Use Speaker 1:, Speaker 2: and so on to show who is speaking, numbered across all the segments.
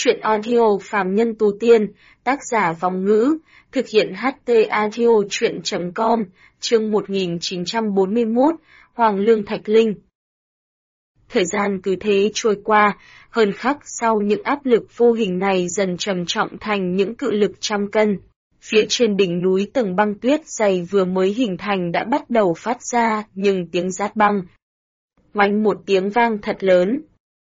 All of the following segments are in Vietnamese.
Speaker 1: Truyện audio phàm nhân tu tiên, tác giả Vong Ngữ, thực hiện HT audio truyện.com, chương 1941, Hoàng Lương Thạch Linh. Thời gian cứ thế trôi qua, hơn khắc sau những áp lực vô hình này dần trầm trọng thành những cự lực trăm cân. Phía trên đỉnh núi tầng băng tuyết dày vừa mới hình thành đã bắt đầu phát ra nhưng tiếng rát băng. Oanh một tiếng vang thật lớn.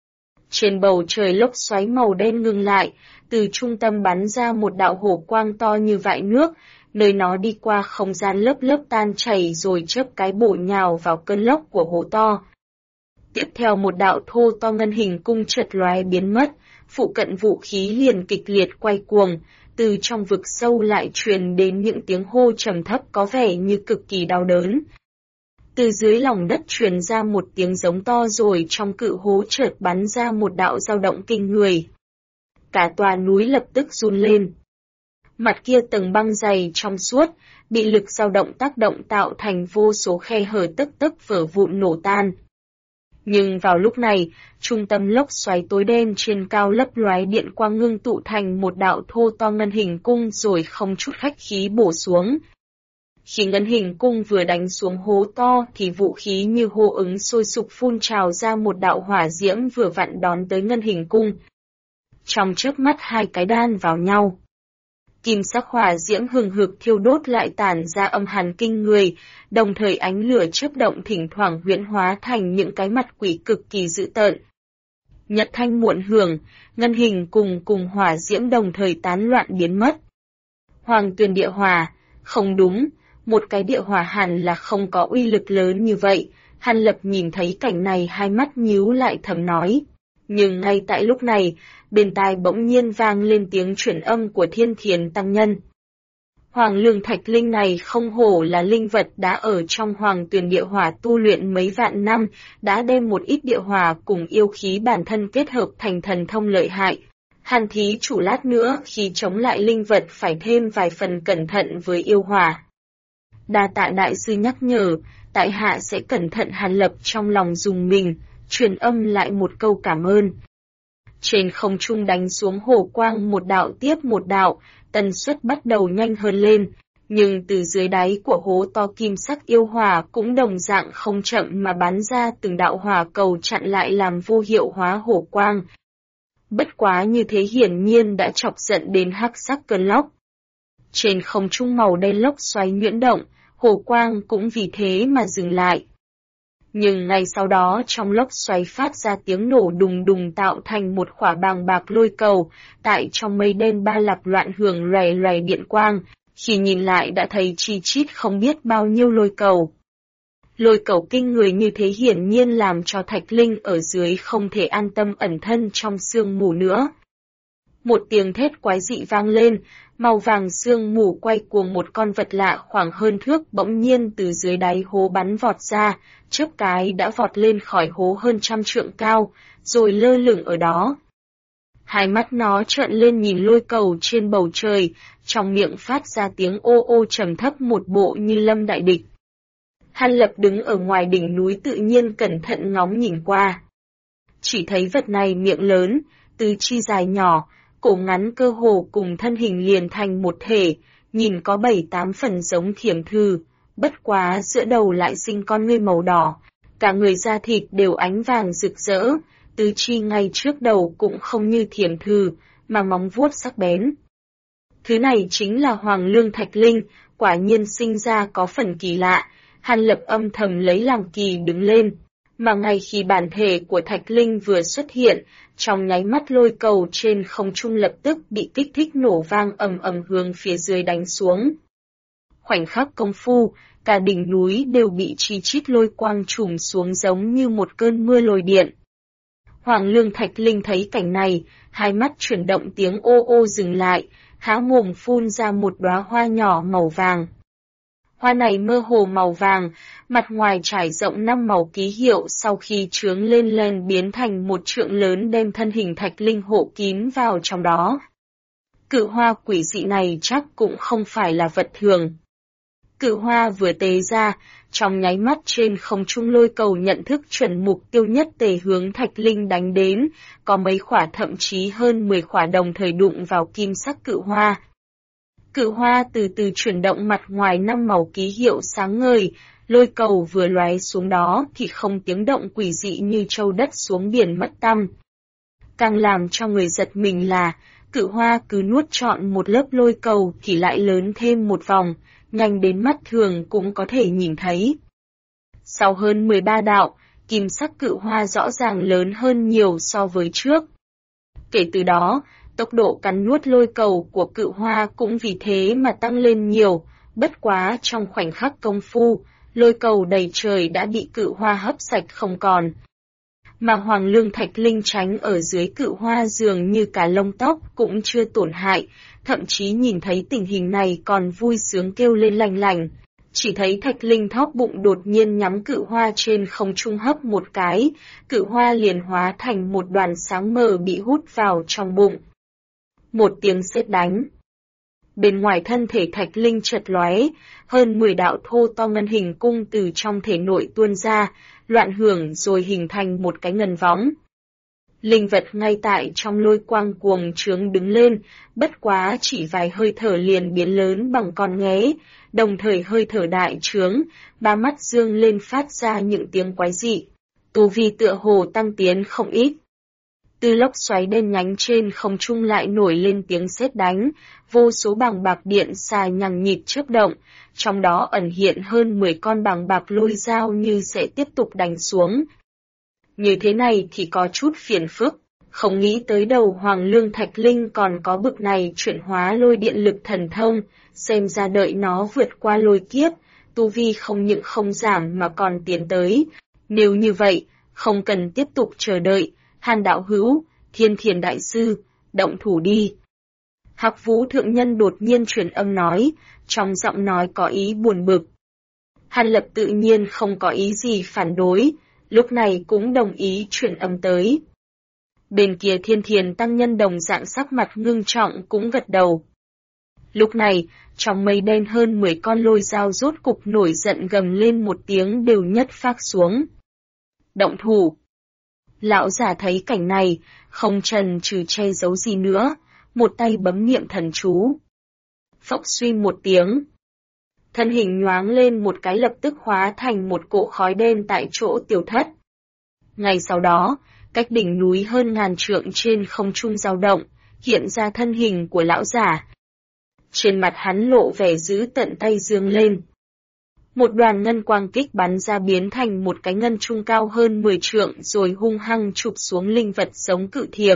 Speaker 1: Trên bầu trời lốc xoáy màu đen ngừng lại, từ trung tâm bắn ra một đạo hổ quang to như vại nước, nơi nó đi qua không gian lớp lớp tan chảy rồi chớp cái bổ nhào vào cơn lốc của hổ to. Tiếp theo một đạo thô to ngân hình cung chợt lóe biến mất, phụ cận vũ khí liền kịch liệt quay cuồng, từ trong vực sâu lại truyền đến những tiếng hô trầm thấp có vẻ như cực kỳ đau đớn. Từ dưới lòng đất truyền ra một tiếng giống to rồi trong cự hố chợt bắn ra một đạo dao động kinh người. Cả tòa núi lập tức run lên. Mặt kia tầng băng dày trong suốt, bị lực dao động tác động tạo thành vô số khe hở tức vỡ vụn nổ tan. Nhưng vào lúc này, trung tâm lốc xoáy tối đen trên cao lấp lóe điện quang ngưng tụ thành một đạo thô to ngân hình cung rồi không chút khách khí bổ xuống. Khi ngân hình cung vừa đánh xuống hố to thì vũ khí như hô ứng sôi sục phun trào ra một đạo hỏa diễm vừa vặn đón tới ngân hình cung. Trong chớp mắt hai cái đan vào nhau. Kim sắc hỏa diễm hừng hực thiêu đốt lại tản ra âm hàn kinh người, đồng thời ánh lửa chớp động thỉnh thoảng huyễn hóa thành những cái mặt quỷ cực kỳ dữ tợn. Nhật thanh muộn hưởng, ngân hình cùng hỏa diễm đồng thời tán loạn biến mất. Hoàng tuyền địa hỏa, không đúng, một cái địa hỏa hẳn là không có uy lực lớn như vậy. Hàn Lập nhìn thấy cảnh này hai mắt nhíu lại thầm nói. Nhưng ngay tại lúc này, bên tai bỗng nhiên vang lên tiếng chuyển âm của Thiên Thiền Tăng Nhân. Hoàng Lương Thạch Linh này không hổ là linh vật đã ở trong Hoàng Tuyền địa hỏa tu luyện mấy vạn năm, đã đem một ít địa hỏa cùng yêu khí bản thân kết hợp thành thần thông lợi hại. Hàn thí chủ lát nữa khi chống lại linh vật phải thêm vài phần cẩn thận với yêu hỏa. Đa tạ đại sư nhắc nhở, tại hạ sẽ cẩn thận. Hàn Lập trong lòng dùng mình, truyền âm lại một câu cảm ơn. Trên không trung đánh xuống hổ quang một đạo tiếp một đạo, tần suất bắt đầu nhanh hơn lên, nhưng từ dưới đáy của hố to kim sắc yêu hỏa cũng đồng dạng không chậm mà bắn ra từng đạo hỏa cầu chặn lại làm vô hiệu hóa hổ quang. Bất quá như thế hiển nhiên đã chọc giận đến hắc sắc cơn lốc. Trên không trung màu đen lốc xoáy nhuyễn động, hổ quang cũng vì thế mà dừng lại. Nhưng ngay sau đó trong lốc xoáy phát ra tiếng nổ đùng đùng tạo thành một khỏa bàng bạc lôi cầu, tại trong mây đen ba lạp loạn hưởng rầy rầy điện quang, khi nhìn lại đã thấy chi chít không biết bao nhiêu lôi cầu. Lôi cầu kinh người như thế hiển nhiên làm cho Thạch Linh ở dưới không thể an tâm ẩn thân trong sương mù nữa. Một tiếng thét quái dị vang lên, màu vàng sương mù quay cuồng một con vật lạ khoảng hơn thước bỗng nhiên từ dưới đáy hố bắn vọt ra, chớp cái đã vọt lên khỏi hố hơn 100 trượng cao, rồi lơ lửng ở đó. Hai mắt nó trợn lên nhìn lôi cầu trên bầu trời, trong miệng phát ra tiếng ô ô trầm thấp một bộ như lâm đại địch. Hàn Lập đứng ở ngoài đỉnh núi tự nhiên cẩn thận ngóng nhìn qua. Chỉ thấy vật này miệng lớn, tứ chi dài nhỏ, cổ ngắn cơ hồ cùng thân hình liền thành một thể, nhìn có 7-8 phần giống thiểm thư, bất quá giữa đầu lại sinh con ngươi màu đỏ, cả người da thịt đều ánh vàng rực rỡ, tứ chi ngay trước đầu cũng không như thiểm thư, mà móng vuốt sắc bén. Thứ này chính là Hoàng Lương Thạch Linh, quả nhiên sinh ra có phần kỳ lạ. Hàn Lập âm thầm lấy làm kỳ đứng lên, mà ngay khi bản thể của Thạch Linh vừa xuất hiện, trong nháy mắt lôi cầu trên không trung lập tức bị kích thích nổ vang ầm ầm hướng phía dưới đánh xuống. Khoảnh khắc công phu, cả đỉnh núi đều bị chi chít lôi quang trùm xuống giống như một cơn mưa lôi điện. Hoàng Lương Thạch Linh thấy cảnh này, hai mắt chuyển động tiếng ô ô dừng lại, há mồm phun ra một đóa hoa nhỏ màu vàng. Hoa này mơ hồ màu vàng, mặt ngoài trải rộng 5 màu ký hiệu sau khi chướng lên biến thành một trượng lớn đem thân hình Thạch Linh hộ kín vào trong đó. Cự hoa quỷ dị này chắc cũng không phải là vật thường. Cự hoa vừa tế ra, trong nháy mắt trên không trung lôi cầu nhận thức chuẩn mục tiêu nhất tề hướng Thạch Linh đánh đến, có mấy khỏa thậm chí hơn 10 khỏa đồng thời đụng vào kim sắc cự hoa. Cự hoa từ từ chuyển động, mặt ngoài 5 màu ký hiệu sáng ngời, lôi cầu vừa lóe xuống đó thì không tiếng động, quỷ dị như trâu đất xuống biển mất tăm. Càng làm cho người giật mình là, cự hoa cứ nuốt trọn một lớp lôi cầu thì lại lớn thêm một vòng, nhanh đến mắt thường cũng có thể nhìn thấy. Sau hơn 13 đạo, kim sắc cự hoa rõ ràng lớn hơn nhiều so với trước. Kể từ đó, tốc độ cắn nuốt lôi cầu của cự hoa cũng vì thế mà tăng lên nhiều, bất quá trong khoảnh khắc công phu, lôi cầu đầy trời đã bị cự hoa hấp sạch không còn. Mà Hoàng Lương Thạch Linh tránh ở dưới cự hoa dường như cả lông tóc cũng chưa tổn hại, thậm chí nhìn thấy tình hình này còn vui sướng kêu lên lành lành. Chỉ thấy Thạch Linh thóp bụng đột nhiên nhắm cự hoa trên không trung hấp một cái, cự hoa liền hóa thành một đoàn sáng mờ bị hút vào trong bụng. Một tiếng sét đánh. Bên ngoài thân thể Thạch Linh chợt lóe, hơn 10 đạo thô to ngân hình cung từ trong thể nội tuôn ra, loạn hưởng rồi hình thành một cái ngân võng. Linh vật ngay tại trong lôi quang cuồng trướng đứng lên, bất quá chỉ vài hơi thở liền biến lớn bằng con nghé, đồng thời hơi thở đại trướng, ba mắt dương lên phát ra những tiếng quái dị. Tu vi tựa hồ tăng tiến không ít. Từ lốc xoáy đen nhánh trên không trung lại nổi lên tiếng sét đánh, vô số bàng bạc điện xà nhằng nhịt chớp động, trong đó ẩn hiện hơn 10 con bàng bạc lôi dao như sẽ tiếp tục đánh xuống. Như thế này thì có chút phiền phức, không nghĩ tới đầu Hoàng Lương Thạch Linh còn có bực này chuyển hóa lôi điện lực thần thông, xem ra đợi nó vượt qua lôi kiếp, tu vi không những không giảm mà còn tiến tới. Nếu như vậy, không cần tiếp tục chờ đợi, Hàn đạo hữu, Thiên Thiền đại sư, động thủ đi. Hắc Vũ thượng nhân đột nhiên truyền âm nói, trong giọng nói có ý buồn bực. Hàn Lập tự nhiên không có ý gì phản đối, lúc này cũng đồng ý truyền âm tới. Bên kia Thiên Thiền tăng nhân đồng dạng sắc mặt ngưng trọng cũng gật đầu. Lúc này, trong mây đen hơn 10 con lôi dao rốt cục nổi giận gầm lên một tiếng đều nhất phác xuống. Động thủ. Lão giả thấy cảnh này, không chần chừ che giấu gì nữa, một tay bấm niệm thần chú. Phốc suy một tiếng. Thân hình nhoáng lên một cái lập tức hóa thành một cỗ khói đen tại chỗ tiêu thất. Ngay sau đó, cách đỉnh núi hơn ngàn trượng trên không trung dao động, hiện ra thân hình của lão giả. Trên mặt hắn lộ vẻ dữ tận, tay giương lên. Một đoàn ngân quang kích bắn ra biến thành một cái ngân trung cao hơn 10 trượng rồi hung hăng chụp xuống linh vật giống cự thiềm.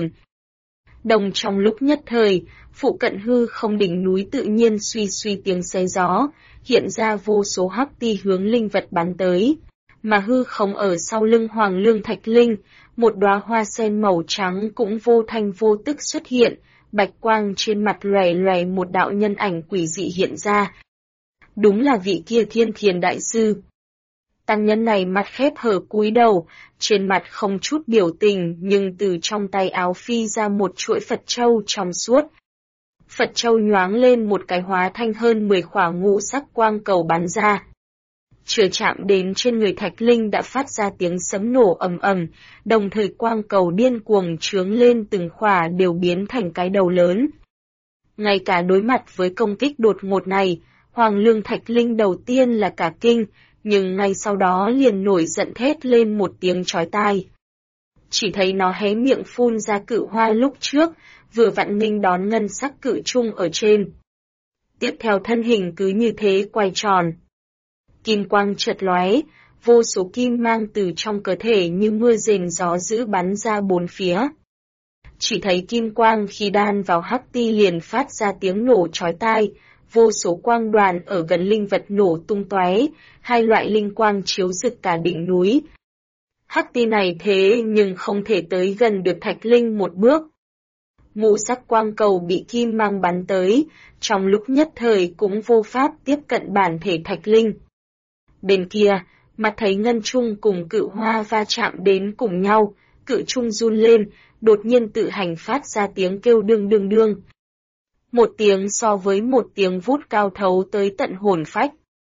Speaker 1: Đồng trong lúc nhất thời, phụ cận hư không đỉnh núi tự nhiên suy suy tiếng xé gió, hiện ra vô số hắc ti hướng linh vật bắn tới. Mà hư không ở sau lưng Hoàng Lương Thạch Linh, một đóa hoa sen màu trắng cũng vô thanh vô tức xuất hiện, bạch quang trên mặt lòe lòe một đạo nhân ảnh quỷ dị hiện ra. Đúng là vị kia Thiên Thiền đại sư. Tăng nhân này mặt khép hờ cúi đầu, trên mặt không chút biểu tình nhưng từ trong tay áo phi ra một chuỗi Phật châu trong suốt. Phật châu nhoáng lên một cái hóa thành hơn 10 khỏa ngũ sắc quang cầu bắn ra. Chưa chạm đến trên người Thạch Linh đã phát ra tiếng sấm nổ ầm ầm, đồng thời quang cầu điên cuồng trướng lên từng khỏa đều biến thành cái đầu lớn. Ngay cả đối mặt với công kích đột ngột này, Hoàng Lương Thạch Linh đầu tiên là cả kinh, nhưng ngay sau đó liền nổi giận thét lên một tiếng chói tai. Chỉ thấy nó hé miệng phun ra cự hoa lúc trước, vừa vặn nghênh đón ngân sắc cự trung ở trên. Tiếp theo thân hình cứ như thế quay tròn. Kim quang chợt lóe, vô số kim mang từ trong cơ thể như mưa rền gió dữ bắn ra bốn phía. Chỉ thấy kim quang khi đan vào hắc ti liền phát ra tiếng nổ chói tai, vô số quang đoàn ở gần linh vật nổ tung tóe, hai loại linh quang chiếu rực cả đỉnh núi. Hắc ti này thế nhưng không thể tới gần được Thạch Linh một bước. Ngũ sắc quang cầu bị kim mang bắn tới, trong lúc nhất thời cũng vô pháp tiếp cận bản thể Thạch Linh. Bên kia, mặt thấy ngân trung cùng cự hoa va chạm đến cùng nhau, cự trung run lên, đột nhiên tự hành phát ra tiếng kêu đương đương đương. Một tiếng so với một tiếng vút cao thấu tới tận hồn phách.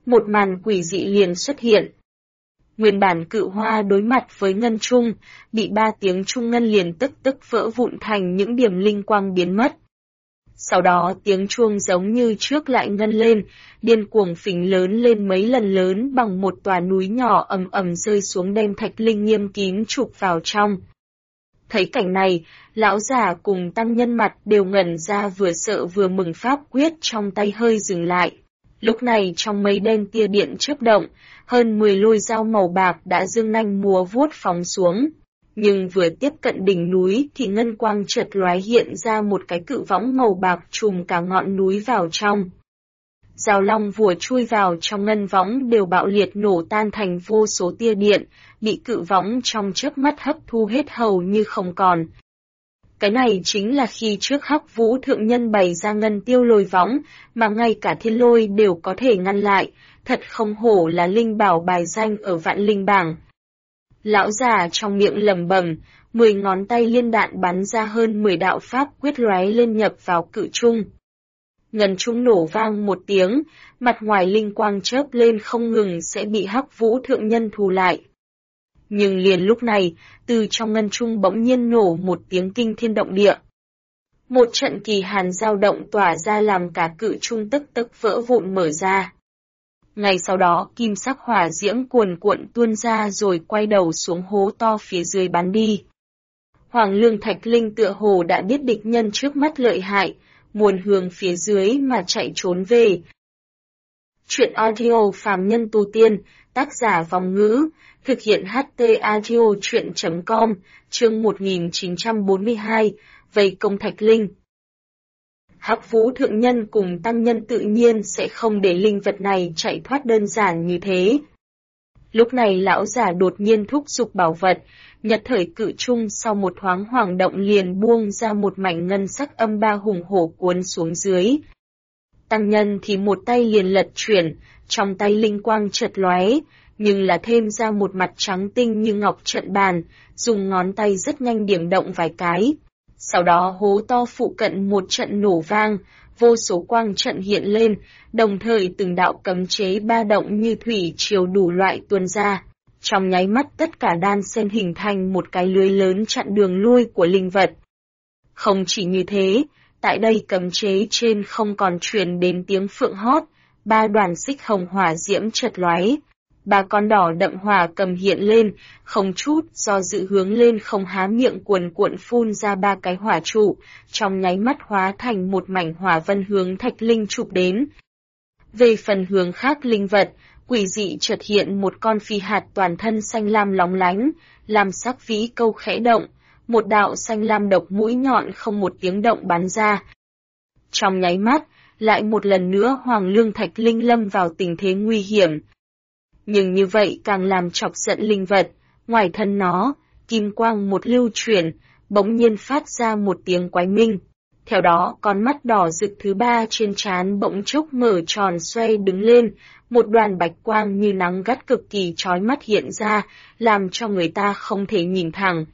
Speaker 1: một màn quỷ dị liền xuất hiện. Nguyên bản Cự Hoa đối mặt với ngân trung, bị 3 tiếng trung ngân liền tức vỡ vụn thành những điểm linh quang biến mất. Sau đó tiếng chuông giống như trước lại ngân lên, điên cuồng phình lớn lên mấy lần lớn bằng một tòa núi nhỏ ầm ầm rơi xuống đem thạch linh nghiêm kín chụp vào trong. Thấy cảnh này, lão già cùng tăng nhân mặt đều ngẩn ra vừa sợ vừa mừng, pháp quyết trong tay hơi dừng lại. Lúc này trong mây đen tia điện chớp động, hơn 10 lôi dao màu bạc đã dương nanh múa vuốt phóng xuống. Nhưng vừa tiếp cận đỉnh núi thì ngân quang chợt lóe hiện ra một cái cự võng màu bạc trùm cả ngọn núi vào trong. Dao long vùa chui vào trong ngân võng đều bạo liệt nổ tan thành vô số tia điện, bị cự võng trong chớp mắt hấp thu hết hầu như không còn. Cái này chính là khi trước Hắc Vũ Thượng Nhân bày ra ngân tiêu lôi võng, mà ngay cả thiên lôi đều có thể ngăn lại, thật không hổ là linh bảo bài danh ở vạn linh bảng. Lão già trong miệng lẩm bẩm, 10 ngón tay liên đạn bắn ra hơn 10 đạo pháp quyết lóe lên nhập vào cự trung. Ngân trung nổ vang một tiếng, mặt ngoài linh quang chớp lên không ngừng sẽ bị Hắc Vũ Thượng Nhân thu lại. Nhưng liền lúc này, từ trong ngân trung bỗng nhiên nổ một tiếng kinh thiên động địa. Một trận kỳ hàn dao động tỏa ra làm cả cự trung tức vỡ vụn mở ra. Ngay sau đó kim sắc hỏa diễm cuồn cuộn tuôn ra rồi quay đầu xuống hố to phía dưới bắn đi. Hoàng Lương Thạch Linh tựa hồ đã biết địch nhân trước mắt lợi hại, muốn hướng phía dưới mà chạy trốn về. Chuyện audio phàm nhân tu tiên, tác giả Vòng Ngữ, thực hiện HT audio chuyện.com, chương 1942, vây công Thạch Linh. Hắc Vũ Thượng Nhân cùng tăng nhân tự nhiên sẽ không để linh vật này chạy thoát đơn giản như thế. Lúc này lão giả đột nhiên thúc giục bảo vật, nhật thời cự trung sau một thoáng hoàng động liền buông ra một mảnh ngân sắc âm ba hùng hổ cuốn xuống dưới. Tăng nhân thì một tay liền lật chuyển, trong tay linh quang chợt lóe, nhưng là thêm ra một mặt trắng tinh như ngọc trận bàn, dùng ngón tay rất nhanh điểm động vài cái. Sau đó hố to phụ cận một trận nổ vang, vô số quang trận hiện lên, đồng thời từng đạo cấm chế ba động như thủy triều đủ loại tuôn ra. Trong nháy mắt tất cả đan xen hình thành một cái lưới lớn chặn đường lui của linh vật. Không chỉ như thế, tại đây cấm chế trên không còn truyền đến tiếng phượng hót, 3 đoàn xích hồng hỏa diễm chợt lóe. 3 con đỏ đậm hỏa cầm hiện lên, không chút do dự hướng lên không há miệng cuồn cuộn phun ra 3 cái hỏa trụ, trong nháy mắt hóa thành một mảnh hỏa vân hướng Thạch Linh chụp đến. Về phần hướng khác linh vật, quỷ dị chợt hiện một con phi hạt toàn thân xanh lam lóng lánh, lam sắc vĩ câu khẽ động, một đạo xanh lam độc mũi nhọn không một tiếng động bắn ra. Trong nháy mắt, lại một lần nữa Hoàng Lương Thạch Linh lâm vào tình thế nguy hiểm. Nhưng như vậy càng làm chọc giận linh vật, ngoài thân nó, kim quang một lưu chuyển, bỗng nhiên phát ra một tiếng quái minh. Theo đó con mắt đỏ rực thứ 3 trên trán bỗng chốc mở tròn xoay đứng lên, một đoàn bạch quang như nắng gắt cực kỳ chói mắt hiện ra, làm cho người ta không thể nhìn thẳng.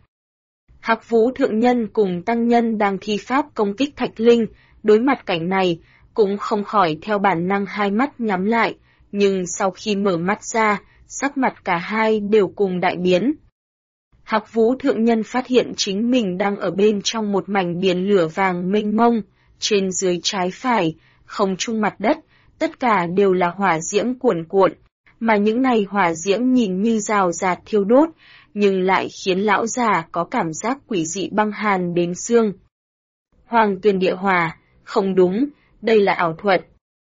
Speaker 1: Hắc Vũ Thượng Nhân cùng tăng nhân đang thi pháp công kích Thạch Linh, đối mặt cảnh này, cũng không khỏi theo bản năng hai mắt nhắm lại, nhưng sau khi mở mắt ra, sắc mặt cả hai đều cùng đại biến. Hắc Vũ Thượng Nhân phát hiện chính mình đang ở bên trong một mảnh biển lửa vàng mênh mông, trên dưới trái phải, không trung mặt đất, tất cả đều là hỏa diễm cuồn cuộn, mà những này hỏa diễm nhìn như rào rạt thiêu đốt, nhưng lại khiến lão già có cảm giác quỷ dị băng hàn đến xương. Hoàng Tuyền Địa Hỏa, không đúng, đây là ảo thuật.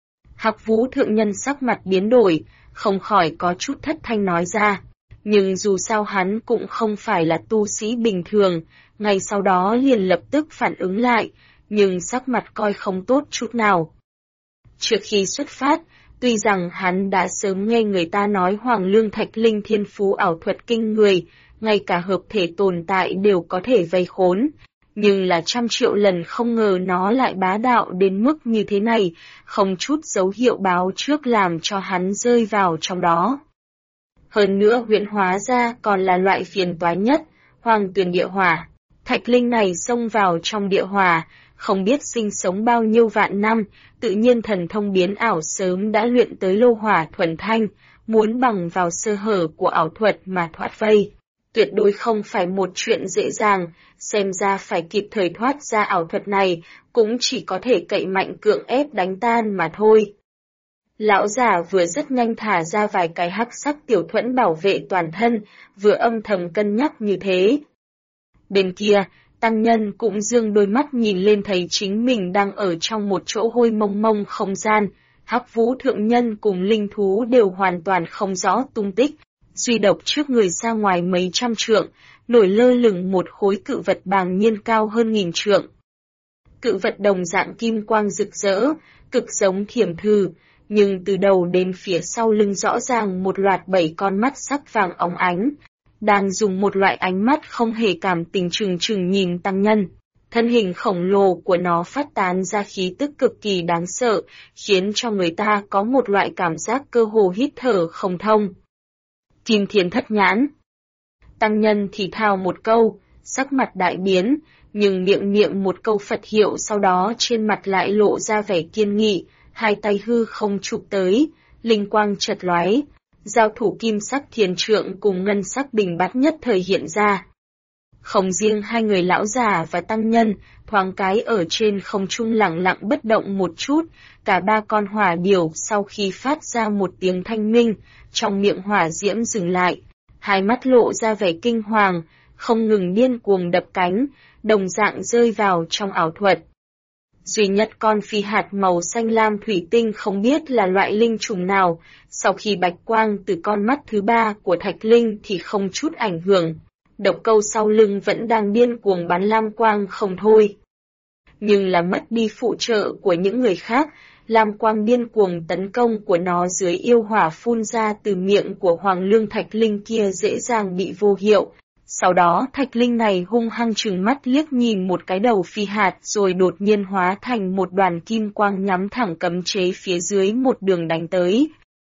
Speaker 1: Hắc Vũ Thượng Nhân sắc mặt biến đổi, không khỏi có chút thất thanh nói ra. Nhưng dù sao hắn cũng không phải là tu sĩ bình thường, ngay sau đó liền lập tức phản ứng lại, nhưng sắc mặt coi không tốt chút nào. Trước khi xuất phát, tuy rằng hắn đã sớm nghe người ta nói Hoàng Lương Thạch Linh thiên phú ảo thuật kinh người, ngay cả hợp thể tồn tại đều có thể vây khốn, nhưng là 100 triệu lần không ngờ nó lại bá đạo đến mức như thế này, không chút dấu hiệu báo trước làm cho hắn rơi vào trong đó. Hơn nữa huyễn hóa ra còn là loại phiền toái nhất, Hoàng Tuyền Địa Hỏa. Thạch linh này xông vào trong địa hỏa, không biết sinh sống bao nhiêu vạn năm, tự nhiên thần thông biến ảo sớm đã luyện tới lô hỏa thuần thanh, muốn bằng vào sơ hở của ảo thuật mà thoát vây. Tuyệt đối không phải một chuyện dễ dàng, xem ra phải kịp thời thoát ra ảo thuật này, cũng chỉ có thể cậy mạnh cưỡng ép đánh tan mà thôi. Lão già vừa rất nhanh thả ra vài cái hắc sắc tiểu thuẫn bảo vệ toàn thân, vừa âm thầm cân nhắc như thế. Bên kia, tăng nhân cũng dương đôi mắt nhìn lên thấy chính mình đang ở trong một chỗ hôi mông mông không gian, Hắc Vũ thượng nhân cùng linh thú đều hoàn toàn không rõ tung tích, duy độc trước người ra ngoài mấy trăm trượng, nổi lơ lửng một khối cự vật bàng nhiên cao hơn 1000 trượng. Cự vật đồng dạng kim quang rực rỡ, cực giống thiểm thư, nhưng từ đầu đến phía sau lưng rõ ràng một loạt 7 con mắt sắc vàng óng ánh, đang dùng một loại ánh mắt không hề cảm tình trừng trừng nhìn tăng nhân. Thân hình khổng lồ của nó phát tán ra khí tức cực kỳ đáng sợ, khiến cho người ta có một loại cảm giác cơ hồ hít thở không thông. Kim Thiên Thất Nhãn. Tăng nhân thì thào một câu, sắc mặt đại biến, nhưng miệng niệm một câu Phật hiệu sau đó trên mặt lại lộ ra vẻ kiên nghị, hai tay hư không chụp tới, linh quang chật lóe, giao thủ kim sắc thiền trượng cùng ngân sắc bình bát nhất thời hiện ra. Không riêng hai người lão già và tăng nhân, thoáng cái ở trên không trung lặng lặng bất động một chút, cả ba con hỏa điểu sau khi phát ra một tiếng thanh minh, trong miệng hỏa diễm dừng lại, hai mắt lộ ra vẻ kinh hoàng, không ngừng điên cuồng đập cánh, đồng dạng rơi vào trong ảo thuật. Duy nhất con phi hạt màu xanh lam thủy tinh không biết là loại linh trùng nào, sau khi bạch quang từ con mắt thứ ba của thạch linh thì không chút ảnh hưởng. Độc câu sau lưng vẫn đang điên cuồng bắn lam quang không thôi. Nhưng là mất đi phụ trợ của những người khác, lam quang điên cuồng tấn công của nó dưới yêu hỏa phun ra từ miệng của Hoàng Lương Thạch Linh kia dễ dàng bị vô hiệu. Sau đó Thạch Linh này hung hăng trừng mắt liếc nhìn một cái đầu phi hạt rồi đột nhiên hóa thành một đoàn kim quang nhắm thẳng cấm chế phía dưới một đường đánh tới.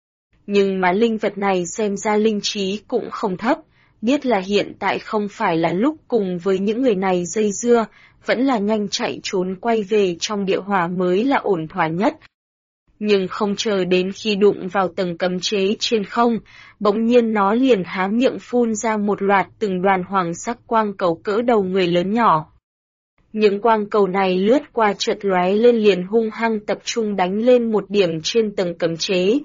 Speaker 1: Nhưng mà linh vật này xem ra linh trí cũng không thấp. Biết là hiện tại không phải là lúc cùng với những người này dây dưa, vẫn là nhanh chạy trốn quay về trong địa hỏa mới là ổn thỏa nhất. Nhưng không chờ đến khi đụng vào tầng cấm chế trên không, bỗng nhiên nó liền há miệng phun ra một loạt từng đoàn hoàng sắc quang cầu cỡ đầu người lớn nhỏ. Những quang cầu này lướt qua chợt lóe lên liền hung hăng tập trung đánh lên một điểm trên tầng cấm chế.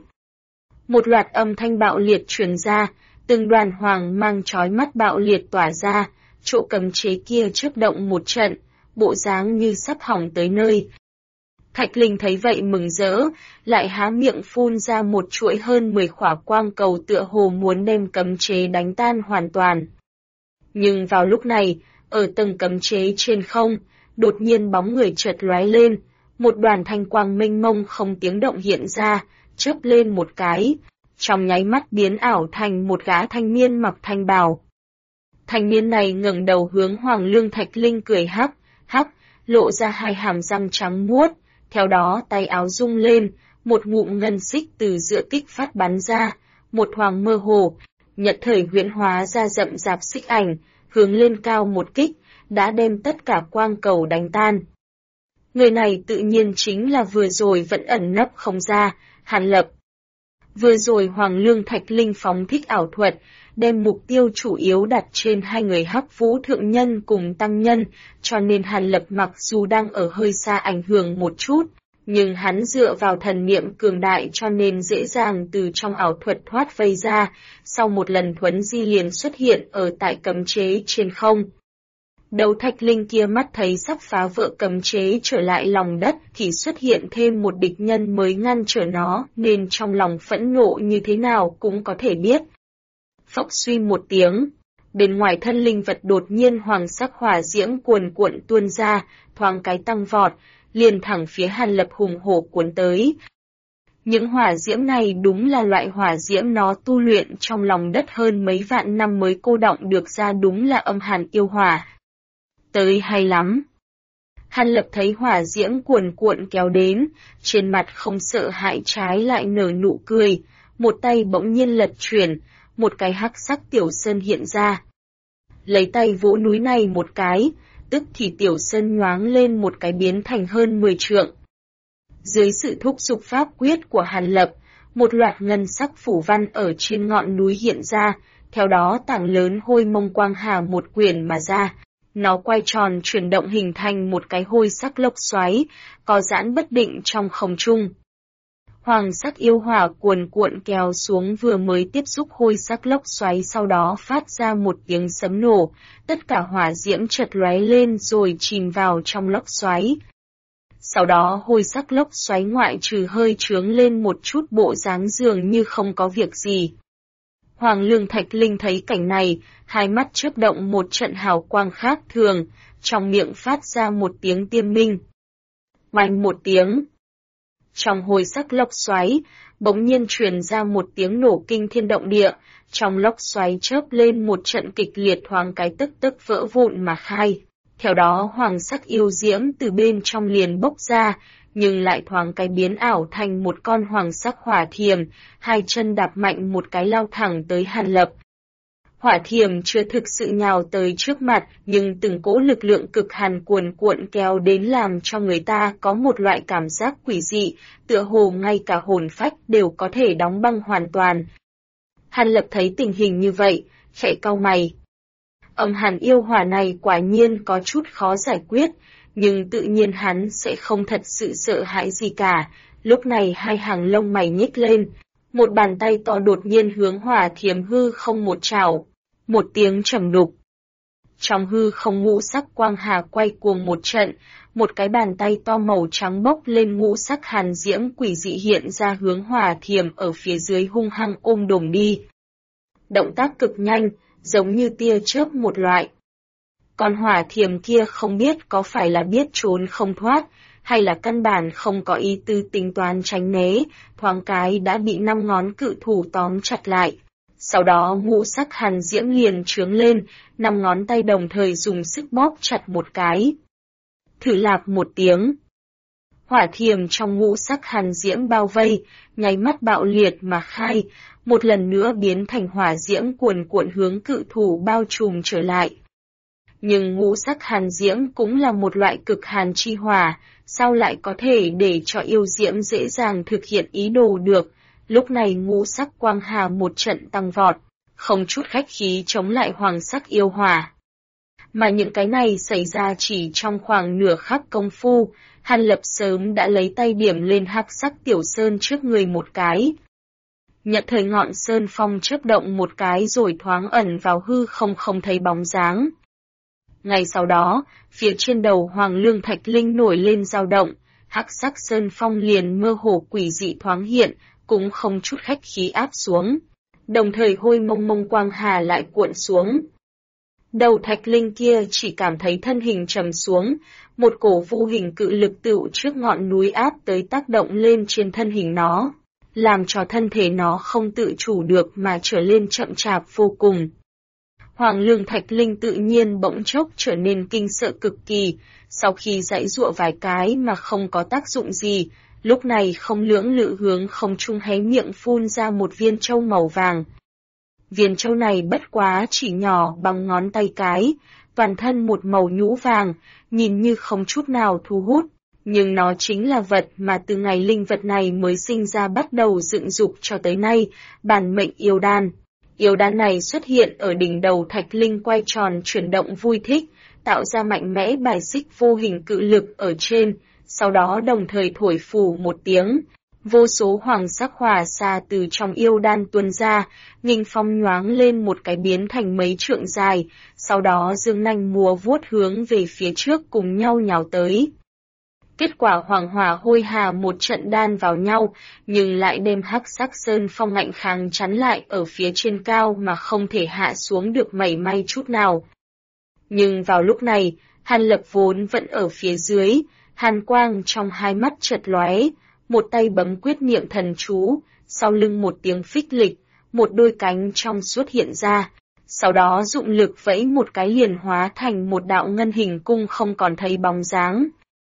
Speaker 1: Một loạt âm thanh bạo liệt truyền ra, từng đoàn hoàng mang chói mắt bạo liệt tỏa ra, chỗ cấm chế kia chớp động một trận, bộ dáng như sắp hỏng tới nơi. Thạch Linh thấy vậy mừng rỡ, lại há miệng phun ra một chuỗi hơn 10 khỏa quang cầu tựa hồ muốn đem cấm chế đánh tan hoàn toàn. Nhưng vào lúc này, ở tầng cấm chế trên không, đột nhiên bóng người chợt lóe lên, một đoàn thanh quang mênh mông không tiếng động hiện ra, chớp lên một cái, trong nháy mắt biến ảo thành một gã thanh niên mặc thanh bào. Thanh niên này ngẩng đầu hướng Hoàng Lương Thạch Linh cười hắc, hắc, lộ ra hai hàm răng trắng muốt, theo đó tay áo rung lên, một ngụm ngân xích từ giữa kích phát bắn ra, một hoàng mơ hồ, nhật thời huyễn hóa ra rậm rạp xích ảnh, hướng lên cao một kích, đã đem tất cả quang cầu đánh tan. Người này tự nhiên chính là vừa rồi vẫn ẩn nấp không ra, Hàn Lập. Vừa rồi Hoàng Lương Thạch Linh phóng thích ảo thuật, đem mục tiêu chủ yếu đặt trên hai người Hắc Vũ thượng nhân cùng tăng nhân, cho nên Hàn Lập mặc dù đang ở hơi xa ảnh hưởng một chút, nhưng hắn dựa vào thần niệm cường đại cho nên dễ dàng từ trong ảo thuật thoát vây ra, sau một lần thuấn di liền xuất hiện ở tại cấm chế trên không. Đầu Thạch Linh kia mắt thấy sắp phá vỡ cấm chế trở lại lòng đất thì xuất hiện thêm một địch nhân mới ngăn trở nó, nên trong lòng phẫn nộ như thế nào cũng có thể biết. Phốc suy một tiếng, bên ngoài thân linh vật đột nhiên hoàng sắc hỏa diễm cuồn cuộn tuôn ra, thoáng cái tăng vọt, liền thẳng phía Hàn Lập hùng hổ cuốn tới. Những hỏa diễm này đúng là loại hỏa diễm nó tu luyện trong lòng đất hơn mấy vạn năm mới cô đọng được ra, đúng là âm hàn yêu hỏa. Tới hay lắm. Hàn Lập thấy hỏa diễm cuồn cuộn kéo đến, trên mặt không sợ hãi trái lại nở nụ cười, một tay bỗng nhiên lật chuyển, một cái hắc sắc tiểu sơn hiện ra. lấy tay vỗ núi này một cái, tức thì Tiểu Sơn nhoáng lên một cái biến thành hơn 10 trượng. Dưới sự thúc giục pháp quyết của Hàn Lập, một loạt ngân sắc phủ văn ở trên ngọn núi hiện ra, theo đó tảng lớn hôi mông quang hà một quyển mà ra. Nó quay tròn chuyển động hình thành một cái hôi sắc lốc xoáy, có giãn bất định trong không trung. Hoàng sắc yêu hỏa cuồn cuộn kéo xuống vừa mới tiếp xúc hôi sắc lốc xoáy, sau đó phát ra một tiếng sấm nổ, tất cả hỏa diễm chợt lóe lên rồi chìm vào trong lốc xoáy. Sau đó hôi sắc lốc xoáy ngoại trừ hơi trướng lên một chút, bộ dáng dường như không có việc gì. Hoàng Lương Thạch Linh thấy cảnh này, hai mắt chớp động một trận hào quang khác thường, trong miệng phát ra một tiếng tiêm minh. Oanh một tiếng. Trong hôi sắc lốc xoáy, bỗng nhiên truyền ra một tiếng nổ kinh thiên động địa, trong lốc xoáy chớp lên một trận kịch liệt, thoáng cái tức tức vỡ vụn mà khai. Theo đó hoàng sắc yêu diễm từ bên trong liền bốc ra, nhưng lại thoáng cái biến ảo thành một con hoàng sắc hỏa thiềm, hai chân đạp mạnh một cái lao thẳng tới Hàn Lập. Hỏa thiềm chưa thực sự nhào tới trước mặt, nhưng từng cỗ lực lượng cực hàn cuồn cuộn kéo đến làm cho người ta có một loại cảm giác quỷ dị, tựa hồ ngay cả hồn phách đều có thể đóng băng hoàn toàn. Hàn Lập thấy tình hình như vậy, khẽ cau mày. Âm hàn yêu hỏa này quả nhiên có chút khó giải quyết, nhưng tự nhiên hắn sẽ không thật sự sợ hãi gì cả. Lúc này hai hàng lông mày nhếch lên, một bàn tay to đột nhiên hướng hỏa thiềm hư không một chảo, một tiếng trầm đục. Trong hư không ngũ sắc quang hà quay cuồng một trận, một cái bàn tay to màu trắng bốc lên ngũ sắc hàn diễm quỷ dị hiện ra hướng hỏa thiềm ở phía dưới hung hăng ôm đồm đi. Động tác cực nhanh, giống như tia chớp một loại. Con hỏa thiềm kia không biết có phải là biết trốn không thoát, hay là căn bản không có ý tư tính toán tránh né, thoáng cái đã bị 5 ngón cự thủ tóm chặt lại. Sau đó ngũ sắc hàn diễm liền trướng lên, 5 ngón tay đồng thời dùng sức bóp chặt một cái. Thử lạp một tiếng. Hỏa thiềm trong ngũ sắc hàn diễm bao vây, nháy mắt bạo liệt mà khai, một lần nữa biến thành hỏa diễm cuồn cuộn hướng cự thủ bao trùm trở lại. Nhưng ngũ sắc hàn diễm cũng là một loại cực hàn chi hỏa, sao lại có thể để cho yêu diễm dễ dàng thực hiện ý đồ được. Lúc này ngũ sắc quang hà một trận tăng vọt, không chút khách khí chống lại hoàng sắc yêu hỏa. Mà những cái này xảy ra chỉ trong khoảng nửa khắc công phu, Hàn Lập sớm đã lấy tay điểm lên hắc sắc tiểu sơn trước người một cái. Nhận thời ngọn sơn phong chớp động một cái rồi thoáng ẩn vào hư không thấy bóng dáng. Ngay sau đó, phía trên đầu Hoàng Lương Thạch Linh nổi lên dao động, hắc sắc sơn phong liền mơ hồ quỷ dị thoáng hiện, cũng không chút khách khí áp xuống. Đồng thời hôi mông mông quang hà lại cuộn xuống. Đầu Thạch Linh kia chỉ cảm thấy thân hình trầm xuống, một cổ vô hình cự lực tựu trước ngọn núi áp tới tác động lên trên thân hình nó, làm cho thân thể nó không tự chủ được mà trở lên chậm chạp vô cùng. Hoàng Lương Thạch Linh tự nhiên bỗng chốc trở nên kinh sợ cực kỳ, sau khi giãy giụa vài cái mà không có tác dụng gì, lúc này không lưỡng lự hướng không trung hé miệng phun ra một viên châu màu vàng. Viên châu này bất quá chỉ nhỏ bằng ngón tay cái, toàn thân một màu nhũ vàng, nhìn như không chút nào thu hút, nhưng nó chính là vật mà từ ngày linh vật này mới sinh ra bắt đầu dựng dục cho tới nay, bản mệnh yêu đan. Yêu đan này xuất hiện ở đỉnh đầu Thạch Linh quay tròn chuyển động vui thích, tạo ra mạnh mẽ bài xích vô hình cự lực ở trên, sau đó đồng thời thổi phù một tiếng. Vô số hoàng sắc hỏa xa từ trong yêu đan tuôn ra, nghinh phong nhoáng lên một cái biến thành mấy trượng dài, sau đó dương nanh múa vuốt hướng về phía trước cùng nhau nhào tới. Kết quả hoàng hỏa hôi hà một trận đan vào nhau, nhưng lại đem hắc sắc sơn phong ngạnh kháng chắn lại ở phía trên cao mà không thể hạ xuống được mảy may chút nào. Nhưng vào lúc này, Hàn Lập vốn vẫn ở phía dưới, hàn quang trong hai mắt chợt lóe, một tay bấm quyết niệm thần chú, sau lưng một tiếng phích lịch, một đôi cánh trong suốt hiện ra, sau đó dụng lực vẫy một cái liền hóa thành một đạo ngân hình cung không còn thấy bóng dáng.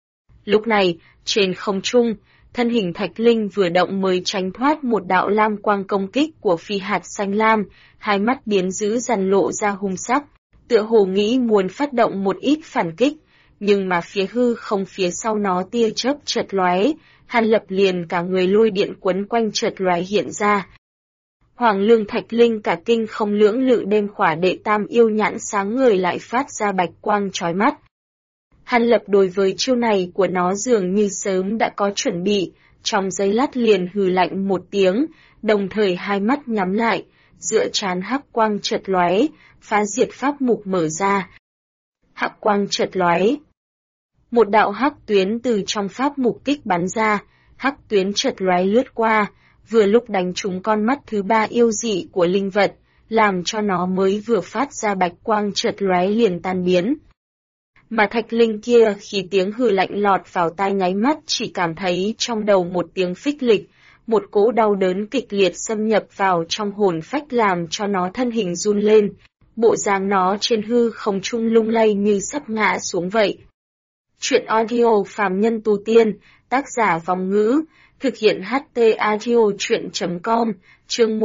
Speaker 1: Lúc này, trên không trung, thân hình Thạch Linh vừa động mới tránh thoát một đạo lam quang công kích của phi hạt xanh lam, hai mắt biến dữ dằn lộ ra hung sắc, tựa hồ nghĩ muốn phát động một ít phản kích, nhưng mà phía hư không phía sau nó tia chớp chợt lóe, Hàn Lập liền cả người lôi điện quấn quanh chợt lóe hiện ra. Hoàng Lương Thạch Linh cả kinh không lưỡng lự đem khỏa đệ tam yêu nhãn sáng người lại phát ra bạch quang chói mắt. Hàn Lập đối với chiêu này của nó dường như sớm đã có chuẩn bị, trong giây lát liền hừ lạnh một tiếng, đồng thời hai mắt nhắm lại, giữa trán hắc quang chợt lóe, phá diệt pháp mục mở ra. Hắc quang chợt lóe. Một đạo hắc tuyến từ trong pháp mục kích bắn ra, hắc tuyến chợt lóe lướt qua, vừa lúc đánh trúng con mắt thứ ba yêu dị của linh vật, làm cho nó mới vừa phát ra bạch quang chợt lóe liền tan biến. Mà Thạch Linh kia khi tiếng hừ lạnh lọt vào tai nháy mắt chỉ cảm thấy trong đầu một tiếng phích lịch, một cỗ đau đớn kịch liệt xâm nhập vào trong hồn phách làm cho nó thân hình run lên, bộ dáng nó trên hư không trung lung lay như sắp ngã xuống vậy. Chuyện audio phàm nhân tu tiên, tác giả Vong Ngữ, thực hiện HT audio chuyện.com, chương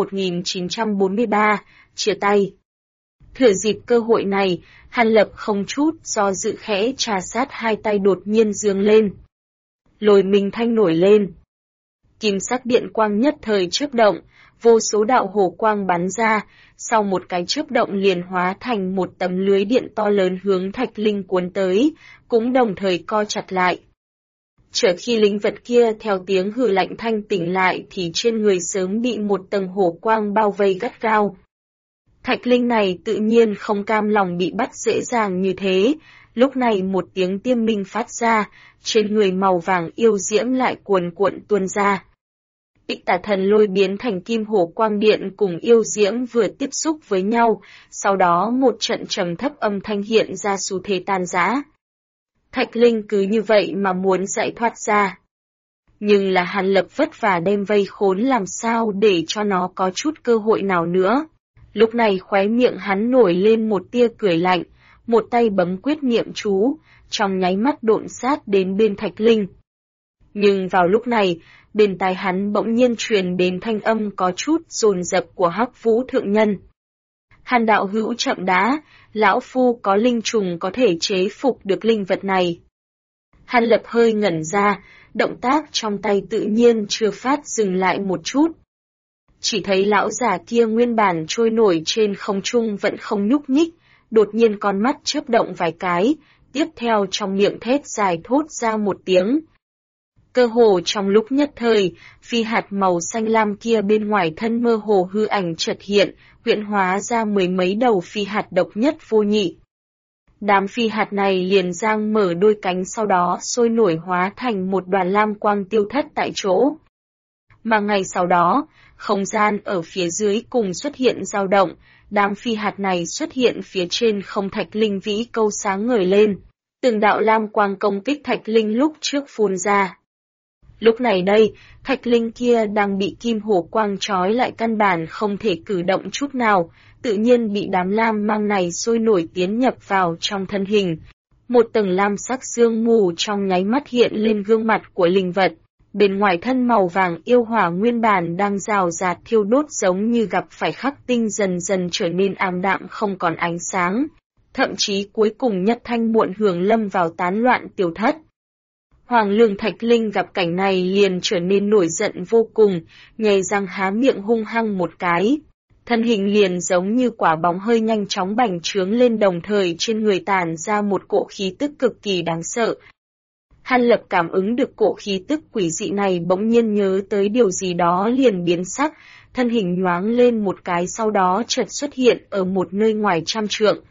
Speaker 1: 1943, chia tay. Thừa dịp cơ hội này, Hàn Lập không chút do dự khẽ trà sát hai tay đột nhiên giương lên. Lôi minh thanh nổi lên. Kim sắc điện quang nhất thời chớp động, vô số đạo hồ quang bắn ra, sau một cái chớp động liền hóa thành một tấm lưới điện to lớn hướng Thạch Linh cuốn tới, cũng đồng thời co chặt lại. Chờ khi linh vật kia theo tiếng hừ lạnh thanh tỉnh lại thì trên người sớm bị một tầng hồ quang bao vây gắt gao. Thạch Linh này tự nhiên không cam lòng bị bắt dễ dàng như thế, lúc này một tiếng tiêm minh phát ra, trên người màu vàng yêu diễm lại cuồn cuộn tuôn ra. Ích Tà Thần Lôi biến thành kim hồ quang điện cùng yêu diễm vừa tiếp xúc với nhau, sau đó một trận trầm thấp âm thanh hiện ra xu thế tan rã. Thạch Linh cứ như vậy mà muốn giải thoát ra. Nhưng là Hàn Lập vất vả đem vây khốn làm sao để cho nó có chút cơ hội nào nữa. Lúc này khóe miệng hắn nổi lên một tia cười lạnh, một tay bấm quyết niệm chú, trong nháy mắt độn sát đến bên Thạch Linh. Nhưng vào lúc này, bên tai hắn bỗng nhiên truyền đến thanh âm có chút dồn dập của Hắc Vũ Thượng Nhân. Hàn đạo hữu chậm đã, lão phu có linh trùng có thể chế phục được linh vật này. Hàn Lập hơi ngẩn ra, động tác trong tay tự nhiên chưa phát dừng lại một chút. Chỉ thấy lão già kia nguyên bản trôi nổi trên không trung vẫn không nhúc nhích, đột nhiên con mắt chớp động vài cái, tiếp theo trong miệng thét dài thốt ra một tiếng. Cơ hồ trong lúc nhất thời, phi hạt màu xanh lam kia bên ngoài thân mơ hồ hư ảnh chợt hiện, huyễn hóa ra mười mấy đầu phi hạt độc nhất vô nhị. Đám phi hạt này liền giang mở đôi cánh sau đó sôi nổi hóa thành một đoàn lam quang tiêu thất tại chỗ. Mà ngày sau đó, không gian ở phía dưới cùng xuất hiện dao động, đám phi hạt này xuất hiện phía trên không Thạch Linh vĩ câu sáng ngời lên, từng đạo lam quang công kích Thạch Linh lúc trước phun ra. Lúc này đây, Thạch Linh kia đang bị kim hồ quang trói lại căn bản không thể cử động chút nào, tự nhiên bị đám lam mang này sôi nổi tiến nhập vào trong thân hình. Một tầng lam sắc sương mù trong nháy mắt hiện lên gương mặt của linh vật, bên ngoài thân màu vàng yêu hỏa nguyên bản đang rào rạt thiêu đốt giống như gặp phải khắc tinh dần dần trở nên ảm đạm không còn ánh sáng, thậm chí cuối cùng nhất thanh muộn hưởng lâm vào tán loạn tiêu thất. Hoàng Lương Thạch Linh gặp cảnh này liền trở nên nổi giận vô cùng, nhè răng há miệng hung hăng một cái. Thân hình liền giống như quả bóng hơi nhanh chóng bành trướng lên đồng thời trên người tản ra một cỗ khí tức cực kỳ đáng sợ. Hàn Lập cảm ứng được cỗ khí tức quỷ dị này bỗng nhiên nhớ tới điều gì đó liền biến sắc, thân hình nhoáng lên một cái sau đó chợt xuất hiện ở một nơi ngoài trăm trượng.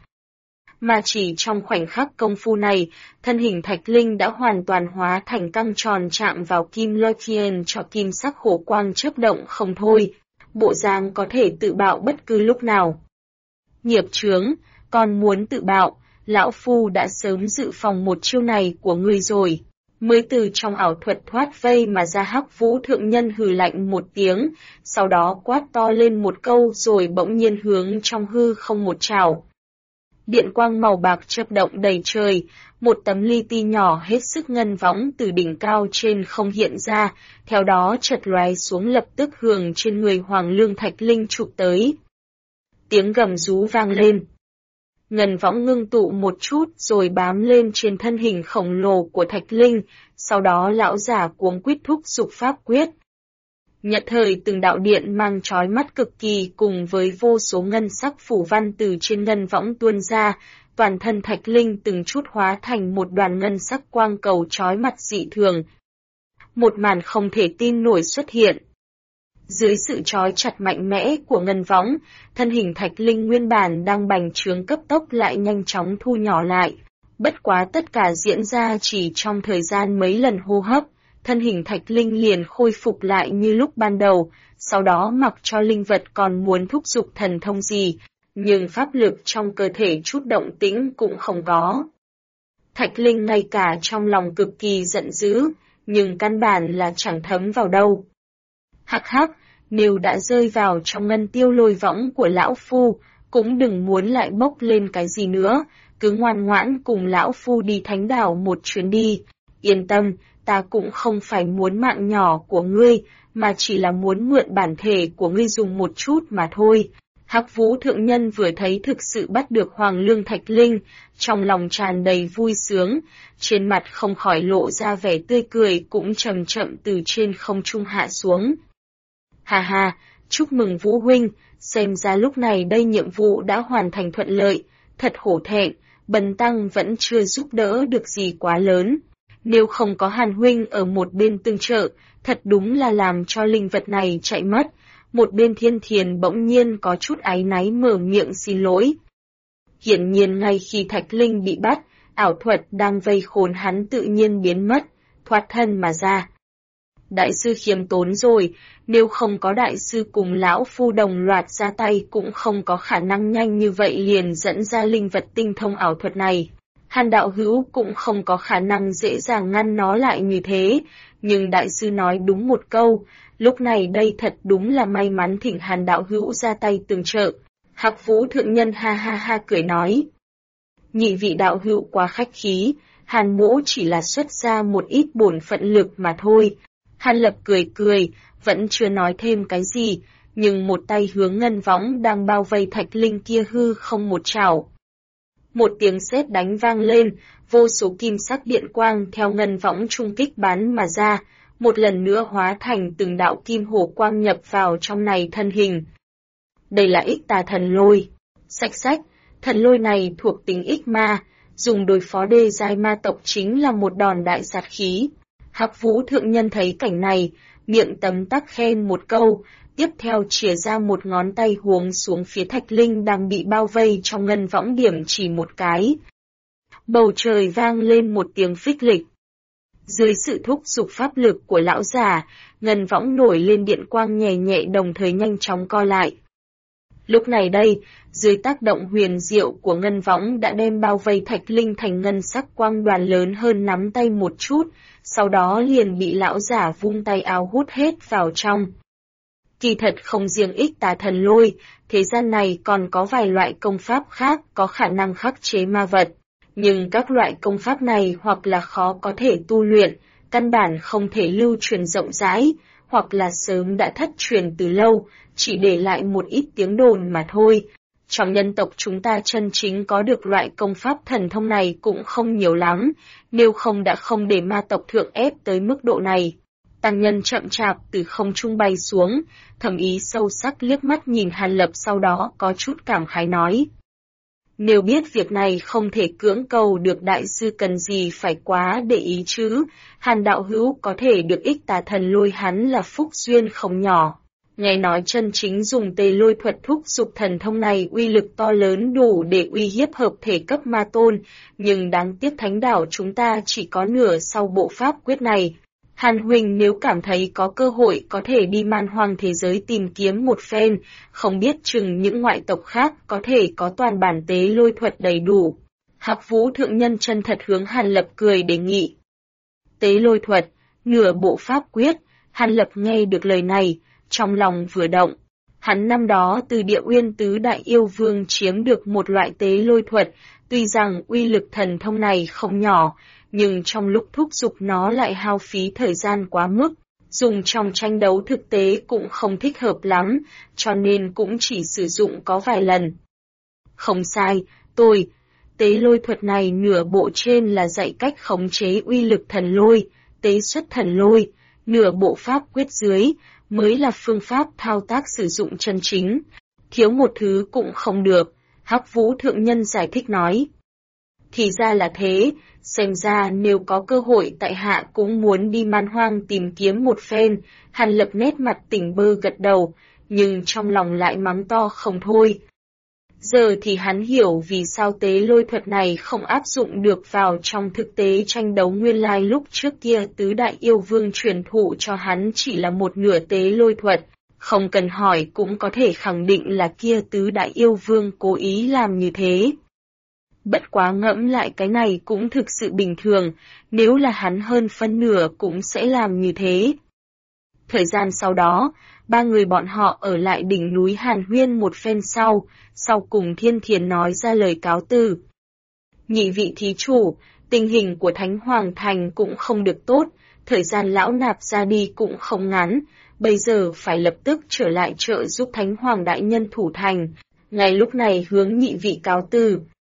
Speaker 1: Mà chỉ trong khoảnh khắc công phu này, thân hình Thạch Linh đã hoàn toàn hóa thành căng tròn chạm vào kim lôi kiền cho kim sắc hổ quang chớp động không thôi, bộ dáng có thể tự bạo bất cứ lúc nào. Nghiệp chướng, còn muốn tự bạo, lão phu đã sớm dự phòng một chiêu này của ngươi rồi. Mới từ trong ảo thuật thoát vây mà ra Hắc Vũ Thượng Nhân hừ lạnh một tiếng, sau đó quát to lên một câu rồi bỗng nhiên hướng trong hư không một trảo. Điện quang màu bạc chớp động đầy trời, một tấm li ti nhỏ hết sức ngân võng từ đỉnh cao trên không hiện ra, theo đó chợt lóe xuống lập tức hướng trên người Hoàng Lương Thạch Linh chụp tới. Tiếng gầm rú vang lên. Ngân võng ngưng tụ một chút rồi bám lên trên thân hình khổng lồ của Thạch Linh, sau đó lão giả cuống quýt thúc giục pháp quyết. Nhất thời từng đạo điện mang chói mắt cực kỳ cùng với vô số ngân sắc phủ văn từ trên ngân võng tuôn ra, toàn thân Thạch Linh từng chút hóa thành một đoàn ngân sắc quang cầu chói mặt dị thường. Một màn không thể tin nổi xuất hiện. Dưới sự trói chặt mạnh mẽ của ngân võng, thân hình Thạch Linh nguyên bản đang bành trướng cấp tốc lại nhanh chóng thu nhỏ lại. Bất quá tất cả diễn ra chỉ trong thời gian mấy lần hô hấp, thân hình Thạch Linh liền khôi phục lại như lúc ban đầu, sau đó mặc cho linh vật còn muốn thúc giục thần thông gì, nhưng pháp lực trong cơ thể chút động tĩnh cũng không có. Thạch Linh ngay cả trong lòng cực kỳ giận dữ, nhưng căn bản là chẳng thấm vào đâu. Hắc hắc, nếu đã rơi vào trong ngân tiêu lôi võng của lão phu, cũng đừng muốn lại bốc lên cái gì nữa, cứ ngoan ngoãn cùng lão phu đi thánh đảo một chuyến đi. Yên tâm, ta cũng không phải muốn mạng nhỏ của ngươi, mà chỉ là muốn mượn bản thể của ngươi dùng một chút mà thôi. Hắc Vũ thượng nhân vừa thấy thực sự bắt được Hoàng Lương Thạch Linh, trong lòng tràn đầy vui sướng, trên mặt không khỏi lộ ra vẻ tươi cười cũng chậm chậm từ trên không trung hạ xuống. Hà hà, chúc mừng Vũ huynh, xem ra lúc này đây nhiệm vụ đã hoàn thành thuận lợi, thật hổ thẹn, bần tăng vẫn chưa giúp đỡ được gì quá lớn. Nếu không có Hàn huynh ở một bên tương trợ, thật đúng là làm cho linh vật này chạy mất. Một bên Thiên Thiền bỗng nhiên có chút áy náy mở miệng xin lỗi. Hiển nhiên ngay khi Thạch Linh bị bắt, ảo thuật đang vây khốn hắn tự nhiên biến mất, thoát thân mà ra. Đại sư khiêm tốn rồi, nếu không có đại sư cùng lão phu đồng loạt ra tay cũng không có khả năng nhanh như vậy liền dẫn ra linh vật tinh thông ảo thuật này. Hàn đạo hữu cũng không có khả năng dễ dàng ngăn nó lại như thế, nhưng đại sư nói đúng một câu, lúc này đây thật đúng là may mắn thỉnh Hàn đạo hữu ra tay tương trợ. Hắc Vũ thượng nhân ha ha ha cười nói. Nhị vị đạo hữu quá khách khí, Hàn mỗ chỉ là xuất ra một ít bổn phận lực mà thôi. Hàn Lập cười cười, vẫn chưa nói thêm cái gì, nhưng một tay hướng ngân võng đang bao vây Thạch Linh kia hư không một chảo. Một tiếng sét đánh vang lên, vô số kim sắc điện quang theo ngân võng trung kích bắn mà ra, một lần nữa hóa thành từng đạo kim hổ quang nhập vào trong này thân hình. Đây là Ích Tà Thần Lôi. Sách, thần lôi này thuộc tính ích ma, dùng đối phó đê giai ma tộc chính là một đòn đại sát khí. Hắc Vũ thượng nhân thấy cảnh này, miệng tấm tắc khen một câu, tiếp theo chìa ra một ngón tay huống xuống phía Thạch Linh đang bị bao vây trong ngân võng điểm chỉ một cái. Bầu trời vang lên một tiếng phích lịch. Dưới sự thúc giục pháp lực của lão già, ngân võng nổi lên điện quang nhẹ nhẹ đồng thời nhanh chóng co lại. Lúc này đây, dưới tác động huyền diệu của ngân võng đã đem bao vây Thạch Linh thành ngân sắc quang đoàn lớn hơn nắm tay một chút, sau đó liền bị lão giả vung tay áo hút hết vào trong. Kỳ thật không riêng Ích Tà Thần Lôi, thế gian này còn có vài loại công pháp khác có khả năng khắc chế ma vật. Nhưng các loại công pháp này hoặc là khó có thể tu luyện, căn bản không thể lưu truyền rộng rãi, hoặc là sớm đã thất truyền từ lâu, chỉ để lại một ít tiếng đồn mà thôi. Trong nhân tộc chúng ta chân chính có được loại công pháp thần thông này cũng không nhiều lắm, nếu không đã không để ma tộc thượng ép tới mức độ này. Tăng nhân chậm chạp từ không trung bay xuống, thầm ý sâu sắc liếc mắt nhìn Hàn Lập sau đó có chút cảm khái nói. Nếu biết việc này không thể cưỡng cầu được đại sư cần gì phải quá để ý chứ, Hàn đạo hữu có thể được Ích Tà Thần Lôi hắn là phúc duyên không nhỏ. Nghe nói chân chính dùng tề lôi thuật thúc giục thần thông này uy lực to lớn đủ để uy hiếp hợp thể cấp ma tôn, nhưng đáng tiếc thánh đảo chúng ta chỉ có nửa sau bộ pháp quyết này. Hàn huynh nếu cảm thấy có cơ hội có thể đi man hoang thế giới tìm kiếm một phen, không biết chừng những ngoại tộc khác có thể có toàn bản tế lôi thuật đầy đủ. Hắc Vũ thượng nhân chân thật hướng Hàn Lập cười đề nghị. Tế lôi thuật, nửa bộ pháp quyết, Hàn Lập nghe được lời này, trong lòng vừa động. Hắn năm đó từ Địa Uyên Tứ Đại Yêu Vương chiếm được một loại tế lôi thuật, tuy rằng uy lực thần thông này không nhỏ, nhưng trong lúc thúc giục nó lại hao phí thời gian quá mức, dùng trong tranh đấu thực tế cũng không thích hợp lắm, cho nên cũng chỉ sử dụng có vài lần. Không sai, Tôi, tế lôi thuật này nửa bộ trên là dạy cách khống chế uy lực thần lôi, tế xuất thần lôi, nửa bộ pháp quyết dưới mới là phương pháp thao tác sử dụng chân chính. Thiếu một thứ cũng không được, Hắc Vũ Thượng Nhân giải thích nói. Thì ra là thế, xem ra nếu có cơ hội tại hạ cũng muốn đi man hoang tìm kiếm một phen. Hàn Lập nét mặt tỉnh bơ gật đầu, nhưng trong lòng lại mắng to không thôi. Giờ thì hắn hiểu vì sao tế lôi thuật này không áp dụng được vào trong thực tế tranh đấu nguyên lai lúc trước kia tứ đại yêu vương truyền thụ cho hắn chỉ là một nửa tế lôi thuật. Không cần hỏi cũng có thể khẳng định là kia tứ đại yêu vương cố ý làm như thế. Bất quá ngẫm lại cái này cũng thực sự bình thường, nếu là hắn hơn phân nửa cũng sẽ làm như thế. Thời gian sau đó, ba người bọn họ ở lại đỉnh núi Hàn Huyên một phen sau cùng Thiên Thiền nói ra lời cáo từ. Nhị vị thí chủ, tình hình của Thánh Hoàng Thành cũng không được tốt, thời gian lão nạp ra đi cũng không ngắn, bây giờ phải lập tức trở lại trợ giúp Thánh Hoàng Đại Nhân thủ thành, ngay lúc này hướng nhị vị cáo từ.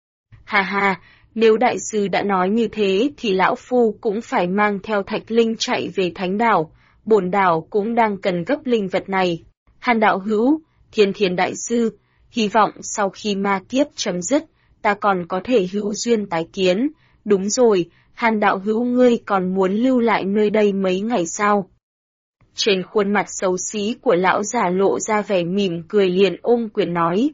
Speaker 1: Hà hà, nếu đại sư đã nói như thế thì lão phu cũng phải mang theo thạch linh chạy về Thánh Đảo, bổn đảo cũng đang cần gấp linh vật này. Hàn đạo hữu, Thiên Thiền đại sư, hy vọng sau khi ma kiếp chấm dứt, ta còn có thể hữu duyên tái kiến. Đúng rồi, Hàn đạo hữu ngươi còn muốn lưu lại nơi đây mấy ngày sao? Trên khuôn mặt xấu xí của lão già lộ ra vẻ mỉm cười liền ôm quyền nói.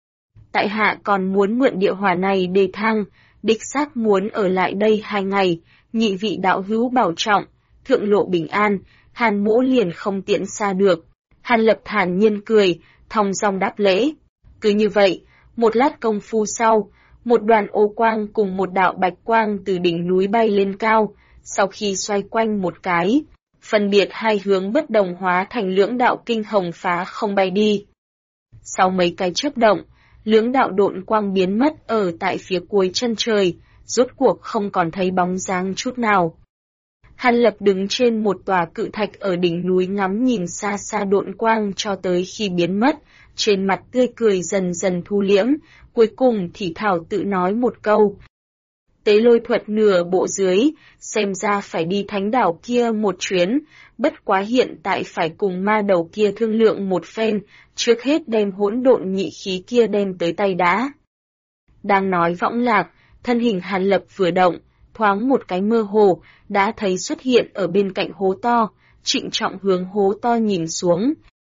Speaker 1: Tại hạ còn muốn mượn địa hỏa này đề thăng, đích xác muốn ở lại đây 2 ngày, nhị vị đạo hữu bảo trọng, thượng lộ bình an, Hàn mỗ liền không tiện xa được. Hàn Lập thản nhiên cười, thong dong đáp lễ. Cứ như vậy, một lát công phu sau, một đoàn ô quang cùng một đạo bạch quang từ đỉnh núi bay lên cao, sau khi xoay quanh một cái, phân biệt hai hướng bất đồng hóa thành lưỡng đạo kinh hồng phá không bay đi. Sau mấy cái chớp động, lưỡng đạo độn quang biến mất ở tại phía cuối chân trời, rốt cuộc không còn thấy bóng dáng chút nào. Hàn Lập đứng trên một tòa cự thạch ở đỉnh núi ngắm nhìn xa xa độn quang cho tới khi biến mất, trên mặt tươi cười dần dần thu liễm, cuối cùng thì thảo tự nói một câu. Tế lôi thuật nửa bộ dưới, xem ra phải đi Thánh Đảo kia một chuyến, bất quá hiện tại phải cùng ma đầu kia thương lượng một phen, trước hết đem hỗn độn nhị khí kia đem tới tay đã. Đang nói võng lạc, thân hình Hàn Lập vừa động, thoáng một cái mơ hồ, đã thấy xuất hiện ở bên cạnh hố to, trịnh trọng hướng hố to nhìn xuống.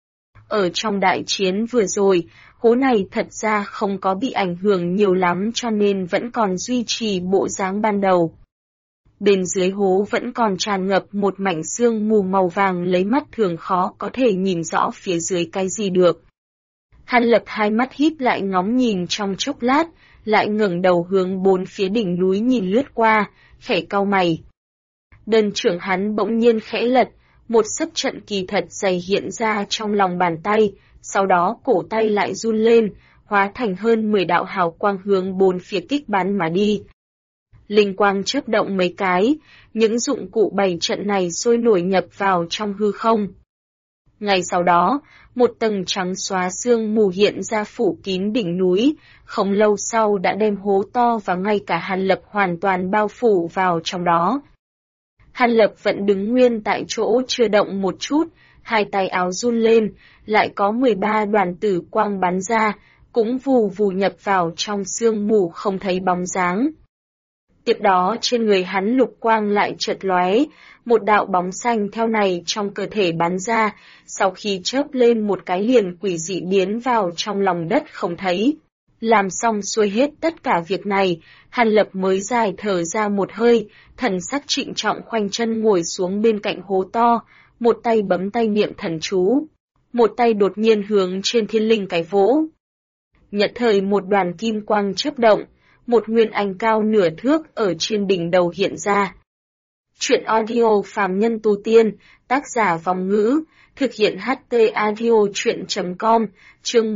Speaker 1: Ở trong đại chiến vừa rồi, hố này thật ra không có bị ảnh hưởng nhiều lắm cho nên vẫn còn duy trì bộ dáng ban đầu. Bên dưới hố vẫn còn tràn ngập một mảnh sương mù màu vàng lấy mắt thường khó có thể nhìn rõ phía dưới cái gì được. Hàn Lập hai mắt híp lại ngóng nhìn trong chốc lát, lại ngẩng đầu hướng bốn phía đỉnh núi nhìn lướt qua, khẽ cau mày. Đơn trưởng hắn bỗng nhiên khẽ lật, một sấp trận kỳ thật dày hiện ra trong lòng bàn tay, sau đó cổ tay lại run lên, hóa thành hơn 10 đạo hào quang hướng bốn phía kích bắn mà đi. Linh quang chớp động mấy cái, những dụng cụ bày trận này sôi nổi nhập vào trong hư không. Ngay sau đó, một tầng trắng xóa sương mù hiện ra phủ kín đỉnh núi, không lâu sau đã đem hố to và ngay cả Hàn Lập hoàn toàn bao phủ vào trong đó. Hàn Lập vẫn đứng nguyên tại chỗ chưa động một chút, hai tay áo run lên, lại có 13 đoàn tử quang bắn ra, cũng vù vù nhập vào trong sương mù không thấy bóng dáng. Tiếp đó trên người hắn lục quang lại chợt lóe, một đạo bóng xanh theo này trong cơ thể bắn ra, sau khi chớp lên một cái liền quỷ dị biến vào trong lòng đất không thấy. Làm xong xuôi hết tất cả việc này, Hàn Lập mới dài thở ra một hơi, thần sắc trịnh trọng khoanh chân ngồi xuống bên cạnh hố to, một tay bấm tay niệm thần chú, một tay đột nhiên hướng trên thiên linh cái vỗ. Nhất thời một đoàn kim quang chớp động, một nguyên anh cao nửa thước ở trên đỉnh đầu hiện ra. Chuyện audio phàm nhân tu tiên, tác giả Vong Ngữ, thực hiện HT audio chuyện.com, chương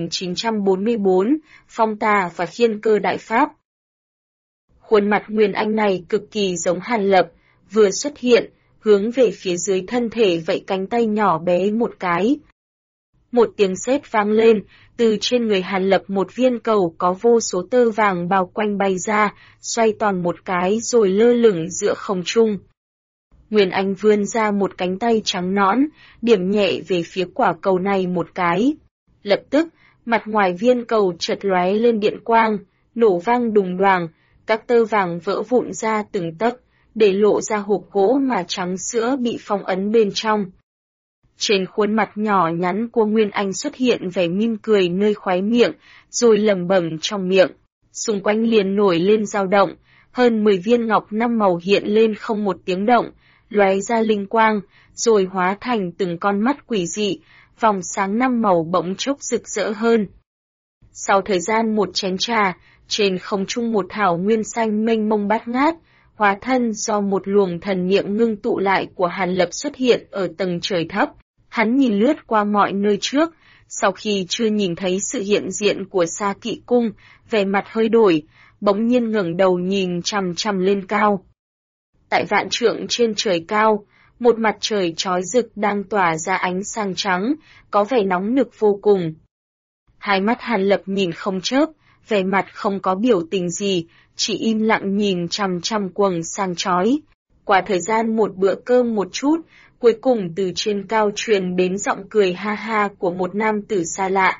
Speaker 1: 1944, Phong Tà và Khiên Cơ Đại Pháp. Khuôn mặt nguyên anh này cực kỳ giống Hàn Lập, vừa xuất hiện, hướng về phía dưới thân thể vậy cánh tay nhỏ bé một cái. Một tiếng sét vang lên, từ trên người Hàn Lập một viên cầu có vô số tơ vàng bao quanh bay ra, xoay toàn một cái rồi lơ lửng giữa không trung. Nguyên Anh vươn ra một cánh tay trắng nõn, điểm nhẹ về phía quả cầu này một cái. Lập tức, mặt ngoài viên cầu chợt lóe lên điện quang, nổ vang đùng đoàng, các tơ vàng vỡ vụn ra từng tấc, để lộ ra hộp gỗ mà trắng sữa bị phong ấn bên trong. Trên khuôn mặt nhỏ nhắn của Nguyên Anh xuất hiện vẻ mỉm cười nơi khóe miệng, rồi lẩm bẩm trong miệng. Xung quanh liền nổi lên dao động, hơn 10 viên ngọc 5 màu hiện lên không một tiếng động, lóe ra linh quang, rồi hóa thành từng con mắt quỷ dị, vòng sáng 5 màu bỗng chốc rực rỡ hơn. Sau thời gian một chén trà, trên không trung một thảo nguyên xanh mênh mông bát ngát, hóa thân do một luồng thần niệm ngưng tụ lại của Hàn Lập xuất hiện ở tầng trời thấp. Hắn nhìn lướt qua mọi nơi trước, sau khi chưa nhìn thấy sự hiện diện của Sa Kỵ Cung, vẻ mặt hơi đổi, bỗng nhiên ngẩng đầu nhìn chằm chằm lên cao. Tại vạn trượng trên trời cao, một mặt trời chói rực đang tỏa ra ánh sáng trắng, có vẻ nóng nực vô cùng. Hai mắt Hàn Lập nhìn không chớp, vẻ mặt không có biểu tình gì, chỉ im lặng nhìn chằm chằm quầng sáng chói. Qua thời gian một bữa cơm một chút, cuối cùng từ trên cao truyền đến giọng cười ha ha của một nam tử xa lạ.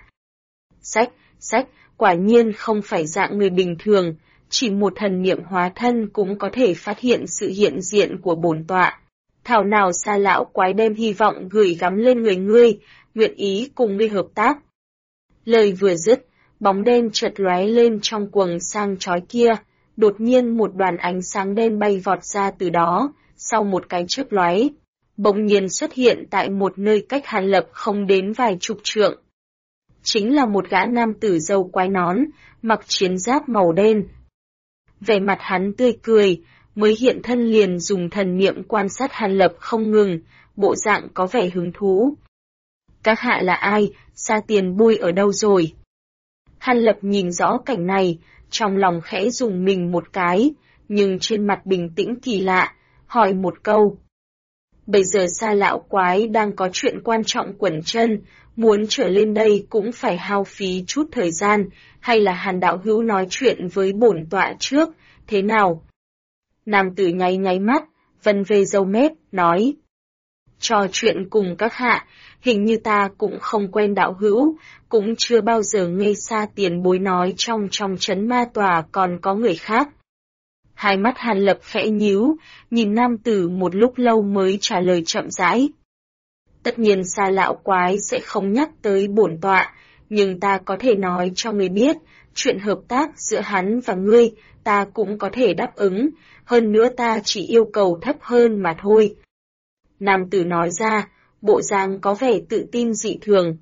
Speaker 1: Sách, quả nhiên không phải dạng người bình thường, chỉ một thần niệm hóa thân cũng có thể phát hiện sự hiện diện của bổn tọa. Thảo nào Sa lão quái đem hy vọng gửi gắm lên người ngươi, nguyện ý cùng ngươi hợp tác. Lời vừa dứt, bóng đen chợt lóe lên trong quầng sáng chói kia, đột nhiên một đoàn ánh sáng đen bay vọt ra từ đó, sau một cái chớp lóe, bỗng nhiên xuất hiện tại một nơi cách Hàn Lập không đến vài chục trượng. Chính là một gã nam tử râu quai nón, mặc chiến giáp màu đen. Vẻ mặt hắn tươi cười, mới hiện thân liền dùng thần niệm quan sát Hàn Lập không ngừng, bộ dạng có vẻ hứng thú. Các hạ là ai, Sa tiền bối ở đâu rồi? Hàn Lập nhìn rõ cảnh này, trong lòng khẽ dùng mình một cái, nhưng trên mặt bình tĩnh kỳ lạ, hỏi một câu. Bây giờ Sa lão quái đang có chuyện quan trọng quẩn chân, muốn trở lên đây cũng phải hao phí chút thời gian, hay là Hàn đạo hữu nói chuyện với bổn tọa trước, thế nào? Nam tử nháy nháy mắt, vân về râu mép, nói. Trò chuyện cùng các hạ, hình như ta cũng không quen đạo hữu, cũng chưa bao giờ nghe Sa tiền bối nói trong trấn ma tòa còn có người khác. Hai mắt Hàn Lập khẽ nhíu, nhìn nam tử một lúc lâu mới trả lời chậm rãi. Tất nhiên Sa lão quái sẽ không nhắc tới bổn tọa, nhưng ta có thể nói cho người biết, chuyện hợp tác giữa hắn và ngươi, ta cũng có thể đáp ứng, hơn nữa ta chỉ yêu cầu thấp hơn mà thôi. Nam tử nói ra, bộ dáng có vẻ tự tin dị thường.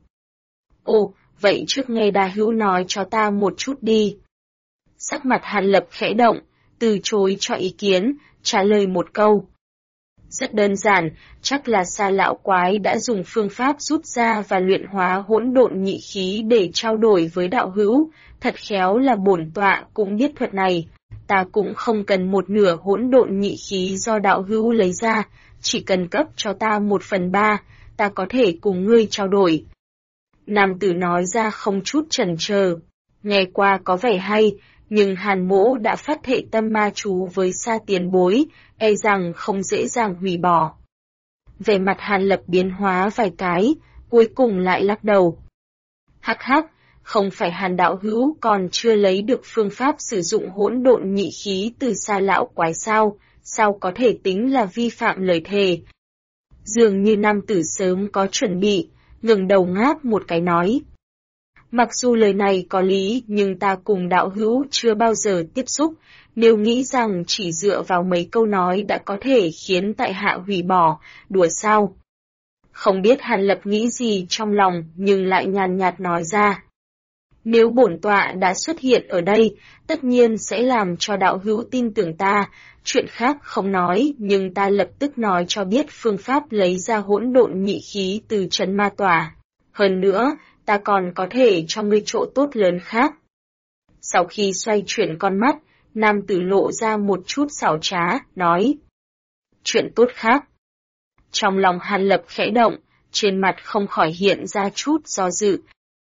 Speaker 1: Ồ, vậy trước nghe đa hữu nói cho ta một chút đi. Sắc mặt Hàn Lập khẽ động, từ chối cho ý kiến, trả lời một câu. Rất đơn giản, chắc là Sa lão quái đã dùng phương pháp rút ra và luyện hóa hỗn độn nhị khí để trao đổi với đạo hữu, thật khéo là bổn tọa cũng biết thuật này. Ta cũng không cần một nửa hỗn độn nhị khí do đạo hữu lấy ra, chỉ cần cấp cho ta 1/3, ta có thể cùng ngươi trao đổi. Nam tử nói ra không chút chần chờ, nghe qua có vẻ hay, nhưng Hàn mỗ đã phát thệ tâm ma chú với Sa tiền bối, e rằng không dễ dàng hủy bỏ. Về mặt Hàn Lập biến hóa vài cái, cuối cùng lại lắc đầu. Hắc hắc, không phải Hàn đạo hữu còn chưa lấy được phương pháp sử dụng hỗn độn nhị khí từ Sa lão quái sao có thể tính là vi phạm lời thề. Dường như nam tử sớm có chuẩn bị, ngừng đầu ngáp một cái nói. Mặc dù lời này có lý nhưng ta cùng đạo hữu chưa bao giờ tiếp xúc, nếu nghĩ rằng chỉ dựa vào mấy câu nói đã có thể khiến tại hạ hủy bỏ, đùa sao? Không biết Hàn Lập nghĩ gì trong lòng nhưng lại nhàn nhạt nói ra. Nếu bổn tọa đã xuất hiện ở đây, tất nhiên sẽ làm cho đạo hữu tin tưởng ta, chuyện khác không nói nhưng ta lập tức nói cho biết phương pháp lấy ra hỗn độn nhị khí từ trấn ma tòa. Hơn nữa, ta còn có thể cho ngươi chỗ tốt lớn khác. Sau khi xoay chuyển con mắt, nam tử lộ ra một chút xảo trá, nói. Chuyện tốt khác. Trong lòng Hàn Lập khẽ động, trên mặt không khỏi hiện ra chút do dự.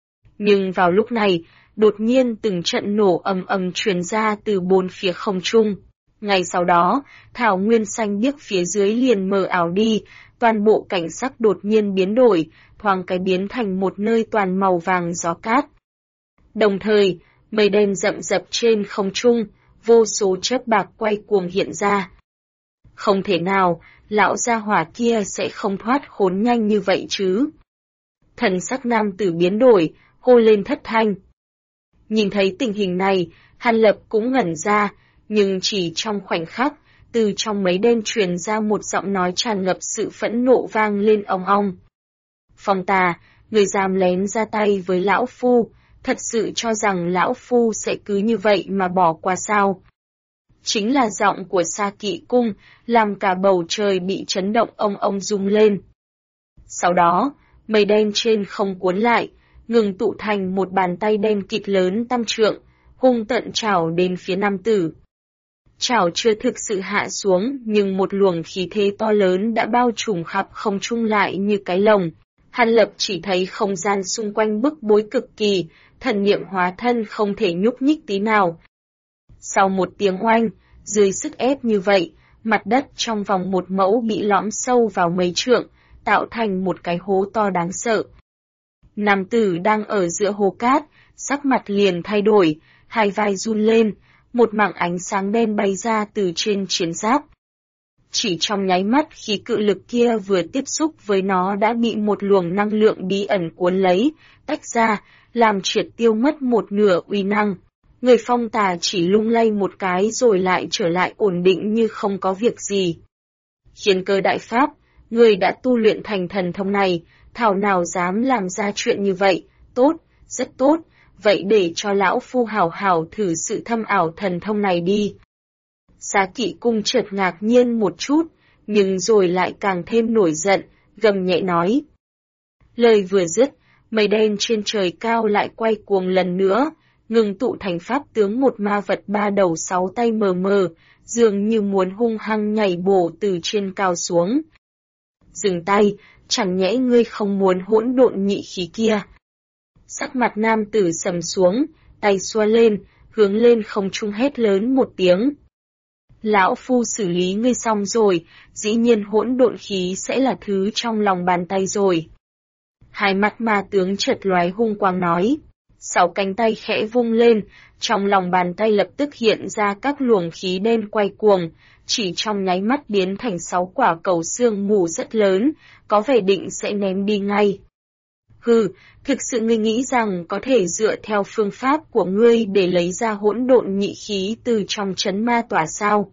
Speaker 1: Nhưng vào lúc này, đột nhiên từng trận nổ ầm ầm truyền ra từ bốn phía không trung. Ngay sau đó, thảo nguyên xanh biếc phía dưới liền mờ ảo đi, toàn bộ cảnh sắc đột nhiên biến đổi, thoáng cái biến thành một nơi toàn màu vàng gió cát. Đồng thời, mây đen rậm rập trên không trung, vô số chớp bạc quay cuồng hiện ra. Không thể nào, lão gia hỏa kia sẽ không thoát khốn nhanh như vậy chứ. Thần sắc nam tử biến đổi, hô lên thất thanh. Nhìn thấy tình hình này, Hàn Lập cũng ngẩn ra, nhưng chỉ trong khoảnh khắc, từ trong mấy đêm truyền ra một giọng nói tràn ngập sự phẫn nộ vang lên ong ong. Phong tà, người dám lén ra tay với lão phu, thật sự cho rằng lão phu sẽ cứ như vậy mà bỏ qua sao? Chính là giọng của Sa Kỵ Cung, làm cả bầu trời bị chấn động ông rung lên. Sau đó, mây đen trên không cuốn lại, ngừng tụ thành một bàn tay đen kịt lớn tam trượng, hung tận chảo đến phía nam tử. Chảo chưa thực sự hạ xuống, nhưng một luồng khí thế to lớn đã bao trùm khắp không trung lại như cái lồng. Hàn Lập chỉ thấy không gian xung quanh bức bối cực kỳ, thần niệm hóa thân không thể nhúc nhích tí nào. Sau một tiếng oanh, dưới sức ép như vậy, mặt đất trong vòng một mẫu bị lõm sâu vào mấy trượng, tạo thành một cái hố to đáng sợ. Nam tử đang ở giữa hố cát, sắc mặt liền thay đổi, hai vai run lên, một mảng ánh sáng đen bay ra từ trên chiến giáp. Chỉ trong nháy mắt khi cự lực kia vừa tiếp xúc với nó đã bị một luồng năng lượng bí ẩn cuốn lấy, tách ra, làm triệt tiêu mất một nửa uy năng. Người phong tà chỉ lung lay một cái rồi lại trở lại ổn định như không có việc gì. Khiên Cơ đại pháp, người đã tu luyện thành thần thông này, thảo nào dám làm ra chuyện như vậy, tốt, rất tốt, vậy để cho lão phu hảo hảo thử sự thâm ảo thần thông này đi. Sa Kỵ Cung chợt ngạc nhiên một chút, nhưng rồi lại càng thêm nổi giận, gầm nhẹ nói. Lời vừa dứt, mây đen trên trời cao lại quay cuồng lần nữa, ngừng tụ thành pháp tướng một ma vật ba đầu sáu tay mờ mờ, dường như muốn hung hăng nhảy bổ từ trên cao xuống. Dừng tay, chẳng nhẽ ngươi không muốn hỗn độn nhị khí kia. Sắc mặt nam tử sầm xuống, tay xoa lên, hướng lên không trung hét lớn một tiếng. Lão phu xử lý ngươi xong rồi, dĩ nhiên hỗn độn khí sẽ là thứ trong lòng bàn tay rồi. Hai mắt ma tướng chợt lóe hung quang nói. Sáu cánh tay khẽ vung lên, trong lòng bàn tay lập tức hiện ra các luồng khí đen quay cuồng, chỉ trong nháy mắt biến thành 6 quả cầu sương mù rất lớn, có vẻ định sẽ ném đi ngay. Hừ, thực sự ngươi nghĩ rằng có thể dựa theo phương pháp của ngươi để lấy ra hỗn độn nhị khí từ trong chấn ma tỏa sao?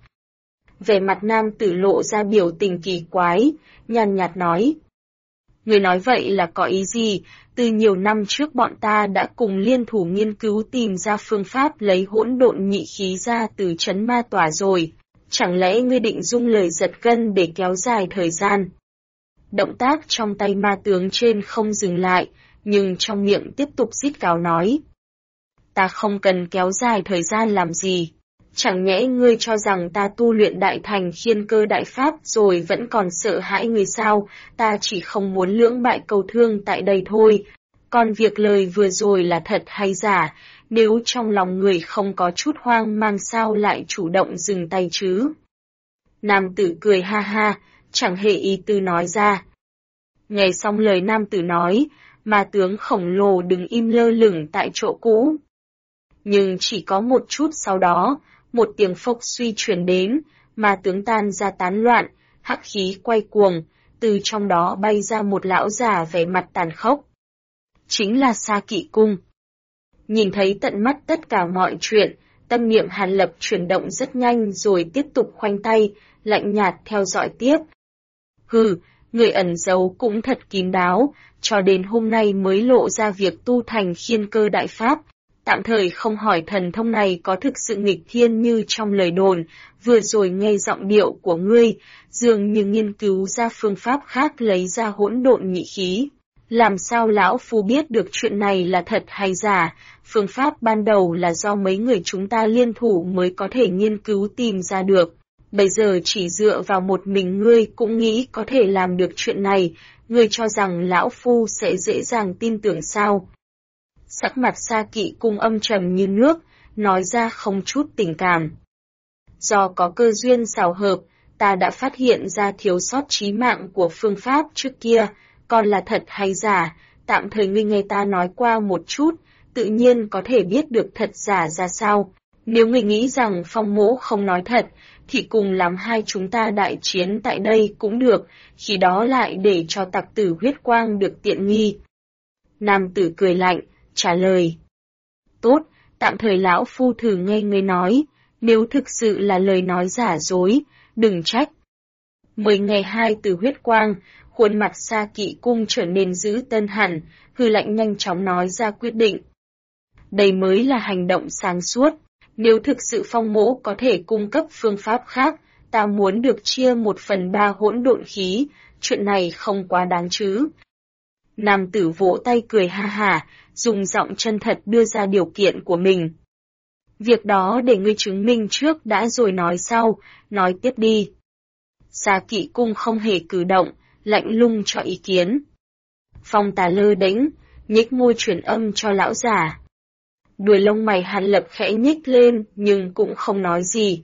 Speaker 1: Vẻ mặt nam tử lộ ra biểu tình kỳ quái, nhàn nhạt nói. Ngươi nói vậy là có ý gì? Từ nhiều năm trước bọn ta đã cùng liên thủ nghiên cứu tìm ra phương pháp lấy hỗn độn nhị khí ra từ chấn ma tỏa rồi. Chẳng lẽ ngươi định dung lời giật gân để kéo dài thời gian? Động tác trong tay ma tướng trên không dừng lại, nhưng trong miệng tiếp tục rít gào nói. Ta không cần kéo dài thời gian làm gì. Chẳng nhẽ ngươi cho rằng ta tu luyện đại thành Khiên Cơ đại pháp rồi vẫn còn sợ hãi người sao, ta chỉ không muốn lưỡng bại cầu thương tại đây thôi. Còn việc lời vừa rồi là thật hay giả, nếu trong lòng người không có chút hoang mang sao lại chủ động dừng tay chứ? Nam tử cười ha ha, chẳng hề ý tư nói ra. Nghe xong lời nam tử nói, ma tướng khổng lồ đứng im lơ lửng tại chỗ cũ. Nhưng chỉ có một chút sau đó, một tiếng phốc suy truyền đến, ma tướng tan ra tán loạn, hắc khí quay cuồng, từ trong đó bay ra một lão già vẻ mặt tàn khốc. Chính là Sa Kỵ Cung. Nhìn thấy tận mắt tất cả mọi chuyện, tâm niệm Hàn Lập chuyển động rất nhanh rồi tiếp tục khoanh tay, lạnh nhạt theo dõi tiếp. Hừ, người ẩn giấu cũng thật kín đáo, cho đến hôm nay mới lộ ra việc tu thành Khiên Cơ đại pháp. Tạm thời không hỏi thần thông này có thực sự nghịch thiên như trong lời đồn, vừa rồi nghe giọng điệu của ngươi, dường như nghiên cứu ra phương pháp khác lấy ra hỗn độn nhị khí. Làm sao lão phu biết được chuyện này là thật hay giả, phương pháp ban đầu là do mấy người chúng ta liên thủ mới có thể nghiên cứu tìm ra được. Bây giờ chỉ dựa vào một mình ngươi cũng nghĩ có thể làm được chuyện này, ngươi cho rằng lão phu sẽ dễ dàng tin tưởng sao? Sắc mặt Sa Kỵ Cung âm trầm như nước, nói ra không chút tình cảm. Do có cơ duyên xảo hợp, ta đã phát hiện ra thiếu sót chí mạng của phương pháp trước kia, còn là thật hay giả, tạm thời ngươi nghe ta nói qua một chút, tự nhiên có thể biết được thật giả ra sao. Nếu ngươi nghĩ rằng Phong Mỗ không nói thật, thì cùng lắm hai chúng ta đại chiến tại đây cũng được, khi đó lại để cho tặc tử huyết quang được tiện nghi. Nam tử cười lạnh, trả lời. Tốt, tạm thời lão phu thử nghe ngươi nói, nếu thực sự là lời nói giả dối, đừng trách. Mới nghe hai từ huyết quang, khuôn mặt Sa Kỵ Cung trở nên dữ tợn hẳn, hư lạnh nhanh chóng nói ra quyết định. Đây mới là hành động sáng suốt, nếu thực sự Phong Mỗ có thể cung cấp phương pháp khác, ta muốn được chia 1/3 hỗn độn khí, chuyện này không quá đáng chứ. Nam tử vỗ tay cười ha hả, dùng giọng chân thật đưa ra điều kiện của mình. Việc đó để ngươi chứng minh trước đã rồi nói sau, nói tiếp đi. Sa Kỵ Cung không hề cử động, lạnh lùng cho ý kiến. Phong Tà lơ đễnh, nhếch môi truyền âm cho lão giả. Đuôi lông mày Hàn Lập khẽ nhếch lên nhưng cũng không nói gì.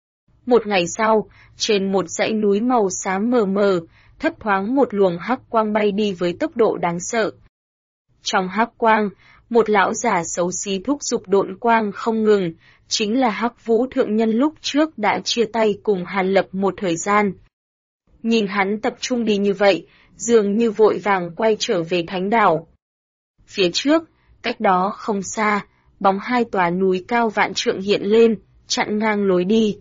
Speaker 1: Một ngày sau, trên một dãy núi màu xám mờ mờ, thấp thoáng một luồng hắc quang bay đi với tốc độ đáng sợ. Trong hắc quang, một lão giả xấu xí thúc giục độn quang không ngừng, chính là Hắc Vũ Thượng Nhân lúc trước đã chia tay cùng Hàn Lập một thời gian. Nhìn hắn tập trung đi như vậy, dường như vội vàng quay trở về thánh đảo. Phía trước, cách đó không xa, bóng hai tòa núi cao vạn trượng hiện lên, chặn ngang lối đi.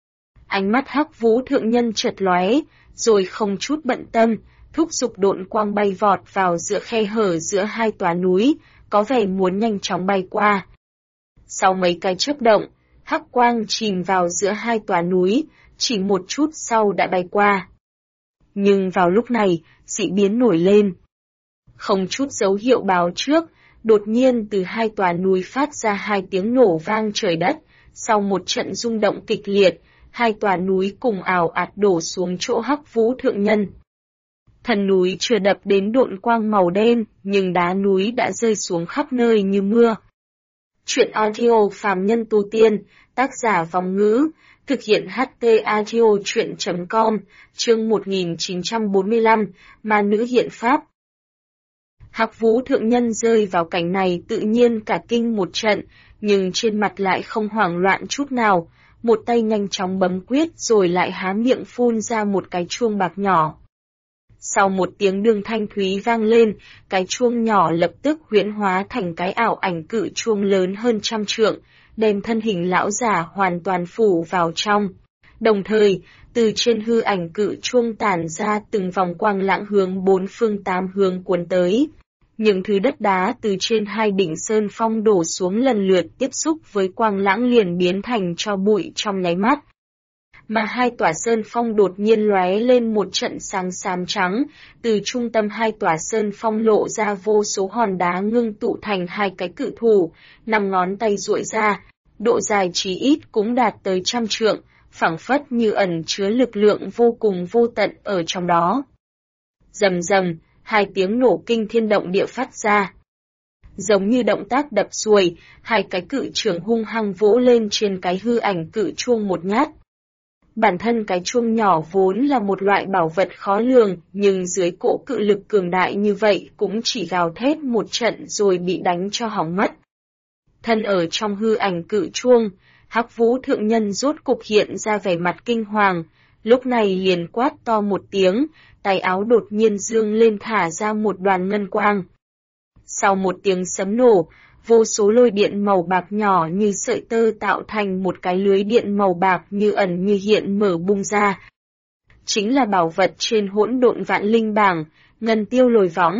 Speaker 1: Ánh mắt Hắc Vũ Thượng Nhân chợt lóe, rồi không chút bận tâm, thúc giục độn quang bay vọt vào giữa khe hở giữa hai tòa núi, có vẻ muốn nhanh chóng bay qua. Sau mấy cái chớp động, hắc quang chìm vào giữa hai tòa núi, chỉ một chút sau đã bay qua. Nhưng vào lúc này, dị biến nổi lên. Không chút dấu hiệu báo trước, đột nhiên từ hai tòa núi phát ra hai tiếng nổ vang trời đất, sau một trận rung động kịch liệt, hai tòa núi cùng ào ạt đổ xuống chỗ Hắc Vũ Thượng Nhân. Thần núi chưa đập đến độn quang màu đen, nhưng đá núi đã rơi xuống khắp nơi như mưa. Chuyện audio phàm nhân tu tiên, tác giả Vong Ngữ, thực hiện HT audio chuyện.com, chương 1945, Ma Nữ Hiện Pháp. Hắc Vũ Thượng Nhân rơi vào cảnh này tự nhiên cả kinh một trận, nhưng trên mặt lại không hoảng loạn chút nào, một tay nhanh chóng bấm quyết rồi lại há miệng phun ra một cái chuông bạc nhỏ. Sau một tiếng đương thanh thúy vang lên, cái chuông nhỏ lập tức huyễn hóa thành cái ảo ảnh cự chuông lớn hơn 100 trượng, đem thân hình lão giả hoàn toàn phủ vào trong. Đồng thời, từ trên hư ảnh cự chuông tản ra từng vòng quang lãng hướng bốn phương tám hướng cuốn tới. Những thứ đất đá từ trên hai đỉnh sơn phong đổ xuống lần lượt tiếp xúc với quang lãng liền biến thành tro bụi trong nháy mắt. Mà hai tòa sơn phong đột nhiên lóe lên một trận sáng xám trắng, từ trung tâm hai tòa sơn phong lộ ra vô số hòn đá ngưng tụ thành hai cái cự thủ, 5 ngón tay duỗi ra, độ dài chí ít cũng đạt tới 100 trượng, phảng phất như ẩn chứa lực lượng vô cùng vô tận ở trong đó. Rầm rầm, hai tiếng nổ kinh thiên động địa phát ra. Giống như động tác đập xuôi, hai cái cự chưởng hung hăng vỗ lên trên cái hư ảnh cự chuông một nhát. Bản thân cái chuông nhỏ vốn là một loại bảo vật khó lường, nhưng dưới cỗ cự lực cường đại như vậy cũng chỉ gào thét một trận rồi bị đánh cho hỏng mất. Thân ở trong hư ảnh cự chuông, Hắc Vũ Thượng Nhân rốt cục hiện ra vẻ mặt kinh hoàng, lúc này liền quát to một tiếng, tay áo đột nhiên dương lên thả ra một đoàn ngân quang. Sau một tiếng sấm nổ, vô số lôi điện màu bạc nhỏ như sợi tơ tạo thành một cái lưới điện màu bạc như ẩn như hiện mở bung ra. Chính là bảo vật trên hỗn độn vạn linh bảng, ngân tiêu lôi võng.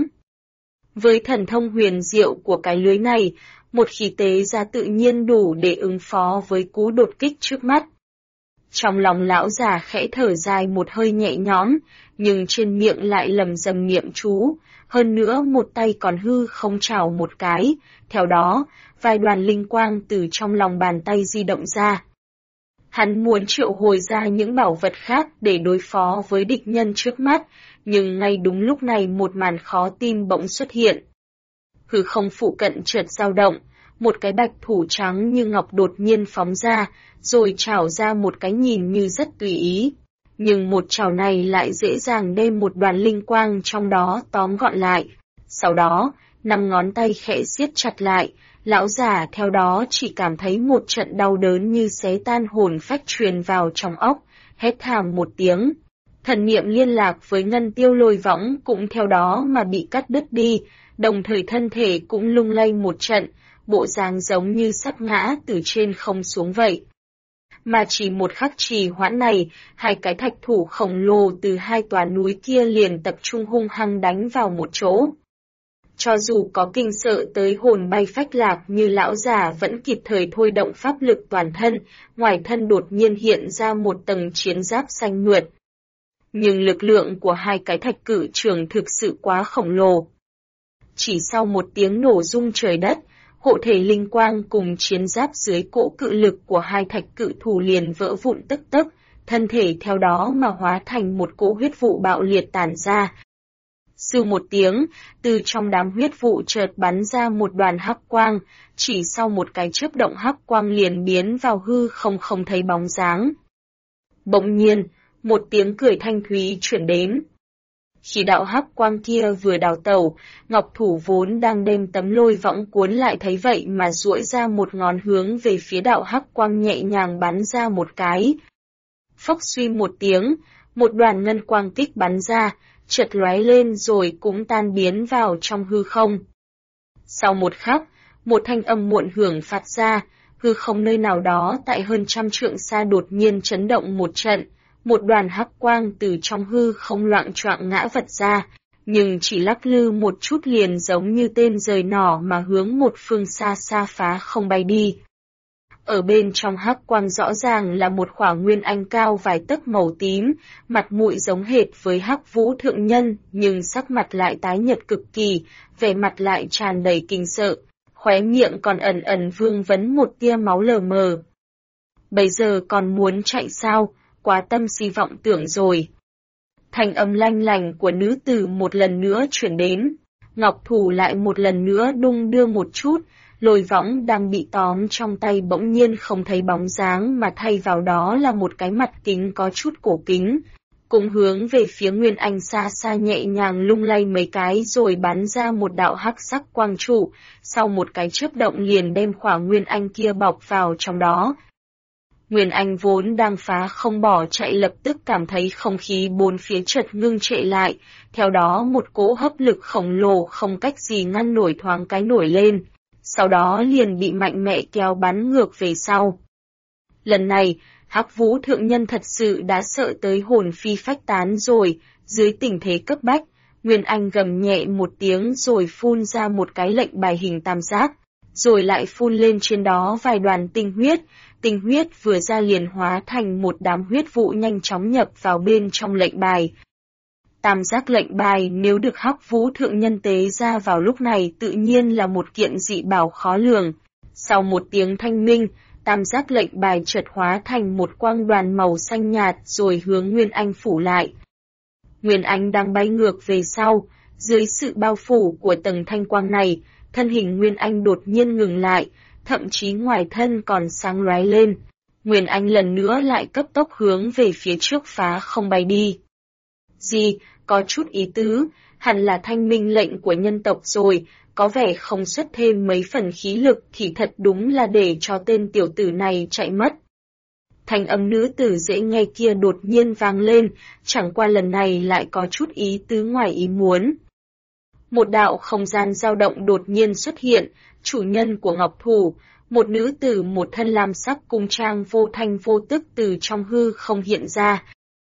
Speaker 1: Với thần thông huyền diệu của cái lưới này, một khí tế ra tự nhiên đủ để ứng phó với cú đột kích trước mắt. Trong lòng lão già khẽ thở dài một hơi nhẹ nhõm, nhưng trên miệng lại lầm rầm niệm chú, hơn nữa một tay còn hư không chảo một cái, theo đó, vài đoàn linh quang từ trong lòng bàn tay di động ra. Hắn muốn triệu hồi ra những bảo vật khác để đối phó với địch nhân trước mắt, nhưng ngay đúng lúc này một màn khó tin bỗng xuất hiện. Hư không phụ cận chợt dao động, một cái bạch thủ trắng như ngọc đột nhiên phóng ra, rồi chảo ra một cái nhìn như rất tùy ý. Nhưng một chảo này lại dễ dàng đem một đoàn linh quang trong đó tóm gọn lại. Sau đó, 5 ngón tay khẽ siết chặt lại, lão giả theo đó chỉ cảm thấy một trận đau đớn như xé tan hồn phách truyền vào trong óc, hét thảm một tiếng. Thần niệm liên lạc với ngân tiêu lôi võng cũng theo đó mà bị cắt đứt đi, đồng thời thân thể cũng lung lay một trận, bộ dáng giống như sắp ngã từ trên không xuống vậy. Mà chỉ một khắc trì hoãn này, hai cái thạch thủ khổng lồ từ hai tòa núi kia liền tập trung hung hăng đánh vào một chỗ. Cho dù có kinh sợ tới hồn bay phách lạc như lão già vẫn kịp thời thôi động pháp lực toàn thân, ngoài thân đột nhiên hiện ra một tầng chiến giáp xanh mượt. Nhưng lực lượng của hai cái thạch cự trường thực sự quá khổng lồ. Chỉ sau một tiếng nổ rung trời đất, hộ thể linh quang cùng chiến giáp dưới cỗ cự lực của hai thạch cự thủ liền vỡ vụn tức tức, thân thể theo đó mà hóa thành một cỗ huyết vụ bạo liệt tản ra. Sư một tiếng, từ trong đám huyết vụ chợt bắn ra một đoàn hắc quang, chỉ sau một cái chớp động hắc quang liền biến vào hư không thấy bóng dáng. Bỗng nhiên, một tiếng cười thanh thúy chuyển đến. Khi đạo hắc quang kia vừa đào tẩu, Ngọc Thủ vốn đang đem tấm lôi võng cuốn lại thấy vậy mà duỗi ra một ngón hướng về phía đạo hắc quang nhẹ nhàng bắn ra một cái. Phốc suy một tiếng, một đoàn ngân quang kích bắn ra, chợt lóe lên rồi cũng tan biến vào trong hư không. Sau một khắc, một thanh âm muộn hưởng phát ra, hư không nơi nào đó tại hơn 100 trượng xa đột nhiên chấn động một trận. Một đoàn hắc quang từ trong hư không loạng choạng ngã vật ra, nhưng chỉ lắc lư một chút liền giống như tên rời nỏ mà hướng một phương xa xa phá không bay đi. Ở bên trong hắc quang rõ ràng là một khỏa nguyên anh cao vài tấc màu tím, mặt mũi giống hệt với Hắc Vũ thượng nhân, nhưng sắc mặt lại tái nhợt cực kỳ, vẻ mặt lại tràn đầy kinh sợ, khóe miệng còn ẩn ẩn vương vấn một tia máu lờ mờ. Bây giờ còn muốn chạy sao? Quá tâm si vọng tưởng rồi. Thanh âm lanh lành của nữ tử một lần nữa chuyển đến, Ngọc Thủ lại một lần nữa đung đưa một chút, lôi võng đang bị tóm trong tay bỗng nhiên không thấy bóng dáng mà thay vào đó là một cái mặt kính có chút cổ kính, cũng hướng về phía Nguyên Anh xa xa nhẹ nhàng lung lay mấy cái rồi bắn ra một đạo hắc sắc quang trụ, sau một cái chớp động liền đem khỏa Nguyên Anh kia bọc vào trong đó. Nguyên Anh vốn đang phá không bỏ chạy lập tức cảm thấy không khí bốn phía chợt ngưng trệ lại, theo đó một cỗ hấp lực khổng lồ không cách gì ngăn nổi thoáng cái nổi lên, sau đó liền bị mạnh mẽ kéo bắn ngược về sau. Lần này, Hắc Vũ thượng nhân thật sự đã sợ tới hồn phi phách tán rồi, dưới tình thế cấp bách, Nguyên Anh gầm nhẹ một tiếng rồi phun ra một cái lệnh bài hình tam giác, rồi lại phun lên trên đó vài đoàn tinh huyết vừa ra liền hóa thành một đám huyết vụ nhanh chóng nhập vào bên trong lệnh bài. Tam giác lệnh bài nếu được Hắc Vũ thượng nhân tế ra vào lúc này tự nhiên là một kiện dị bảo khó lường. Sau một tiếng thanh minh, tam giác lệnh bài chợt hóa thành một quang đoàn màu xanh nhạt rồi hướng Nguyên Anh phủ lại. Nguyên Anh đang bay ngược về sau, dưới sự bao phủ của tầng thanh quang này, thân hình Nguyên Anh đột nhiên ngừng lại, thậm chí ngoài thân còn sáng lóe lên. Nguyên Anh lần nữa lại cấp tốc hướng về phía trước phá không bay đi. Gì, có chút ý tứ, hẳn là thanh minh lệnh của nhân tộc rồi, có vẻ không xuất thêm mấy phần khí lực thì thật đúng là để cho tên tiểu tử này chạy mất. Thanh âm nữ tử dễ nghe kia đột nhiên vang lên, chẳng qua lần này lại có chút ý tứ ngoài ý muốn. Một đạo không gian dao động đột nhiên xuất hiện, chủ nhân của Ngọc Thủ, một nữ tử một thân lam sắc cung trang vô thanh vô tức từ trong hư không hiện ra.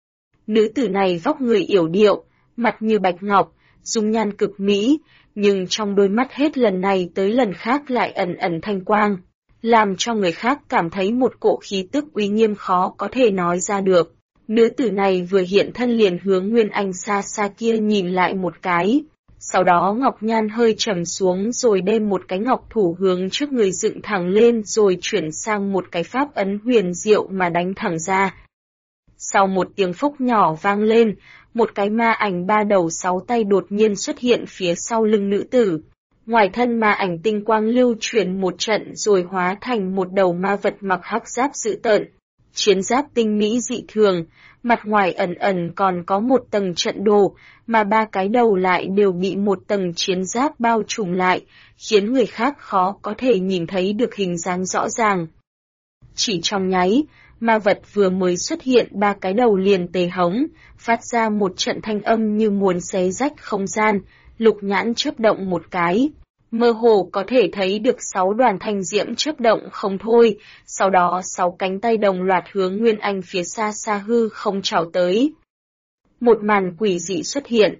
Speaker 1: Nữ tử này vóc người yểu điệu, mặt như bạch ngọc, dung nhan cực mỹ, nhưng trong đôi mắt hết lần này tới lần khác lại ẩn ẩn thanh quang, làm cho người khác cảm thấy một cỗ khí tức uy nghiêm khó có thể nói ra được. Nữ tử này vừa hiện thân liền hướng Nguyên Anh xa xa kia nhìn lại một cái, Sau đó Ngọc Nhan hơi trầm xuống rồi đem một cái ngọc thủ hướng trước người dựng thẳng lên rồi chuyển sang một cái pháp ấn huyền diệu mà đánh thẳng ra. Sau một tiếng phốc nhỏ vang lên, một cái ma ảnh 3 đầu 6 tay đột nhiên xuất hiện phía sau lưng nữ tử. Ngoài thân ma ảnh tinh quang lưu chuyển một trận rồi hóa thành một đầu ma vật mặc hắc giáp dữ tợn. Chiến giáp tinh mỹ dị thường, mặt ngoài ẩn ẩn còn có một tầng trận đồ, mà 3 cái đầu lại đều bị một tầng chiến giáp bao trùm lại, khiến người khác khó có thể nhìn thấy được hình dáng rõ ràng. Chỉ trong nháy, ma vật vừa mới xuất hiện 3 cái đầu liền tê hống, phát ra một trận thanh âm như muốn xé rách không gian, Lục Nhãn chớp động một cái. Mơ hồ có thể thấy được 6 đoàn thanh diễm chớp động không thôi, sau đó 6 cánh tay đồng loạt hướng Nguyên Anh phía xa xa hư không trào tới. Một màn quỷ dị xuất hiện.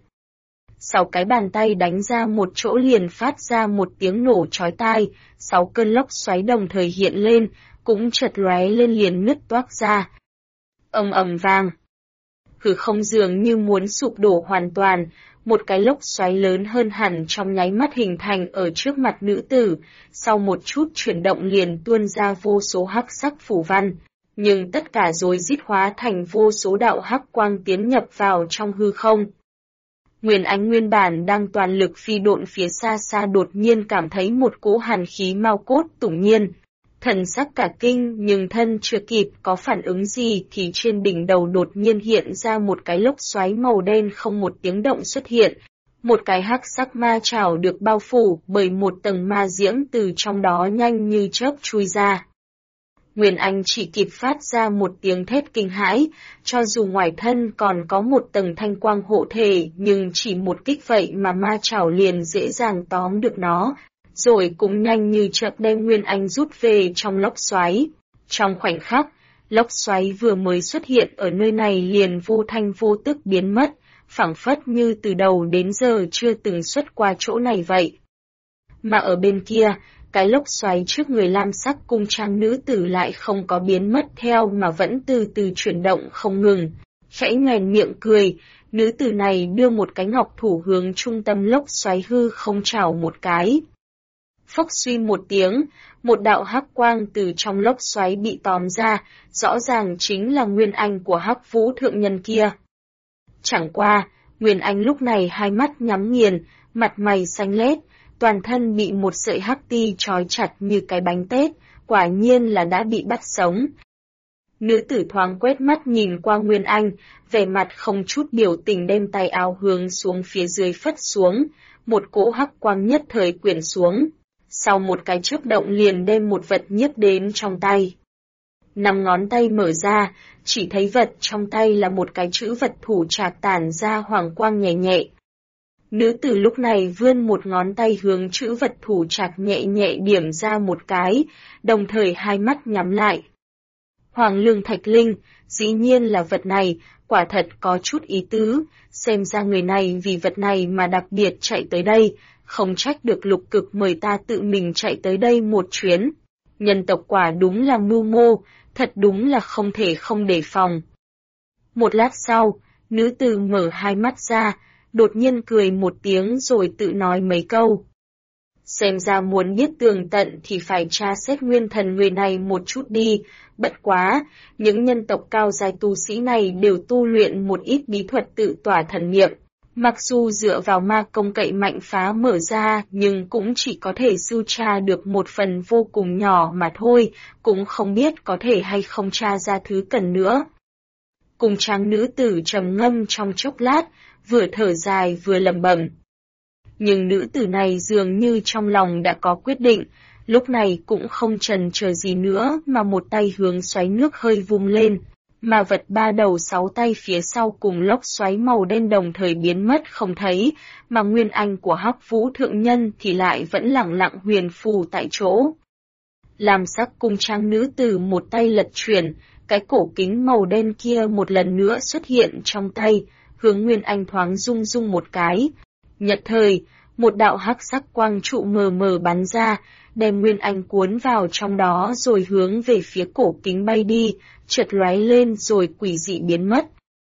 Speaker 1: 6 cái bàn tay đánh ra một chỗ liền phát ra một tiếng nổ chói tai, 6 cơn lốc xoáy đồng thời hiện lên, cũng chợt lóe lên liền nứt toác ra. Ầm ầm vang. Hư không dường như muốn sụp đổ hoàn toàn, một cái lốc xoáy lớn hơn hẳn trong nháy mắt hình thành ở trước mặt nữ tử, sau một chút chuyển động liền tuôn ra vô số hắc sắc phù văn, nhưng tất cả rối rít hóa thành vô số đạo hắc quang tiến nhập vào trong hư không. Nguyên Ánh nguyên bản đang toàn lực phi độn phía xa xa đột nhiên cảm thấy một cỗ hàn khí mao cốt tủng nhiên. Thần sắc cả kinh nhưng thân chưa kịp có phản ứng gì thì trên đỉnh đầu đột nhiên hiện ra một cái lốc xoáy màu đen không một tiếng động xuất hiện. Một cái hắc sắc ma chảo được bao phủ bởi một tầng ma diễm từ trong đó nhanh như chớp chui ra. Nguyên Anh chỉ kịp phát ra một tiếng thét kinh hãi, cho dù ngoài thân còn có một tầng thanh quang hộ thể nhưng chỉ một kích vậy mà ma chảo liền dễ dàng tóm được nó. Rồi cũng nhanh như chợt đem Nguyên Anh rút về trong lốc xoáy. Trong khoảnh khắc, lốc xoáy vừa mới xuất hiện ở nơi này liền vô thanh vô tức biến mất, phảng phất như từ đầu đến giờ chưa từng xuất qua chỗ này vậy. Mà ở bên kia, cái lốc xoáy trước người lam sắc cung trang nữ tử lại không có biến mất theo mà vẫn từ từ chuyển động không ngừng. Khẽ nhoẻn miệng cười, nữ tử này đưa một cái ngọc thủ hướng trung tâm lốc xoáy hư không chảo một cái. Phốc suy một tiếng, một đạo hắc quang từ trong lốc xoáy bị tóm ra, rõ ràng chính là Nguyên Anh của Hắc Vũ thượng nhân kia. Chẳng qua, Nguyên Anh lúc này hai mắt nhắm nghiền, mặt mày xanh lét, toàn thân bị một sợi hắc ti trói chặt như cái bánh tét, quả nhiên là đã bị bắt sống. Nữ tử thoáng quét mắt nhìn qua Nguyên Anh, vẻ mặt không chút biểu tình đem tay áo hướng xuống phía dưới phất xuống, một cỗ hắc quang nhất thời quyển xuống. Sau một cái chớp động liền đem một vật nhiếp đến trong tay. 5 ngón tay mở ra, chỉ thấy vật trong tay là một cái chữ vật thủ trạc tản ra hoàng quang nhẹ nhẹ. Nữ tử lúc này vươn một ngón tay hướng chữ vật thủ trạc nhẹ nhẹ điểm ra một cái, đồng thời hai mắt nhắm lại. Hoàng Lương Thạch Linh, dĩ nhiên là vật này, quả thật có chút ý tứ, xem ra người này vì vật này mà đặc biệt chạy tới đây. Không trách được Lục Cực mời ta tự mình chạy tới đây một chuyến. Nhân tộc quả đúng là mưu mô, thật đúng là không thể không đề phòng. Một lát sau, nữ tử mở hai mắt ra, đột nhiên cười một tiếng rồi tự nói mấy câu. Xem ra muốn biết tường tận thì phải tra xét nguyên thần người này một chút đi, bất quá, những nhân tộc cao giai tu sĩ này đều tu luyện một ít bí thuật tự tỏa thần niệm. Mặc dù dựa vào ma công cậy mạnh phá mở ra nhưng cũng chỉ có thể sưu tra được một phần vô cùng nhỏ mà thôi, cũng không biết có thể hay không tra ra thứ cần nữa. Cùng trang nữ tử trầm ngâm trong chốc lát, vừa thở dài vừa lẩm bẩm. Nhưng nữ tử này dường như trong lòng đã có quyết định, lúc này cũng không chần chờ gì nữa mà một tay hướng xoáy nước hơi vung lên. Mà vật 3 đầu 6 tay phía sau cùng lốc xoáy màu đen đồng thời biến mất không thấy, mà Nguyên Anh của Hắc Vũ thượng nhân thì lại vẫn lẳng lặng huyền phù tại chỗ. Làm sắc cung trang nữ tử một tay lật chuyển, cái cổ kính màu đen kia một lần nữa xuất hiện trong tay, hướng Nguyên Anh thoáng rung rung một cái. Nhật thời, một đạo hắc sắc quang trụ mờ mờ bắn ra, đem Nguyên Anh cuốn vào trong đó rồi hướng về phía cổ kính bay đi, chợt lóe lên rồi quỷ dị biến mất.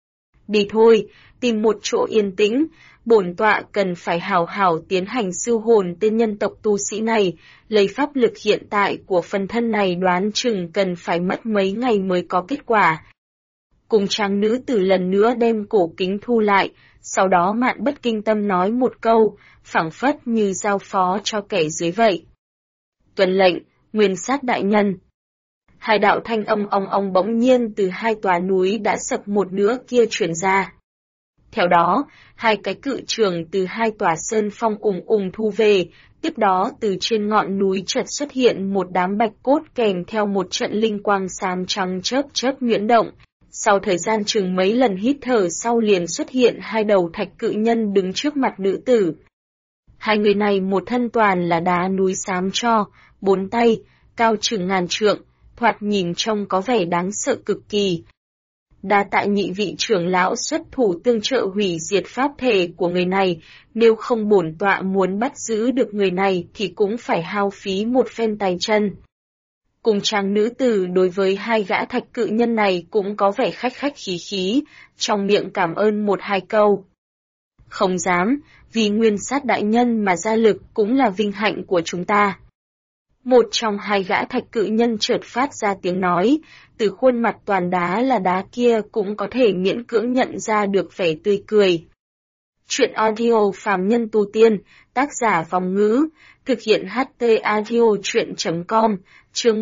Speaker 1: Đi thôi, tìm một chỗ yên tĩnh, bổn tọa cần phải hào hào tiến hành siêu hồn tên nhân tộc tu sĩ này, lấy pháp lực hiện tại của phần thân này đoán chừng cần phải mất mấy ngày mới có kết quả. Cùng trang nữ tử lần nữa đem cổ kính thu lại, sau đó Mạn Bất Kinh Tâm nói một câu, phảng phất như giao phó cho kẻ dưới vậy. Tuân lệnh, Nguyên Sát đại nhân. Hai đạo thanh âm ong ong bỗng nhiên từ hai tòa núi đã sập một nửa kia truyền ra. Theo đó, hai cái cự trường từ hai tòa sơn phong ùng thu về, tiếp đó từ trên ngọn núi chợt xuất hiện một đám bạch cốt kèm theo một trận linh quang xám trắng chớp chớp nhuyễn động. Sau thời gian chừng mấy lần hít thở sau liền xuất hiện hai đầu thạch cự nhân đứng trước mặt nữ tử. Hai người này một thân toàn là đá núi xám cho, bốn tay, cao chừng ngàn trượng, thoạt nhìn trông có vẻ đáng sợ cực kỳ. Đa tạ nhị vị trưởng lão xuất thủ tương trợ hủy diệt pháp thể của người này, nếu không bổn tọa muốn bắt giữ được người này thì cũng phải hao phí một phen tay chân. Cùng trang nữ tử đối với hai gã thạch cự nhân này cũng có vẻ khách khách khí khí, trong miệng cảm ơn một hai câu. Không dám, vì Nguyên Sát đại nhân mà ra lực cũng là vinh hạnh của chúng ta. Một trong hai gã thạch cự nhân chợt phát ra tiếng nói, từ khuôn mặt toàn đá là đá kia cũng có thể miễn cưỡng nhận ra được vẻ tươi cười. Chuyện audio phàm nhân tu tiên, tác giả Vong Ngữ, thực hiện HT audio chuyện.com, chương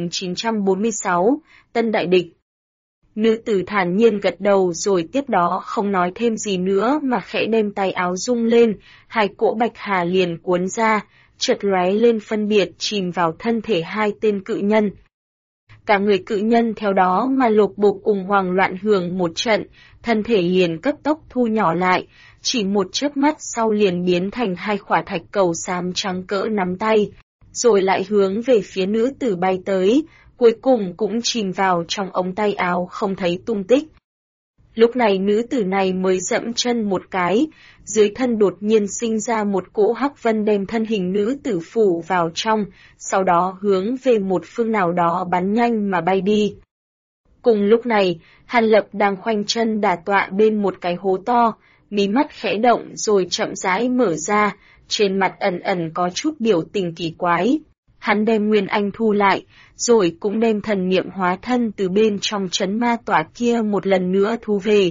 Speaker 1: 1946, Tân Đại Địch. Nữ tử thản nhiên gật đầu rồi tiếp đó không nói thêm gì nữa mà khẽ đem tay áo rung lên, hai cỗ bạch hà liền cuốn ra, chợt lóe lên phân biệt chìm vào thân thể hai tên cự nhân. Cả người cự nhân theo đó mà lột bột hoang loạn hưởng một trận, thân thể liền cấp tốc thu nhỏ lại, chỉ một chớp mắt sau liền biến thành hai khỏa thạch cầu xám trắng cỡ nắm tay, rồi lại hướng về phía nữ tử bay tới, cuối cùng cũng chìm vào trong ống tay áo không thấy tung tích. Lúc này nữ tử này mới dẫm chân một cái, dưới thân đột nhiên sinh ra một cỗ hắc vân đem thân hình nữ tử phủ vào trong, sau đó hướng về một phương nào đó bắn nhanh mà bay đi. Cùng lúc này, Hàn Lập đang khoanh chân đả tọa bên một cái hố to, mí mắt khẽ động rồi chậm rãi mở ra, trên mặt ẩn ẩn có chút biểu tình kỳ quái. Hắn đem Nguyên Anh thu lại, rồi cũng đem thần niệm hóa thân từ bên trong trấn ma tỏa kia một lần nữa thu về.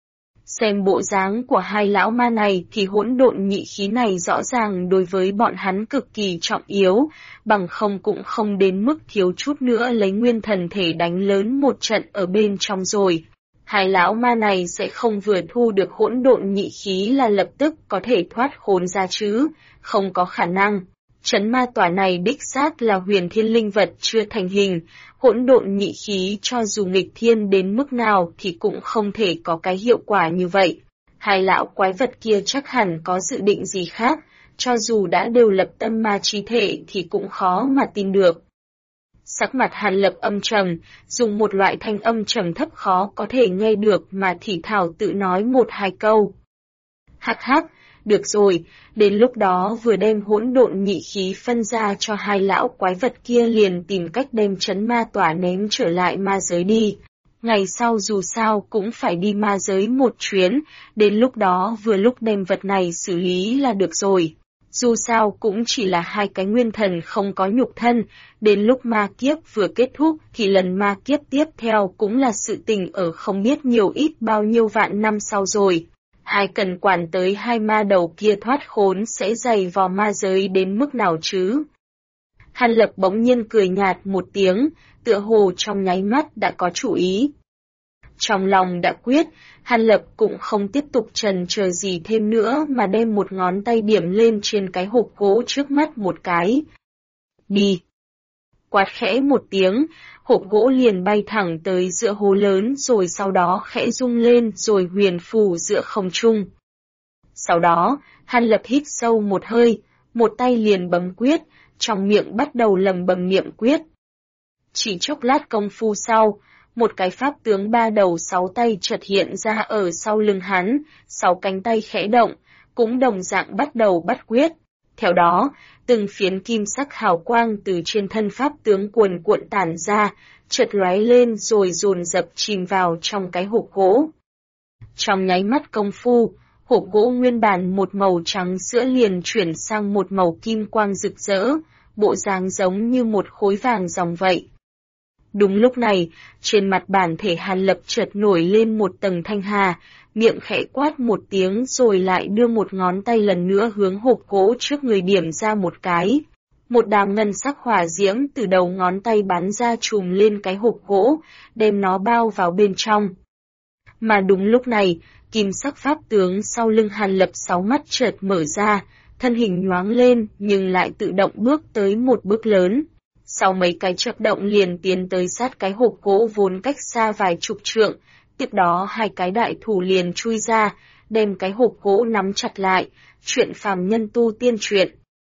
Speaker 1: Xem bộ dáng của hai lão ma này thì hỗn độn nhị khí này rõ ràng đối với bọn hắn cực kỳ trọng yếu, bằng không cũng không đến mức thiếu chút nữa lấy nguyên thần thể đánh lớn một trận ở bên trong rồi. Hai lão ma này sẽ không vừa thu được hỗn độn nhị khí là lập tức có thể thoát khốn ra chứ, không có khả năng. Trấn ma tỏa này đích xác là huyền thiên linh vật chưa thành hình, hỗn độn nhị khí cho dù nghịch thiên đến mức nào thì cũng không thể có cái hiệu quả như vậy. Hai lão quái vật kia chắc hẳn có dự định gì khác, cho dù đã đều lập tâm ma trí thể thì cũng khó mà tin được. Sắc mặt Hàn Lập âm trầm, dùng một loại thanh âm trầm thấp khó có thể nghe được mà thì thảo tự nói một hai câu. Hắc hắc, được rồi, đến lúc đó vừa đem hỗn độn nhị khí phân ra cho hai lão quái vật kia liền tìm cách đem trấn ma tỏa ném trở lại ma giới đi. Ngày sau dù sao cũng phải đi ma giới một chuyến, đến lúc đó vừa lúc đem vật này xử lý là được rồi. Dù sao cũng chỉ là hai cái nguyên thần không có nhục thân, đến lúc ma kiếp vừa kết thúc thì lần ma kiếp tiếp theo cũng là sự tình ở không biết nhiều ít bao nhiêu vạn năm sau rồi. Ai cần quản tới hai ma đầu kia thoát khốn sẽ dày vò ma giới đến mức nào chứ? Hàn Lập bỗng nhiên cười nhạt một tiếng, tựa hồ trong nháy mắt đã có chủ ý. Trong lòng đã quyết, Hàn Lập cũng không tiếp tục chần chờ gì thêm nữa mà đem một ngón tay điểm lên trên cái hộp gỗ trước mắt một cái. Đi! Quát khẽ một tiếng, hộp gỗ liền bay thẳng tới giữa hố lớn rồi sau đó khẽ rung lên rồi huyền phù giữa không trung. Sau đó, Hàn Lập hít sâu một hơi, một tay liền bấm quyết, trong miệng bắt đầu lầm bầm niệm quyết. Chỉ chốc lát công phu sau, một cái pháp tướng ba đầu sáu tay chợt hiện ra ở sau lưng hắn, sáu cánh tay khẽ động, cũng đồng dạng bắt đầu bắt quyết. Theo đó, từng phiến kim sắc hào quang từ trên thân pháp tướng cuồn cuộn tản ra, chợt lóe lên rồi dồn dập chìm vào trong cái hộp gỗ. Trong nháy mắt công phu, hộp gỗ nguyên bản một màu trắng sữa liền chuyển sang một màu kim quang rực rỡ, bộ dáng giống như một khối vàng ròng vậy. Đúng lúc này, trên mặt bản thể Hàn Lập chợt nổi lên một tầng thanh hà, miệng khẽ quát một tiếng rồi lại đưa một ngón tay lần nữa hướng hộp gỗ trước người điểm ra một cái. Một đám ngân sắc hỏa diễm từ đầu ngón tay bắn ra trùm lên cái hộp gỗ, đem nó bao vào bên trong. Mà đúng lúc này, kim sắc pháp tướng sau lưng Hàn Lập 6 mắt chợt mở ra, thân hình nhoáng lên nhưng lại tự động bước tới một bước lớn. Sau mấy cái chớp động liền tiến tới sát cái hộp gỗ vốn cách xa vài chục trượng, tiếp đó hai cái đại thủ liền chui ra, đem cái hộp gỗ nắm chặt lại, chuyện phàm nhân tu tiên truyện.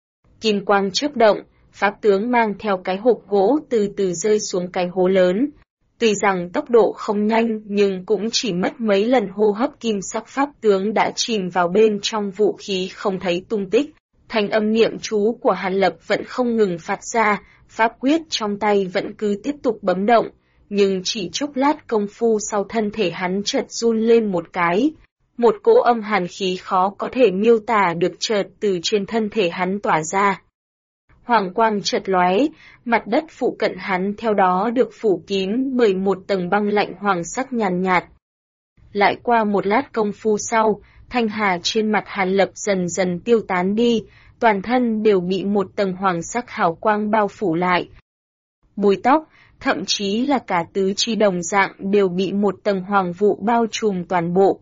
Speaker 1: Kim quang chớp động, pháp tướng mang theo cái hộp gỗ từ từ rơi xuống cái hố lớn. Tuy rằng tốc độ không nhanh nhưng cũng chỉ mất mấy lần hô hấp kim sắc pháp tướng đã chìm vào bên trong vũ khí không thấy tung tích. Thanh âm niệm chú của Hàn Lập vẫn không ngừng phát ra, pháp quyết trong tay vẫn cứ tiếp tục bấm động, nhưng chỉ chốc lát công phu sau thân thể hắn chợt run lên một cái. Một cỗ âm hàn khí khó có thể miêu tả được chợt từ trên thân thể hắn tỏa ra. Hoàng quang chợt lóe, mặt đất phụ cận hắn theo đó được phủ kín bởi một tầng băng lạnh hoàng sắc nhàn nhạt. Lại qua một lát công phu sau, thanh hà trên mặt Hàn Lập dần dần tiêu tán đi, toàn thân đều bị một tầng hoàng sắc hào quang bao phủ lại. Búi tóc, thậm chí là cả tứ chi đồng dạng đều bị một tầng hoàng vụ bao trùm toàn bộ.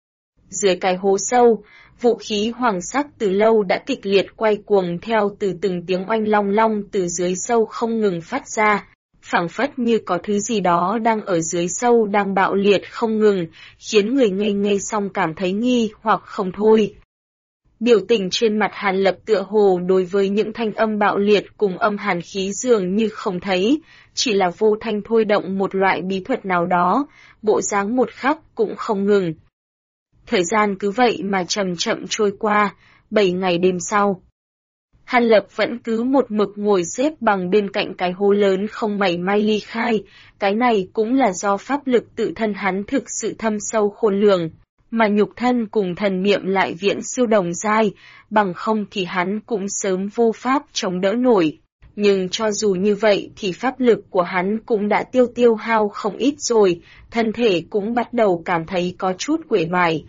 Speaker 1: Dưới cái hố sâu, vũ khí hoàng sắc từ lâu đã kịch liệt quay cuồng theo từ từng tiếng oanh long long từ dưới sâu không ngừng phát ra, phảng phất như có thứ gì đó đang ở dưới sâu đang bạo liệt không ngừng, khiến người nghe xong cảm thấy nghi hoặc không thôi. Biểu tình trên mặt Hàn Lập tựa hồ đối với những thanh âm bạo liệt cùng âm hàn khí dường như không thấy, chỉ là vô thanh thôi động một loại bí thuật nào đó, bộ dáng một khắc cũng không ngừng. Thời gian cứ vậy mà chậm chậm trôi qua, 7 ngày đêm sau. Hàn Lập vẫn cứ một mực ngồi xếp bằng bên cạnh cái hố lớn không mảy may ly khai, cái này cũng là do pháp lực tự thân hắn thực sự thâm sâu khôn lường, mà nhục thân cùng thần niệm lại viễn siêu đồng giai, bằng không thì hắn cũng sớm vô pháp chống đỡ nổi. Nhưng cho dù như vậy thì pháp lực của hắn cũng đã tiêu hao không ít rồi, thân thể cũng bắt đầu cảm thấy có chút uể oải.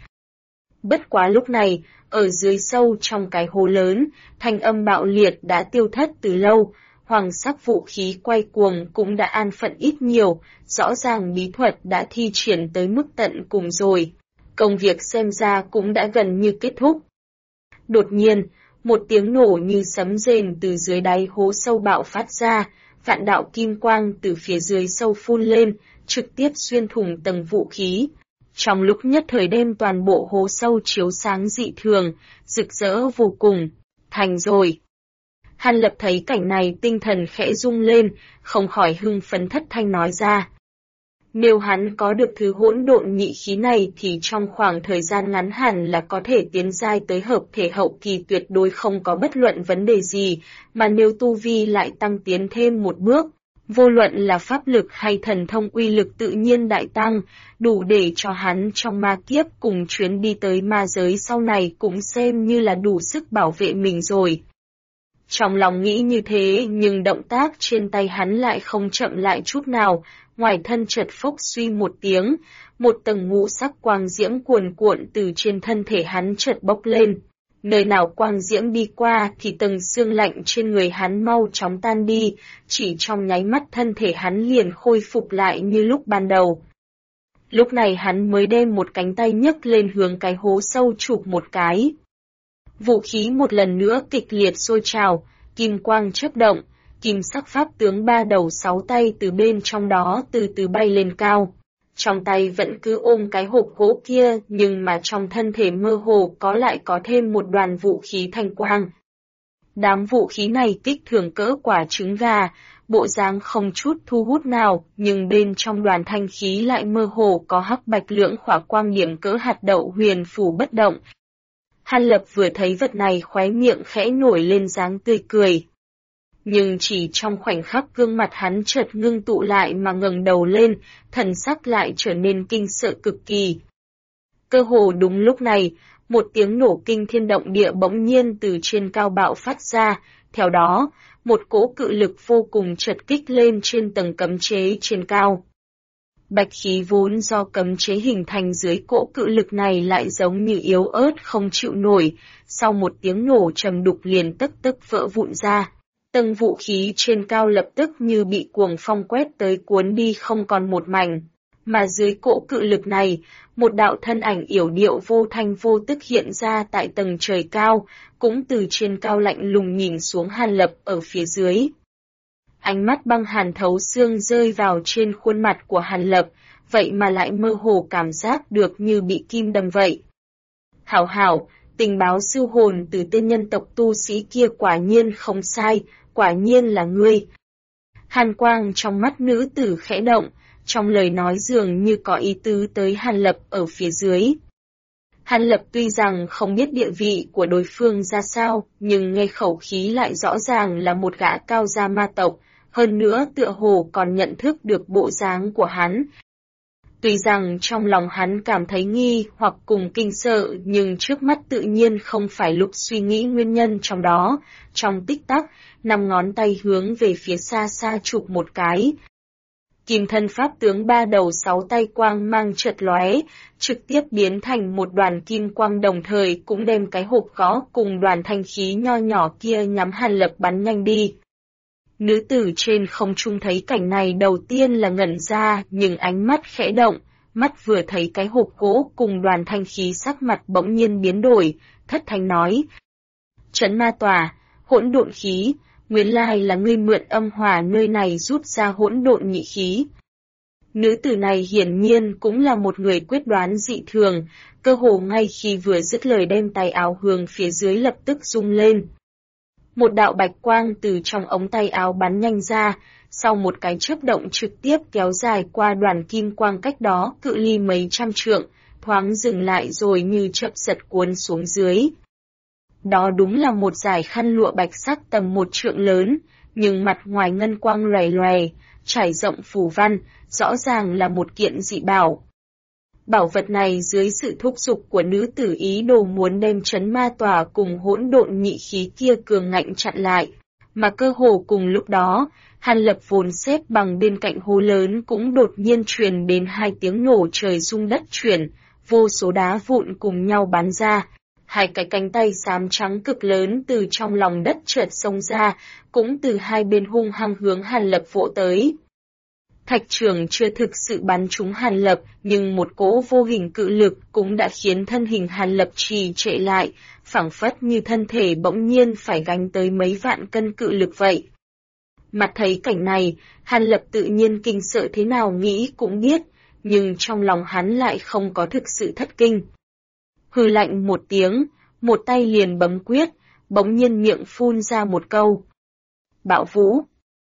Speaker 1: Bất quá lúc này, ở dưới sâu trong cái hố lớn, thanh âm bạo liệt đã tiêu thất từ lâu, hoàng sắc vũ khí quay cuồng cũng đã an phận ít nhiều, rõ ràng bí thuật đã thi triển tới mức tận cùng rồi. Công việc xem ra cũng đã gần như kết thúc. Đột nhiên, một tiếng nổ như sấm rền từ dưới đáy hố sâu bạo phát ra, vạn đạo kim quang từ phía dưới sâu phun lên, trực tiếp xuyên thủng tầng vũ khí. Trong lúc nhất thời đem toàn bộ hố sâu chiếu sáng dị thường, rực rỡ vô cùng. Thành rồi. Hàn Lập thấy cảnh này tinh thần khẽ rung lên, không khỏi hưng phấn thất thanh nói ra. Nếu hắn có được thứ hỗn độn nhị khí này thì trong khoảng thời gian ngắn hẳn là có thể tiến giai tới hợp thể hậu kỳ tuyệt đối không có bất luận vấn đề gì, mà nếu tu vi lại tăng tiến thêm một bước, vô luận là pháp lực hay thần thông uy lực tự nhiên đại tăng, đủ để cho hắn trong ma kiếp cùng chuyến đi tới ma giới sau này cũng xem như là đủ sức bảo vệ mình rồi. Trong lòng nghĩ như thế nhưng động tác trên tay hắn lại không chậm lại chút nào, ngoài thân chợt phốc suy một tiếng, một tầng ngũ sắc quang diễm cuồn cuộn từ trên thân thể hắn chợt bốc lên. Nơi nào quang diễm đi qua thì tầng xương lạnh trên người hắn mau chóng tan đi, chỉ trong nháy mắt thân thể hắn liền khôi phục lại như lúc ban đầu. Lúc này hắn mới đem một cánh tay nhấc lên hướng cái hố sâu chụp một cái. Vũ khí một lần nữa kịch liệt sôi trào, kim quang chớp động, kim sắc pháp tướng 3 đầu 6 tay từ bên trong đó từ từ bay lên cao. Trong tay vẫn cứ ôm cái hộp gỗ kia nhưng mà trong thân thể mơ hồ lại có thêm một đoàn vũ khí thanh quang. Đám vũ khí này kích thước cỡ quả trứng gà, bộ dáng không chút thu hút nào, nhưng bên trong đoàn thanh khí lại mơ hồ có hắc bạch lưỡng khỏa quang điểm cỡ hạt đậu huyền phù bất động. Hàn Lập vừa thấy vật này khóe miệng khẽ nổi lên dáng tươi cười. Nhưng chỉ trong khoảnh khắc gương mặt hắn chợt ngưng tụ lại mà ngẩng đầu lên, thần sắc lại trở nên kinh sợ cực kỳ. Cơ hồ đúng lúc này, một tiếng nổ kinh thiên động địa bỗng nhiên từ trên cao bạo phát ra, theo đó, một cỗ cự lực vô cùng chật kích lên trên tầng cấm chế trên cao. Bạch khí vốn do cấm chế hình thành dưới cỗ cự lực này lại giống như yếu ớt không chịu nổi, sau một tiếng nổ trầm đục liền tức tức vỡ vụn ra. Tầng vũ khí trên cao lập tức như bị cuồng phong quét tới cuốn đi không còn một mảnh. Mà dưới cỗ cự lực này, một đạo thân ảnh yểu điệu vô thanh vô tức hiện ra tại tầng trời cao, cũng từ trên cao lạnh lùng nhìn xuống Hàn Lập ở phía dưới. Ánh mắt băng hàn thấu xương rơi vào trên khuôn mặt của Hàn Lập, vậy mà lại mơ hồ cảm giác được như bị kim đâm vậy. Hảo hảo, tình báo siêu hồn từ tên nhân tộc tu sĩ kia quả nhiên không sai, quả nhiên là ngươi. Hàn quang trong mắt nữ tử khẽ động, trong lời nói dường như có ý tứ tới Hàn Lập ở phía dưới. Hàn Lập tuy rằng không biết địa vị của đối phương ra sao, nhưng nghe khẩu khí lại rõ ràng là một gã cao gia ma tộc, hơn nữa tựa hồ còn nhận thức được bộ dáng của hắn. Tuy rằng trong lòng hắn cảm thấy nghi hoặc cùng kinh sợ, nhưng trước mắt tự nhiên không phải lúc suy nghĩ nguyên nhân trong đó. Trong tích tắc, 5 ngón tay hướng về phía xa xa chụp một cái. Kim thân pháp tướng 3 đầu 6 tay quang mang chợt lóe, trực tiếp biến thành một đoàn kim quang, đồng thời cũng đem cái hộp gõ cùng đoàn thanh khí nho nhỏ kia nhắm Hàn Lập bắn nhanh đi. Nữ tử trên không trung thấy cảnh này đầu tiên là ngẩn ra, nhưng ánh mắt khẽ động, mắt vừa thấy cái hộp gỗ cùng đoàn thanh khí sắc mặt bỗng nhiên biến đổi, thất thanh nói. Trấn ma tòa, hỗn độn khí, nguyên lai là ngươi mượn âm hỏa nơi này rút ra hỗn độn nhị khí. Nữ tử này hiển nhiên cũng là một người quyết đoán dị thường, cơ hồ ngay khi vừa dứt lời đem tay áo hướng phía dưới lập tức rung lên. Một đạo bạch quang từ trong ống tay áo bắn nhanh ra, sau một cái chớp động trực tiếp kéo dài qua đoàn kim quang cách đó cự ly mấy trăm trượng, thoáng dừng lại rồi như chậm giật cuốn xuống dưới. Đó đúng là một dải khăn lụa bạch sắc tầm 1 trượng lớn, nhưng mặt ngoài ngân quang loè loè, trải rộng phù văn, rõ ràng là một kiện dị bảo. Bảo vật này dưới sự thúc giục của nữ tử ý đồ muốn đem trấn ma tòa cùng hỗn độn nhị khí kia cường ngạnh chặn lại, mà cơ hồ cùng lúc đó, Hàn Lập vốn xếp bằng bên cạnh hố lớn cũng đột nhiên truyền đến 2 tiếng nổ trời rung đất chuyển, vô số đá vụn cùng nhau bắn ra. 2 cái cánh tay xám trắng cực lớn từ trong lòng đất chợt xông ra, cũng từ hai bên hung hăng hướng Hàn Lập vỗ tới. Thạch trưởng chưa thực sự bắn trúng Hàn Lập, nhưng một cỗ vô hình cự lực cũng đã khiến thân hình Hàn Lập trì trệ lại, phảng phất như thân thể bỗng nhiên phải gánh tới mấy vạn cân cự lực vậy. Mặt thấy cảnh này, Hàn Lập tự nhiên kinh sợ thế nào nghĩ cũng biết, nhưng trong lòng hắn lại không có thực sự thất kinh. Hừ lạnh một tiếng, một tay liền bấm quyết, bỗng nhiên miệng phun ra một câu. Bạo vũ.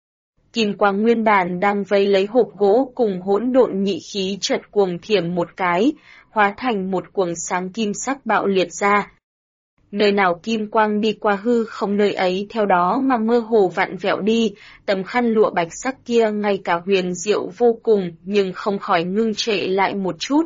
Speaker 1: Kim quang nguyên bản đang vây lấy hộp gỗ cùng hỗn độn nhị khí chợt cuồng thiểm một cái, hóa thành một cuồng sáng kim sắc bạo liệt ra. Nơi nào kim quang đi qua hư không nơi ấy theo đó mà mơ hồ vặn vẹo đi, tấm khăn lụa bạch sắc kia ngay cả huyền diệu vô cùng nhưng không khỏi ngưng trệ lại một chút.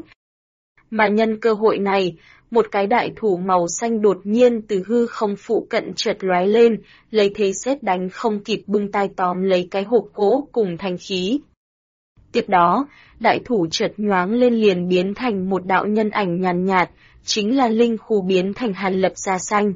Speaker 1: Mà nhân cơ hội này, một cái đại thủ màu xanh đột nhiên từ hư không phụ cận chợt lóe lên, lấy thế sét đánh không kịp bưng tay tóm lấy cái hộp gỗ cùng thanh khí. Tiếp đó, đại thủ chợt nhoáng lên liền biến thành một đạo nhân ảnh nhàn nhạt, chính là Linh Khu biến thành Hàn Lập da xanh.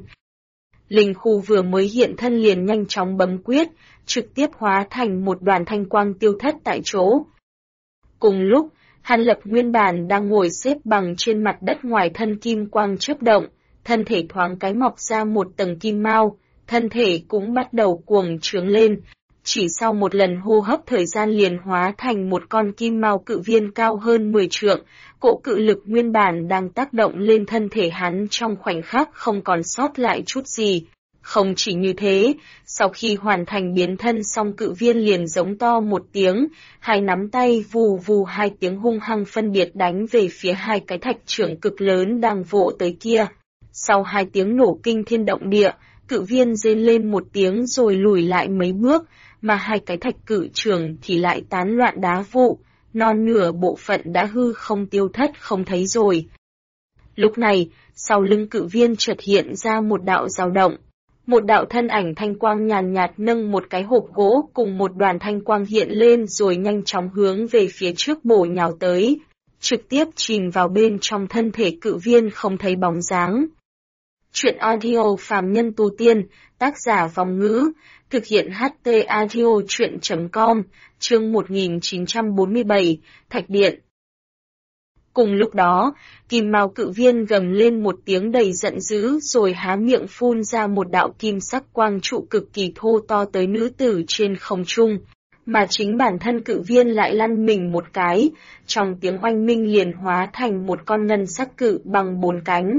Speaker 1: Linh Khu vừa mới hiện thân liền nhanh chóng bấm quyết, trực tiếp hóa thành một đoàn thanh quang tiêu thất tại chỗ. Cùng lúc, Hàn Lập nguyên bản đang ngồi xếp bằng trên mặt đất ngoài thân kim quang chớp động, thân thể thoáng cái mọc ra một tầng kim mao, thân thể cũng bắt đầu cuồng trướng lên. Chỉ sau một lần hô hấp thời gian liền hóa thành một con kim mao cự viên cao hơn 10 trượng, cỗ cự lực nguyên bản đang tác động lên thân thể hắn trong khoảnh khắc không còn sót lại chút gì. Không chỉ như thế, sau khi hoàn thành biến thân xong cự viên liền giống to một tiếng, hai nắm tay vù vù 2 tiếng hung hăng phân biệt đánh về phía 2 cái thạch trưởng cực lớn đang vỗ tới kia. Sau 2 tiếng nổ kinh thiên động địa, cự viên rên lên một tiếng rồi lùi lại mấy bước, mà 2 cái thạch cự trưởng thì lại tán loạn đá vụ, non nửa bộ phận đã hư không tiêu thất không thấy rồi. Lúc này, sau lưng Cự Viên chợt hiện ra một đạo dao động. Một đạo thân ảnh thanh quang nhàn nhạt nâng một cái hộp gỗ cùng một đoàn thanh quang hiện lên rồi nhanh chóng hướng về phía trước bổ nhào tới, trực tiếp chìm vào bên trong thân thể Cự Viên không thấy bóng dáng. Chuyện audio phàm nhân tu tiên, tác giả Vong Ngữ, thực hiện HT audio truyện.com, chương 1947, Thạch Điện. Cùng lúc đó, Kim Mao Cự Viên gầm lên một tiếng đầy giận dữ rồi há miệng phun ra một đạo kim sắc quang trụ cực kỳ thô to tới nữ tử trên không trung, mà chính bản thân Cự Viên lại lăn mình một cái, trong tiếng oanh minh liền hóa thành một con ngân sắc cự bằng 4 cánh.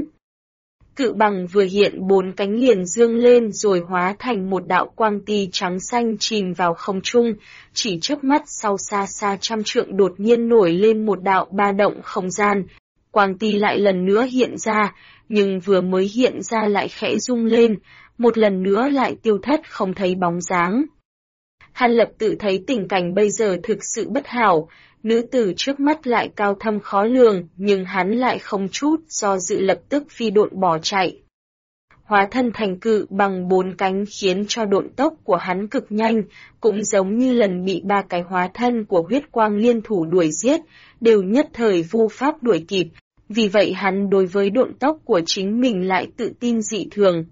Speaker 1: Cự bằng vừa hiện 4 cánh liền dương lên rồi hóa thành một đạo quang ti trắng xanh chìm vào không trung, chỉ chớp mắt sau xa xa trăm trượng đột nhiên nổi lên một đạo ba động không gian. Quang ti lại lần nữa hiện ra, nhưng vừa mới hiện ra lại khẽ rung lên, một lần nữa lại tiêu thất không thấy bóng dáng. Hàn Lập tự thấy tình cảnh bây giờ thực sự bất hảo, nữ tử trước mắt lại cao thâm khó lường, nhưng hắn lại không chút do dự lập tức phi độn bỏ chạy. Hóa thân thành cự bằng 4 cánh khiến cho độn tốc của hắn cực nhanh, cũng giống như lần bị 3 cái hóa thân của huyết quang liên thủ đuổi giết, đều nhất thời vô pháp đuổi kịp, vì vậy hắn đối với độn tốc của chính mình lại tự tin dị thường.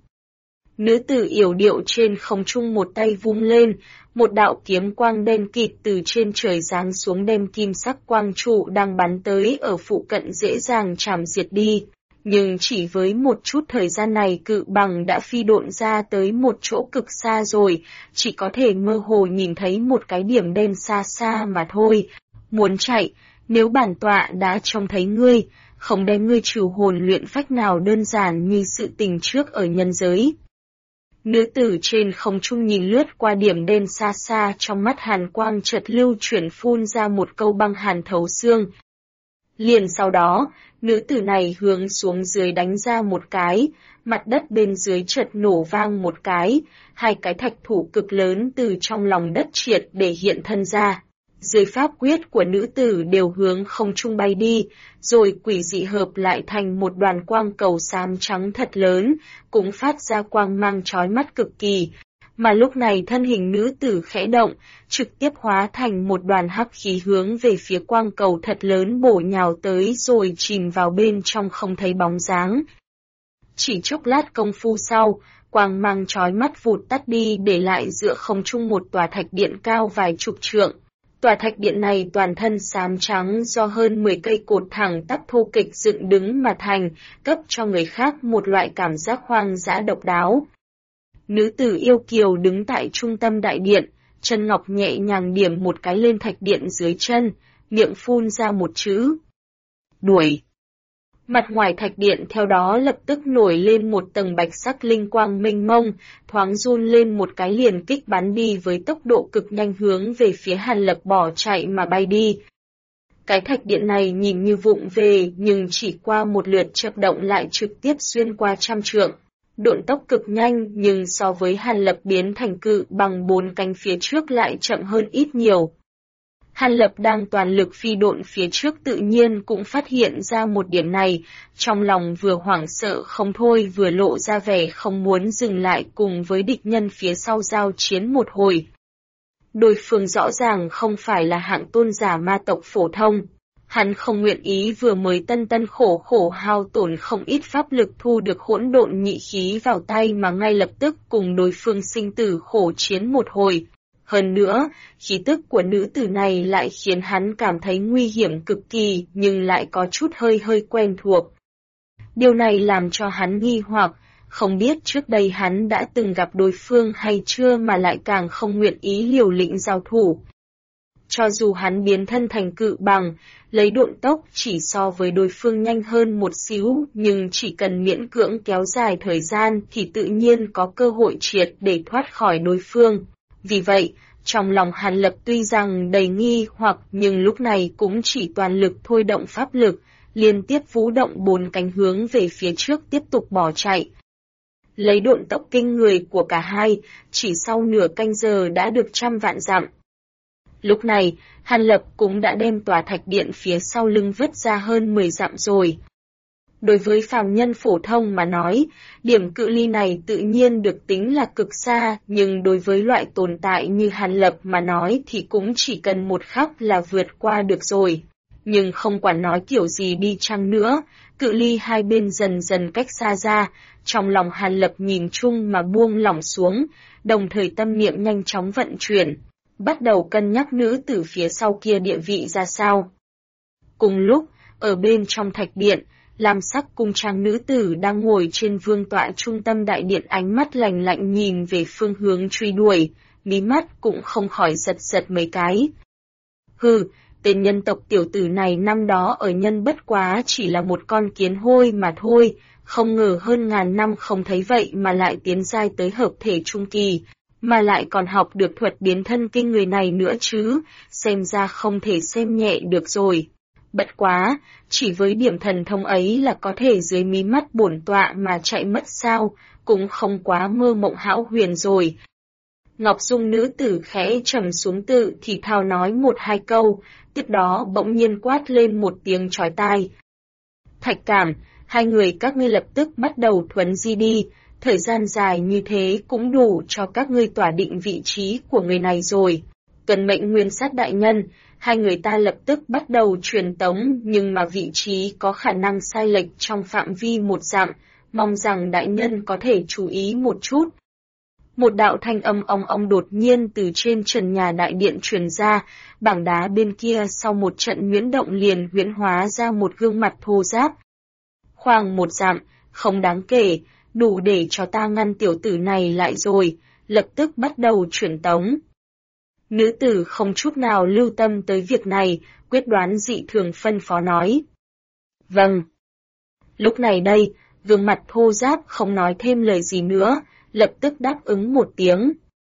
Speaker 1: Nữ tử yểu điệu trên không trung một tay vung lên, một đạo kiếm quang đen kịt từ trên trời giáng xuống đem kim sắc quang trụ đang bắn tới ở phụ cận dễ dàng chảm diệt đi. Nhưng chỉ với một chút thời gian này cự bằng đã phi độn ra tới một chỗ cực xa rồi, chỉ có thể mơ hồ nhìn thấy một cái điểm đen xa xa mà thôi. Muốn chạy, nếu bản tọa đã trông thấy ngươi, không đem ngươi trừ hồn luyện phách nào đơn giản như sự tình trước ở nhân giới. Nữ tử trên không trung nhìn lướt qua điểm đen xa xa, trong mắt hàn quang chợt lưu chuyển phun ra một câu băng hàn thấu xương. Liền sau đó, nữ tử này hướng xuống dưới đánh ra một cái, mặt đất bên dưới chợt nổ vang một cái, 2 cái thạch thủ cực lớn từ trong lòng đất triệt để hiện thân ra. Dưới pháp quyết của nữ tử đều hướng không trung bay đi, rồi quỷ dị hợp lại thành một đoàn quang cầu xám trắng thật lớn, cũng phát ra quang mang chói mắt cực kỳ. Mà lúc này thân hình nữ tử khẽ động, trực tiếp hóa thành một đoàn hắc khí hướng về phía quang cầu thật lớn bổ nhào tới rồi chìm vào bên trong không thấy bóng dáng. Chỉ chốc lát công phu sau, quang mang chói mắt vụt tắt đi để lại giữa không trung một tòa thạch điện cao vài chục trượng. Tòa thạch điện này toàn thân xám trắng do hơn 10 cây cột thẳng tắp thô kịch dựng đứng mà thành, cấp cho người khác một loại cảm giác hoang dã độc đáo. Nữ tử yêu kiều đứng tại trung tâm đại điện, chân ngọc nhẹ nhàng điểm một cái lên thạch điện dưới chân, miệng phun ra một chữ. Đuổi. Mặt ngoài thạch điện theo đó lập tức nổi lên một tầng bạch sắc linh quang mênh mông, thoáng run lên một cái liền kích bắn đi với tốc độ cực nhanh hướng về phía Hàn Lập bỏ chạy mà bay đi. Cái thạch điện này nhìn như vụng về nhưng chỉ qua một lượt chớp động lại trực tiếp xuyên qua trăm trượng. Độn tốc cực nhanh nhưng so với Hàn Lập biến thành cự bằng 4 cánh phía trước lại chậm hơn ít nhiều. Hàn Lập đang toàn lực phi độn phía trước tự nhiên cũng phát hiện ra một điểm này, trong lòng vừa hoảng sợ không thôi vừa lộ ra vẻ không muốn dừng lại cùng với địch nhân phía sau giao chiến một hồi. Đối phương rõ ràng không phải là hạng tôn giả ma tộc phổ thông. Hắn không nguyện ý vừa mới tân khổ hao tổn không ít pháp lực thu được hỗn độn nhị khí vào tay mà ngay lập tức cùng đối phương sinh tử khổ chiến một hồi. Hơn nữa, khí tức của nữ tử này lại khiến hắn cảm thấy nguy hiểm cực kỳ nhưng lại có chút hơi quen thuộc. Điều này làm cho hắn nghi hoặc, không biết trước đây hắn đã từng gặp đối phương hay chưa mà lại càng không nguyện ý liều lĩnh giao thủ. Cho dù hắn biến thân thành cự bằng, lấy độn tốc chỉ so với đối phương nhanh hơn một xíu nhưng chỉ cần miễn cưỡng kéo dài thời gian thì tự nhiên có cơ hội triệt để thoát khỏi đối phương. Vì vậy, trong lòng Hàn Lập tuy rằng đầy nghi hoặc nhưng lúc này cũng chỉ toàn lực thôi động pháp lực, liên tiếp vũ động 4 cánh hướng về phía trước tiếp tục bỏ chạy. Lấy độn tốc kinh người của cả hai, chỉ sau nửa canh giờ đã được 100 vạn dặm. Lúc này, Hàn Lập cũng đã đem tòa thạch điện phía sau lưng vứt ra hơn 10 dặm rồi. Đối với phàm nhân phổ thông mà nói, điểm cự ly này tự nhiên được tính là cực xa, nhưng đối với loại tồn tại như Hàn Lập mà nói thì cũng chỉ cần một khắc là vượt qua được rồi. Nhưng không quản nói kiểu gì đi chăng nữa, cự ly hai bên dần dần cách xa ra, trong lòng Hàn Lập nhìn chung mà buông lỏng xuống, đồng thời tâm niệm nhanh chóng vận chuyển, bắt đầu cân nhắc nữ tử phía sau kia địa vị ra sao. Cùng lúc, ở bên trong thạch điện, lam sắc cung trang nữ tử đang ngồi trên vương tọa trung tâm đại điện, ánh mắt lạnh lạnh nhìn về phương hướng truy đuổi, mí mắt cũng không khỏi giật giật mấy cái. Hừ, tên nhân tộc tiểu tử này năm đó ở nhân bất quá chỉ là một con kiến hôi mà thôi, không ngờ hơn ngàn năm không thấy vậy mà lại tiến giai tới hợp thể trung kỳ, mà lại còn học được thuật biến thân kinh người này nữa chứ, xem ra không thể xem nhẹ được rồi. Bất quá, chỉ với điểm thần thông ấy là có thể dưới mí mắt bổn tọa mà chạy mất sao, cũng không quá mơ mộng hão huyền rồi. Ngọc Dung nữ tử khẽ trầm xuống tự thì thào nói một hai câu, tiếp đó bỗng nhiên quát lên một tiếng chói tai. Thạch Cảm, hai người các ngươi lập tức bắt đầu thuấn di đi, thời gian dài như thế cũng đủ cho các ngươi tỏa định vị trí của người này rồi. Cần mệnh Nguyên Sát đại nhân, hai người ta lập tức bắt đầu truyền tống, nhưng mà vị trí có khả năng sai lệch trong phạm vi một dặm, mong rằng đại nhân có thể chú ý một chút. Một đạo thanh âm ong ong đột nhiên từ trên trần nhà đại điện truyền ra, bảng đá bên kia sau một trận huyễn động liền huyễn hóa ra một gương mặt thô ráp. Khoảng một dặm, không đáng kể, đủ để cho ta ngăn tiểu tử này lại rồi, lập tức bắt đầu truyền tống. Nữ tử không chút nào lưu tâm tới việc này, quyết đoán dị thường phân phó nói. Vâng. Lúc này đây, gương mặt thô ráp không nói thêm lời gì nữa, lập tức đáp ứng một tiếng.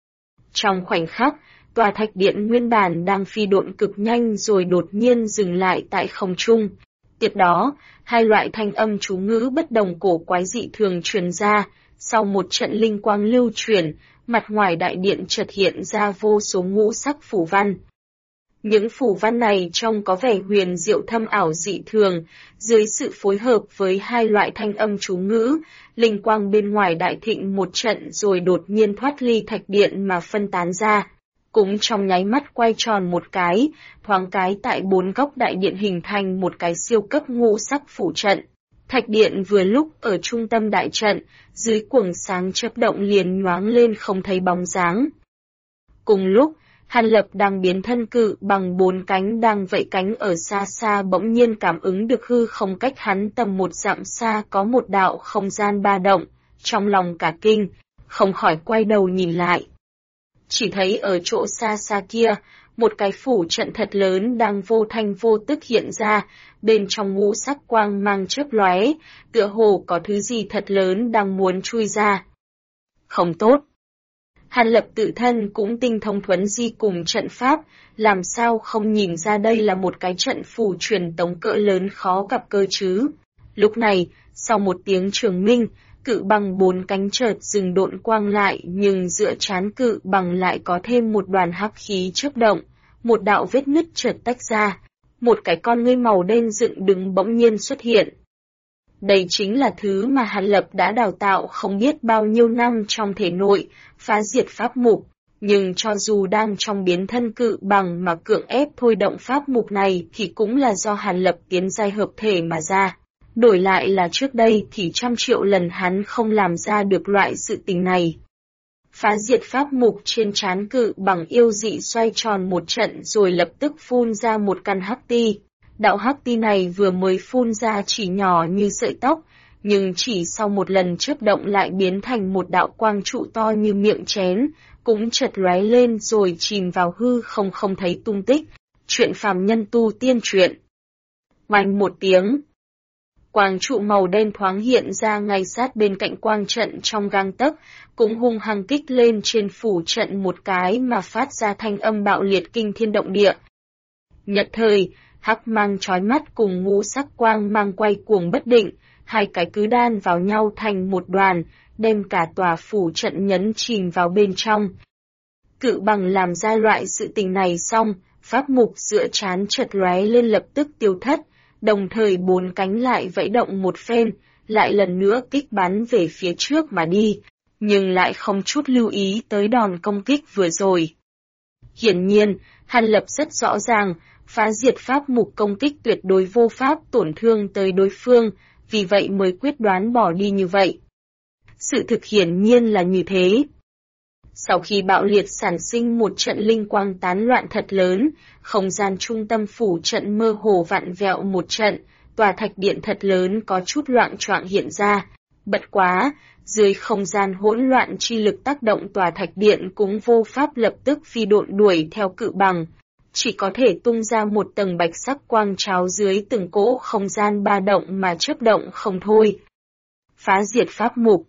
Speaker 1: Trong khoảnh khắc, tòa thạch điện nguyên bản đang phi độn cực nhanh rồi đột nhiên dừng lại tại không trung. Tiếp đó, hai loại thanh âm chú ngữ bất đồng cổ quái dị thường truyền ra, sau một trận linh quang lưu chuyển, mặt ngoài đại điện chợt hiện ra vô số ngũ sắc phù văn. Những phù văn này trông có vẻ huyền diệu thâm ảo dị thường, dưới sự phối hợp với hai loại thanh âm chú ngữ, linh quang bên ngoài đại thịnh một trận rồi đột nhiên thoát ly thạch điện mà phân tán ra. Cũng trong nháy mắt quay tròn một cái, thoáng cái tại bốn góc đại điện hình thành một cái siêu cấp ngũ sắc phủ trận. Thạch điện vừa lúc ở trung tâm đại trận, dưới quầng sáng chớp động liền nhoáng lên không thấy bóng dáng. Cùng lúc, Hàn Lập đang biến thân cự bằng bốn cánh đang vẫy cánh ở xa xa bỗng nhiên cảm ứng được hư không cách hắn tầm một dặm xa có một đạo không gian ba động, trong lòng cả kinh, không khỏi quay đầu nhìn lại. Chỉ thấy ở chỗ xa xa kia, một cái phủ trận thật lớn đang vô thanh vô tức hiện ra, bên trong ngũ sắc quang mang chớp lóe, tựa hồ có thứ gì thật lớn đang muốn chui ra. Không tốt. Hàn Lập tự thân cũng tinh thông thuấn di cùng trận pháp, làm sao không nhìn ra đây là một cái trận phủ truyền tống cỡ lớn khó gặp cơ chứ. Lúc này, sau một tiếng trường minh, cự bằng bốn cánh chợt dừng độn quang lại, nhưng giữa trán cự bằng lại có thêm một đoàn hắc khí chớp động, một đạo vết nứt chợt tách ra, một cái con ngươi màu đen dựng đứng bỗng nhiên xuất hiện. Đây chính là thứ mà Hàn Lập đã đào tạo không biết bao nhiêu năm trong thể nội, phá diệt pháp mục, nhưng cho dù đang trong biến thân cự bằng mà cưỡng ép thôi động pháp mục này thì cũng là do Hàn Lập tiến giai hợp thể mà ra. Đổi lại là trước đây thì trăm triệu lần hắn không làm ra được loại sự tình này. Phá diệt pháp mục trên trán cự bằng yêu dị xoay tròn một trận rồi lập tức phun ra một căn hắc ti. Đạo hắc ti này vừa mới phun ra chỉ nhỏ như sợi tóc, nhưng chỉ sau một lần chớp động lại biến thành một đạo quang trụ to như miệng chén, cũng chợt lóe lên rồi chìm vào hư không thấy tung tích. Chuyện phàm nhân tu tiên truyện. Oanh một tiếng. Quang trụ màu đen thoáng hiện ra ngay sát bên cạnh quang trận trong gang tấc, cũng hung hăng kích lên trên phủ trận một cái mà phát ra thanh âm bạo liệt kinh thiên động địa. Nhất thời, hắc mang chói mắt cùng ngũ sắc quang mang quay cuồng bất định, hai cái cứ đan vào nhau thành một đoàn, đem cả tòa phủ trận nhấn chìm vào bên trong. Cự bằng làm ra loại sự tình này xong, pháp mục giữa trán chợt lóe lên lập tức tiêu thất, đồng thời bốn cánh lại vẫy động một phen, lại lần nữa kích bắn về phía trước mà đi, nhưng lại không chút lưu ý tới đòn công kích vừa rồi. Hiển nhiên, Hàn Lập rất rõ ràng, phá diệt pháp mục công kích tuyệt đối vô pháp tổn thương tới đối phương, vì vậy mới quyết đoán bỏ đi như vậy. Sự thực hiển nhiên là như thế. Sau khi bạo liệt sản sinh một trận linh quang tán loạn thật lớn, không gian trung tâm phủ trận mơ hồ vặn vẹo một trận, tòa thạch điện thật lớn có chút loạng choạng hiện ra. Bất quá, dưới không gian hỗn loạn chi lực tác động tòa thạch điện cũng vô pháp lập tức phi độn đuổi theo cự bằng, chỉ có thể tung ra một tầng bạch sắc quang tráo dưới từng cỗ không gian ba động mà chớp động không thôi. Phá diệt pháp mục.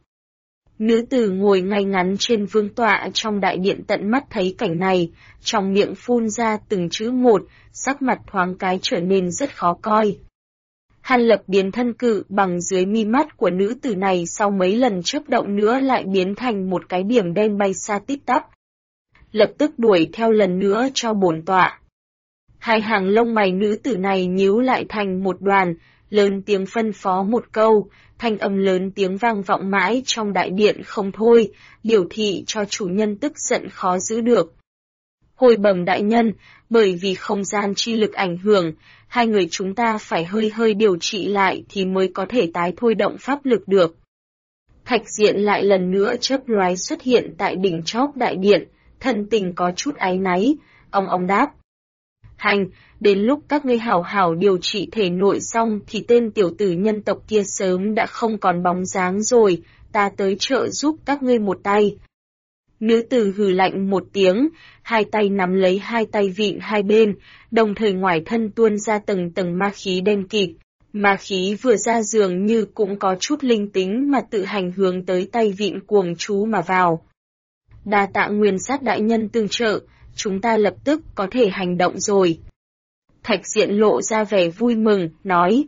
Speaker 1: Nữ tử ngồi ngay ngắn trên vương tọa trong đại điện tận mắt thấy cảnh này, trong miệng phun ra từng chữ một, sắc mặt thoáng cái trở nên rất khó coi. Hàn Lập biến thân cự bằng dưới mi mắt của nữ tử này sau mấy lần chớp động nữa lại biến thành một cái điểm đen bay xa tít tắp. Lập tức đuổi theo lần nữa cho bổn tọa. Hai hàng lông mày nữ tử này nhíu lại thành một đoàn, lớn tiếng phân phó một câu, thanh âm lớn tiếng vang vọng mãi trong đại điện không thôi, biểu thị cho chủ nhân tức giận khó giữ được. Hồi bẩm đại nhân, bởi vì không gian chi lực ảnh hưởng, hai người chúng ta phải hơi hơi điều trị lại thì mới có thể tái thôi động pháp lực được. Thạch Diện lại lần nữa chớp lóe xuất hiện tại đỉnh chóp đại điện, thân tình có chút áy náy, ông đáp. Hành, đến lúc các ngươi hảo hảo điều trị thể nội xong thì tên tiểu tử nhân tộc kia sớm đã không còn bóng dáng rồi, ta tới trợ giúp các ngươi một tay. Nữ tử hừ lạnh một tiếng, hai tay nắm lấy hai tay vịn hai bên, đồng thời ngoài thân tuôn ra tầng tầng ma khí đen kịt. Ma khí vừa ra dường như cũng có chút linh tính mà tự hành hướng tới tay vịn cuồng chú mà vào. Đa tạ Nguyên Sát đại nhân tương trợ, chúng ta lập tức có thể hành động rồi. Thạch Diện lộ ra vẻ vui mừng, nói.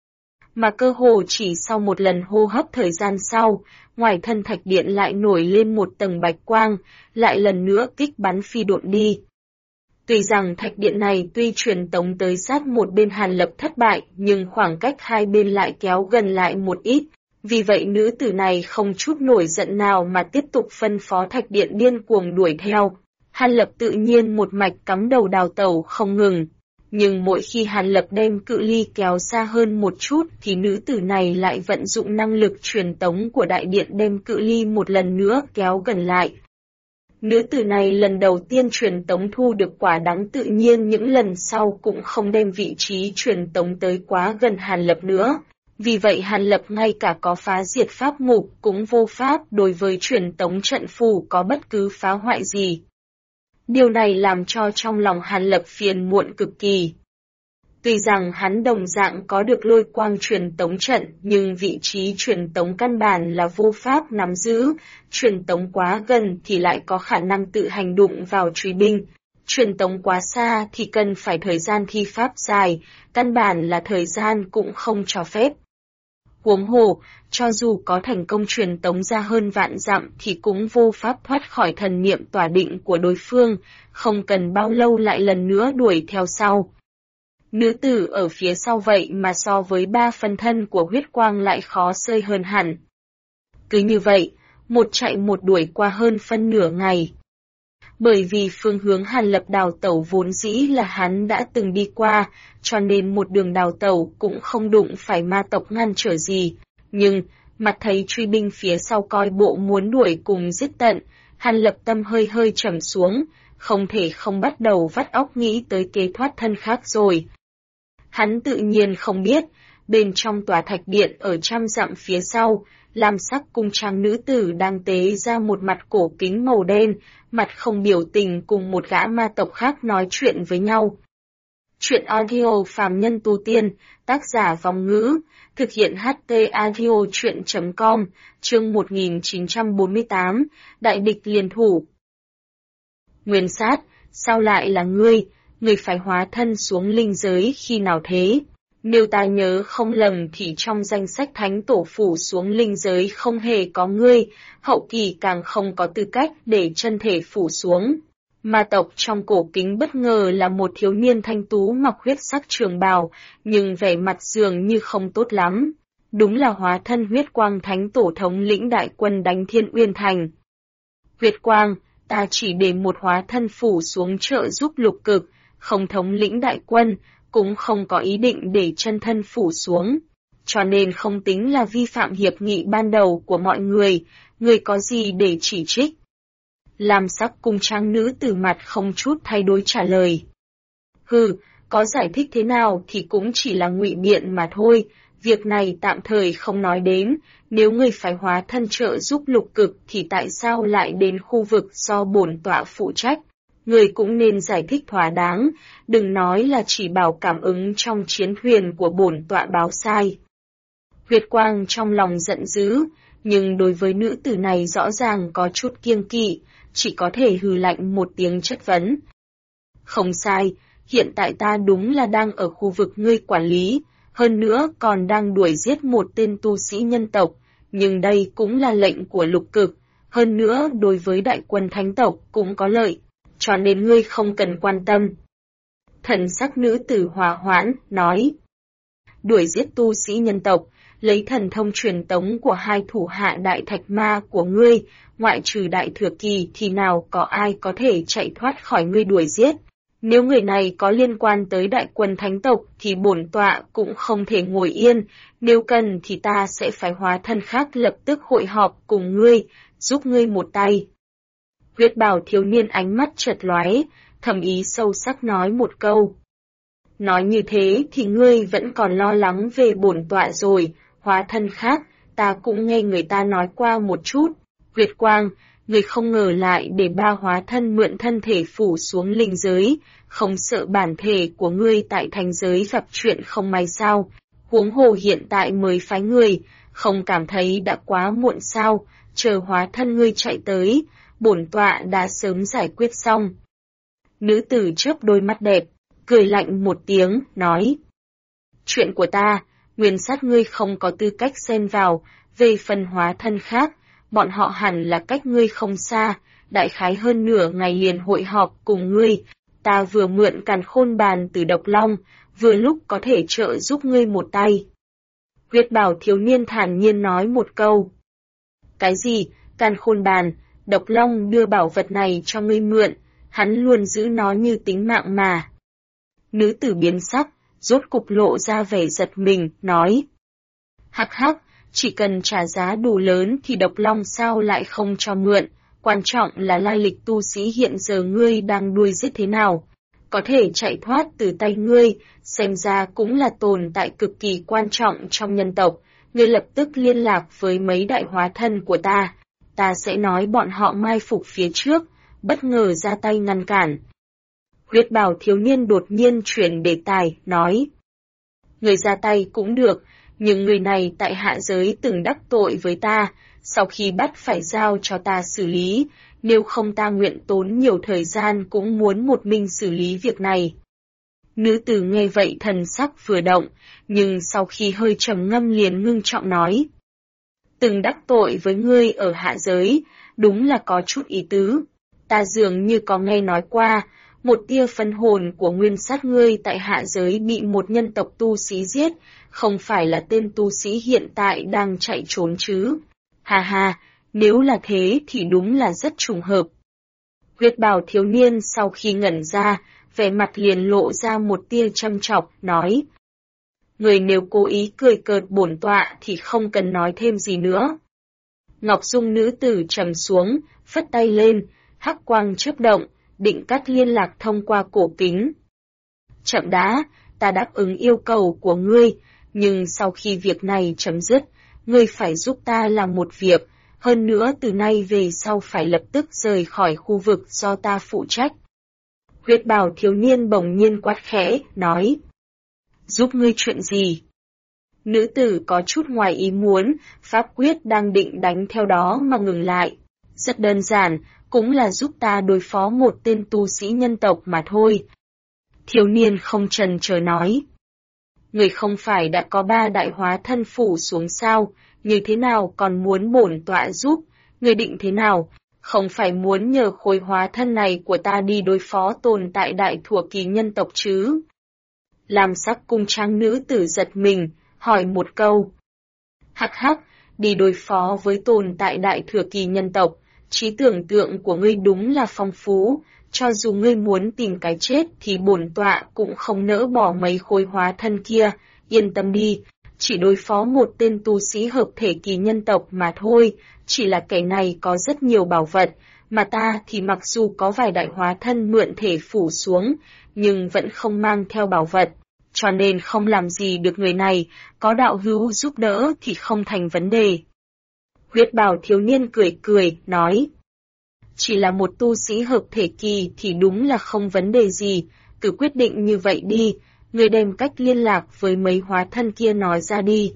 Speaker 1: Mà cơ hồ chỉ sau một lần hô hấp thời gian sau, ngoài thân thạch điện lại nổi lên một tầng bạch quang, lại lần nữa kích bắn phi độn đi. Tuy rằng thạch điện này tuy truyền tống tới sát một bên Hàn Lập thất bại, nhưng khoảng cách hai bên lại kéo gần lại một ít, vì vậy nữ tử này không chút nổi giận nào mà tiếp tục phân phó thạch điện điên cuồng đuổi theo. Hàn Lập tự nhiên một mạch cắm đầu đào tẩu không ngừng. Nhưng mỗi khi Hàn Lập đem cự ly kéo xa hơn một chút thì nữ tử này lại vận dụng năng lực truyền tống của đại điện đem cự ly một lần nữa kéo gần lại. Nữ tử này lần đầu tiên truyền tống thu được quả đắng, tự nhiên những lần sau cũng không đem vị trí truyền tống tới quá gần Hàn Lập nữa. Vì vậy Hàn Lập ngay cả có phá diệt pháp mục cũng vô pháp đối với truyền tống trận phù có bất cứ phá hoại gì. Điều này làm cho trong lòng Hàn Lập phiền muộn cực kỳ. Tuy rằng hắn đồng dạng có được lôi quang truyền tống trận, nhưng vị trí truyền tống căn bản là vô pháp nắm giữ, truyền tống quá gần thì lại có khả năng tự hành đụng vào truy binh, truyền tống quá xa thì cần phải thời gian thi pháp dài, căn bản là thời gian cũng không cho phép. Huống hồ, cho dù có thành công truyền tống ra hơn vạn dặm thì cũng vô pháp thoát khỏi thần niệm tỏa định của đối phương, không cần bao lâu lại lần nữa đuổi theo sau. Nữ tử ở phía sau vậy mà so với ba phân thân của huyết quang lại khó xơi hơn hẳn. Cứ như vậy, một chạy một đuổi qua hơn phân nửa ngày. Bởi vì phương hướng Hàn Lập đào tẩu vốn dĩ là hắn đã từng đi qua, cho nên một đường đào tẩu cũng không đụng phải ma tộc ngăn trở gì. Nhưng, mặt thấy truy binh phía sau coi bộ muốn đuổi cùng giết tận, Hàn Lập tâm hơi hơi trầm xuống, không thể không bắt đầu vắt óc nghĩ tới kế thoát thân khác rồi. Hắn tự nhiên không biết, bên trong tòa thạch điện ở trăm dặm phía sau, lam sắc cung trang nữ tử đang tế ra một mặt cổ kính màu đen, mặt không biểu tình cùng một gã ma tộc khác nói chuyện với nhau. Chuyện audio phàm nhân tu tiên, tác giả Vong Ngữ, thực hiện HT audio chuyện.com, chương 1948, Đại địch liên thủ. Nguyên Sát, sao lại là ngươi phải hóa thân xuống linh giới khi nào thế? Nếu ta nhớ không lầm thì trong danh sách thánh tổ phủ xuống linh giới không hề có ngươi, hậu kỳ càng không có tư cách để chân thể phủ xuống. Ma tộc trong cổ kính bất ngờ là một thiếu niên thanh tú mặc huyết sắc trường bào, nhưng vẻ mặt dường như không tốt lắm. Đúng là hóa thân huyết quang thánh tổ thống lĩnh đại quân đánh Thiên Uyên Thành. Huyết quang, ta chỉ để một hóa thân phủ xuống trợ giúp Lục Cực, không thống lĩnh đại quân, cũng không có ý định để chân thân phủ xuống. Cho nên không tính là vi phạm hiệp nghị ban đầu của mọi người có gì để chỉ trích? Lam sắc cung trang nữ tử mặt không chút thay đổi trả lời. Hừ, có giải thích thế nào thì cũng chỉ là ngụy biện mà thôi, việc này tạm thời không nói đến, nếu người phải hóa thân trợ giúp Lục Cực thì tại sao lại đến khu vực do bổn tọa phụ trách? Người cũng nên giải thích thỏa đáng, đừng nói là chỉ bảo cảm ứng trong chiến thuyền của bổn tọa báo sai. Huyết quang trong lòng giận dữ, nhưng đối với nữ tử này rõ ràng có chút kiêng kỵ, chỉ có thể hừ lạnh một tiếng chất vấn. Không sai, hiện tại ta đúng là đang ở khu vực ngươi quản lý, hơn nữa còn đang đuổi giết một tên tu sĩ nhân tộc, nhưng đây cũng là lệnh của Lục Cực, hơn nữa đối với đại quân thánh tộc cũng có lợi, cho nên ngươi không cần quan tâm. Thần sắc nữ tử hòa hoãn, nói. Đuổi giết tu sĩ nhân tộc, lấy thần thông truyền tống của hai thủ hạ đại thạch ma của ngươi, ngoại trừ đại thừa kỳ thì nào có ai có thể chạy thoát khỏi ngươi đuổi giết. Nếu người này có liên quan tới đại quân thánh tộc thì bổn tọa cũng không thể ngồi yên, nếu cần thì ta sẽ phải hóa thân khác lập tức hội họp cùng ngươi, giúp ngươi một tay. Huyết bào thiếu niên ánh mắt chợt lóe, thầm ý sâu sắc nói một câu. Nói như thế thì ngươi vẫn còn lo lắng về bổn tọa rồi, hóa thân khác, ta cũng nghe người ta nói qua một chút. Huyết quang, người không ngờ lại để ba hóa thân mượn thân thể phủ xuống linh giới, không sợ bản thể của ngươi tại thành giới gặp chuyện không may sao, huống hồ hiện tại mới phái người, không cảm thấy đã quá muộn sao, chờ hóa thân ngươi chạy tới, bổn tọa đã sớm giải quyết xong. Nữ tử chớp đôi mắt đẹp, cười lạnh một tiếng, nói. Chuyện của ta, nguyên sát ngươi không có tư cách xen vào, về phần hóa thân khác, bọn họ hẳn là cách ngươi không xa, đại khái hơn nửa ngày liền hội họp cùng ngươi, ta vừa mượn càn khôn bàn từ Độc Long, vừa lúc có thể trợ giúp ngươi một tay. Huyết bào thiếu niên thản nhiên nói một câu. Cái gì, càn khôn bàn, Độc Long đưa bảo vật này cho ngươi mượn, hắn luôn giữ nó như tính mạng mà. Nữ tử biến sắc, rốt cục lộ ra vẻ giật mình, nói. Hắc hắc, chỉ cần trả giá đủ lớn thì Độc Long sao lại không cho mượn, quan trọng là lai lịch tu sĩ hiện giờ ngươi đang đuôi giết thế nào. Có thể chạy thoát từ tay ngươi, xem ra cũng là tồn tại cực kỳ quan trọng trong nhân tộc, ngươi lập tức liên lạc với mấy đại hóa thân của ta sẽ nói bọn họ mai phục phía trước, bất ngờ ra tay ngăn cản. Huyết bào thiếu niên đột nhiên chuyển đề tài, nói. Người ra tay cũng được, nhưng người này tại hạ giới từng đắc tội với ta, sau khi bắt phải giao cho ta xử lý, nếu không ta nguyện tốn nhiều thời gian cũng muốn một mình xử lý việc này. Nữ tử nghe vậy thần sắc vừa động, nhưng sau khi hơi trầm ngâm liền ngưng trọng nói. Từng đắc tội với ngươi ở hạ giới, đúng là có chút ý tứ. Ta dường như có nghe nói qua, một tia phân hồn của nguyên sát ngươi tại hạ giới bị một nhân tộc tu sĩ giết, không phải là tên tu sĩ hiện tại đang chạy trốn chứ. Ha ha, nếu là thế thì đúng là rất trùng hợp. Huyết bào thiếu niên sau khi ngẩn ra, vẻ mặt liền lộ ra một tia châm chọc, nói. Người nếu cố ý cười cợt bổn tọa thì không cần nói thêm gì nữa. Ngọc Dung nữ tử trầm xuống, phất tay lên, hắc quang chớp động, định cắt liên lạc thông qua cổ kính. Chậm đã, ta đáp ứng yêu cầu của ngươi, nhưng sau khi việc này chấm dứt, ngươi phải giúp ta làm một việc, hơn nữa từ nay về sau phải lập tức rời khỏi khu vực do ta phụ trách. Huyết bào thiếu niên bỗng nhiên quát khẽ, nói. Giúp ngươi chuyện gì? Nữ tử có chút ngoài ý muốn, pháp quyết đang định đánh theo đó mà ngừng lại. Rất đơn giản, cũng là giúp ta đối phó một tên tu sĩ nhân tộc mà thôi. Thiếu niên không chần chờ nói. Người không phải đã có 3 đại hóa thân phủ xuống sao, như thế nào còn muốn bổn tọa giúp, người định thế nào, không phải muốn nhờ khối hóa thân này của ta đi đối phó tồn tại đại thừa kỳ nhân tộc chứ? Lam sắc cung trang nữ tử giật mình, hỏi một câu. Hắc hắc, đi đối phó với tồn tại đại thừa kỳ nhân tộc, trí tưởng tượng của ngươi đúng là phong phú, cho dù ngươi muốn tìm cái chết thì bổn tọa cũng không nỡ bỏ mấy khối hóa thân kia, yên tâm đi, chỉ đối phó một tên tu sĩ hợp thể kỳ nhân tộc mà thôi, chỉ là kẻ này có rất nhiều bảo vật, mà ta thì mặc dù có vài đại hóa thân mượn thể phủ xuống, nhưng vẫn không mang theo bảo vật, cho nên không làm gì được người này, có đạo hữu giúp đỡ thì không thành vấn đề. Huyết bào thiếu niên cười cười, nói. Chỉ là một tu sĩ hợp thể kỳ thì đúng là không vấn đề gì, cứ quyết định như vậy đi, người đem cách liên lạc với mấy hóa thân kia nói ra đi.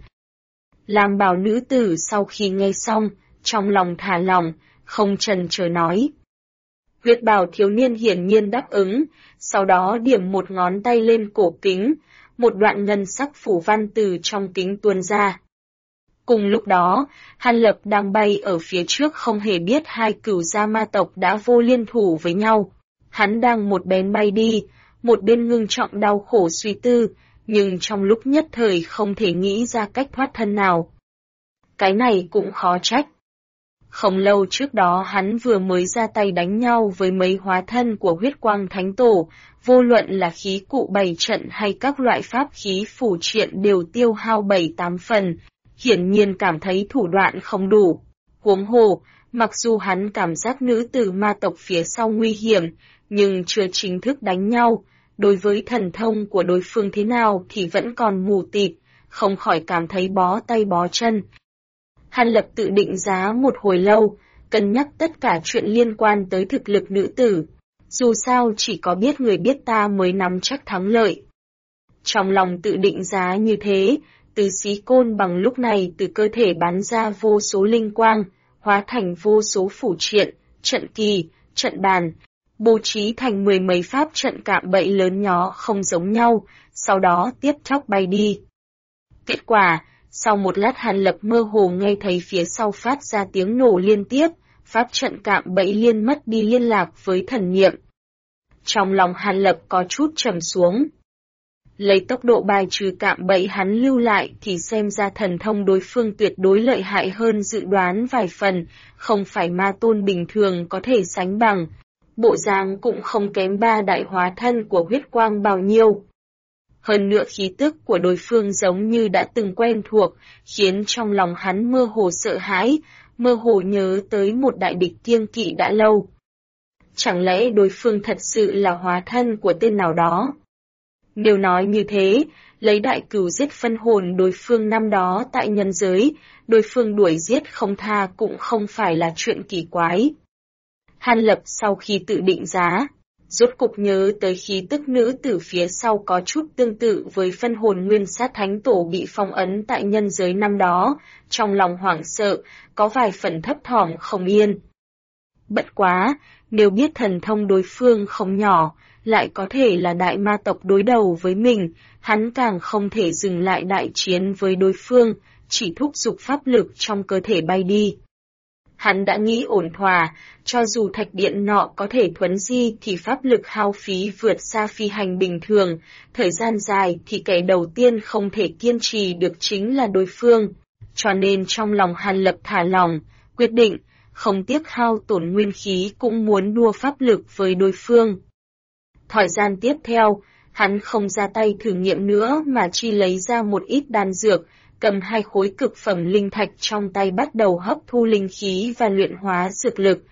Speaker 1: Lam bào nữ tử sau khi nghe xong, trong lòng thả lòng, không chần chờ nói. Huyết bào thiếu niên hiển nhiên đáp ứng, sau đó điểm một ngón tay lên cổ kính, một đoạn ngân sắc phủ văn từ trong kính tuôn ra. Cùng lúc đó, Hàn Lập đang bay ở phía trước không hề biết hai cửu gia ma tộc đã vô liên thủ với nhau. Hắn đang một bên bay đi, một bên ngưng trọng đau khổ suy tư, nhưng trong lúc nhất thời không thể nghĩ ra cách thoát thân nào. Cái này cũng khó trách. Không lâu trước đó hắn vừa mới ra tay đánh nhau với mấy hóa thân của huyết quang thánh tổ, vô luận là khí cụ bày trận hay các loại pháp khí phủ triện đều tiêu hao 7-8 phần, hiển nhiên cảm thấy thủ đoạn không đủ. Huống hồ, mặc dù hắn cảm giác nữ tử ma tộc phía sau nguy hiểm, nhưng chưa chính thức đánh nhau, đối với thần thông của đối phương thế nào thì vẫn còn mù tịt, không khỏi cảm thấy bó tay bó chân. Hàn Lập tự định giá một hồi lâu, cân nhắc tất cả chuyện liên quan tới thực lực nữ tử. Dù sao chỉ có biết người biết ta mới nắm chắc thắng lợi. Trong lòng tự định giá như thế, Từ Xí Côn Bằng lúc này từ cơ thể bắn ra vô số linh quang, hóa thành vô số phủ triện, trận kỳ, trận bàn, bố trí thành 10 mấy pháp trận cạm bẫy lớn nhỏ không giống nhau, sau đó tiếp chóc bay đi. Kết quả, sau một lát Hàn Lập mơ hồ nghe thấy phía sau phát ra tiếng nổ liên tiếp, pháp trận cạm bẫy liên mất đi liên lạc với thần niệm. Trong lòng Hàn Lập có chút trầm xuống. Lấy tốc độ bài trừ cạm bẫy hắn lưu lại thì xem ra thần thông đối phương tuyệt đối lợi hại hơn dự đoán vài phần, không phải ma tôn bình thường có thể sánh bằng. Bộ dáng cũng không kém ba đại hóa thân của huyết quang bao nhiêu. Hơn nữa khí tức của đối phương giống như đã từng quen thuộc, khiến trong lòng hắn mơ hồ sợ hãi, mơ hồ nhớ tới một đại địch kiêng kỵ đã lâu. Chẳng lẽ đối phương thật sự là hóa thân của tên nào đó? Nếu nói như thế, lấy đại cửu giết phân hồn đối phương năm đó tại nhân giới, đối phương đuổi giết không tha cũng không phải là chuyện kỳ quái. Hàn Lập sau khi tự định giá, rốt cục nhớ tới khí tức nữ tử phía sau có chút tương tự với phân hồn nguyên sát thánh tổ bị phong ấn tại nhân giới năm đó, trong lòng hoảng sợ, có vài phần thấp thỏm không yên. Bất quá, nếu biết thần thông đối phương không nhỏ, lại có thể là đại ma tộc đối đầu với mình, hắn càng không thể dừng lại đại chiến với đối phương, chỉ thúc giục pháp lực trong cơ thể bay đi. Hắn đã nghĩ ổn thỏa, cho dù thạch điện nọ có thể thuấn di thì pháp lực hao phí vượt xa phi hành bình thường, thời gian dài thì kẻ đầu tiên không thể kiên trì được chính là đối phương. Cho nên trong lòng Hàn Lập thả lòng, quyết định, không tiếc hao tổn nguyên khí cũng muốn đua pháp lực với đối phương. Thời gian tiếp theo, hắn không ra tay thử nghiệm nữa mà chi lấy ra một ít đan dược, cầm 2 khối cực phẩm linh thạch trong tay bắt đầu hấp thu linh khí và luyện hóa dược lực.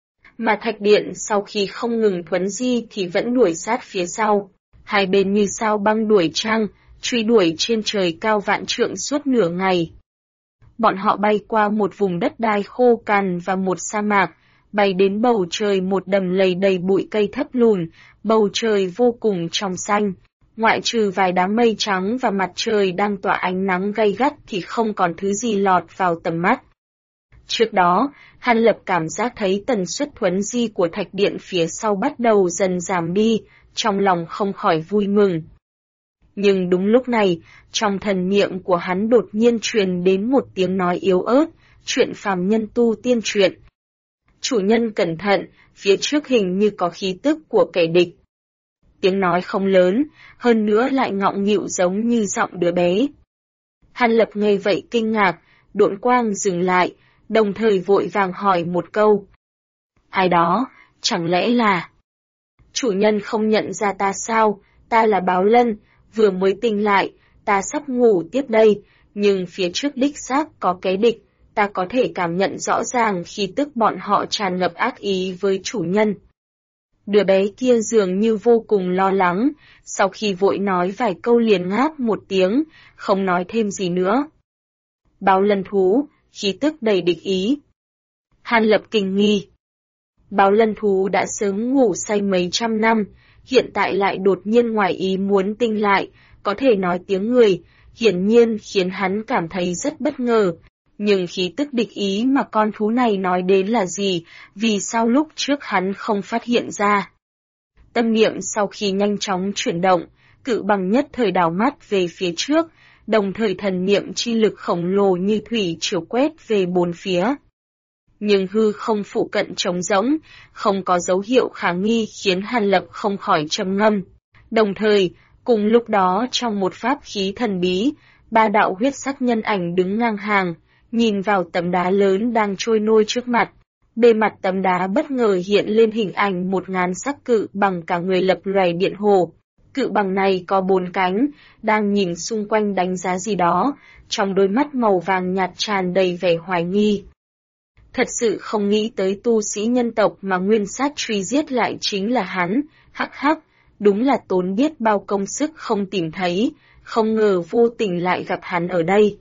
Speaker 1: Mà thạch điện sau khi không ngừng thuấn di thì vẫn đuổi sát phía sau. Hai bên như sao băng đuổi trăng, truy đuổi trên trời cao vạn trượng suốt nửa ngày. Bọn họ bay qua một vùng đất đai khô cằn và một sa mạc, bay đến bầu trời một đầm lầy đầy bụi cây thấp lùn, bầu trời vô cùng trong xanh. Ngoại trừ vài đám mây trắng và mặt trời đang tỏa ánh nắng gay gắt thì không còn thứ gì lọt vào tầm mắt. Trước đó, Hàn Lập cảm giác thấy tần suất thuấn di của thạch điện phía sau bắt đầu dần giảm đi, trong lòng không khỏi vui mừng. Nhưng đúng lúc này, trong thần niệm của hắn đột nhiên truyền đến một tiếng nói yếu ớt, chuyện phàm nhân tu tiên truyện. Chủ nhân cẩn thận, phía trước hình như có khí tức của kẻ địch. Tiếng nói không lớn, hơn nữa lại ngọng nghịu giống như giọng đứa bé. Hàn Lập nghe vậy kinh ngạc, độn quang dừng lại, đồng thời vội vàng hỏi một câu. Ai đó, chẳng lẽ là... Chủ nhân không nhận ra ta sao, ta là Báo Lân, vừa mới tỉnh lại, ta sắp ngủ tiếp đây, nhưng phía trước đích xác có cái địch, ta có thể cảm nhận rõ ràng khi tức bọn họ tràn ngập ác ý với chủ nhân. Đứa bé kia dường như vô cùng lo lắng, sau khi vội nói vài câu liền ngáp một tiếng, không nói thêm gì nữa. Báo Lân thú, khí tức đầy địch ý. Hàn Lập kinh nghi. Báo Lân thú đã sớm ngủ say mấy trăm năm, hiện tại lại đột nhiên ngoài ý muốn tinh lại, có thể nói tiếng người, hiển nhiên khiến hắn cảm thấy rất bất ngờ. Nhưng khí tức địch ý mà con thú này nói đến là gì, vì sao lúc trước hắn không phát hiện ra. Tâm niệm sau khi nhanh chóng chuyển động, cự bằng nhất thời đảo mắt về phía trước, đồng thời thần niệm chi lực khổng lồ như thủy triều quét về bốn phía. Nhưng hư không phụ cận trống rỗng, không có dấu hiệu khả nghi khiến Hàn Lập không khỏi trầm ngâm. Đồng thời, cùng lúc đó trong một pháp khí thần bí, ba đạo huyết sắc nhân ảnh đứng ngang hàng, nhìn vào tấm đá lớn đang trôi nôi trước mặt. Bề mặt tấm đá bất ngờ hiện lên hình ảnh một ngàn sắc cự bằng cả người lập lòe điện hồ. Cự bằng này có 4 cánh, đang nhìn xung quanh đánh giá gì đó, trong đôi mắt màu vàng nhạt tràn đầy vẻ hoài nghi. Thật sự không nghĩ tới tu sĩ nhân tộc mà nguyên sát truy giết lại chính là hắn, hắc hắc, đúng là tốn biết bao công sức không tìm thấy, không ngờ vô tình lại gặp hắn ở đây.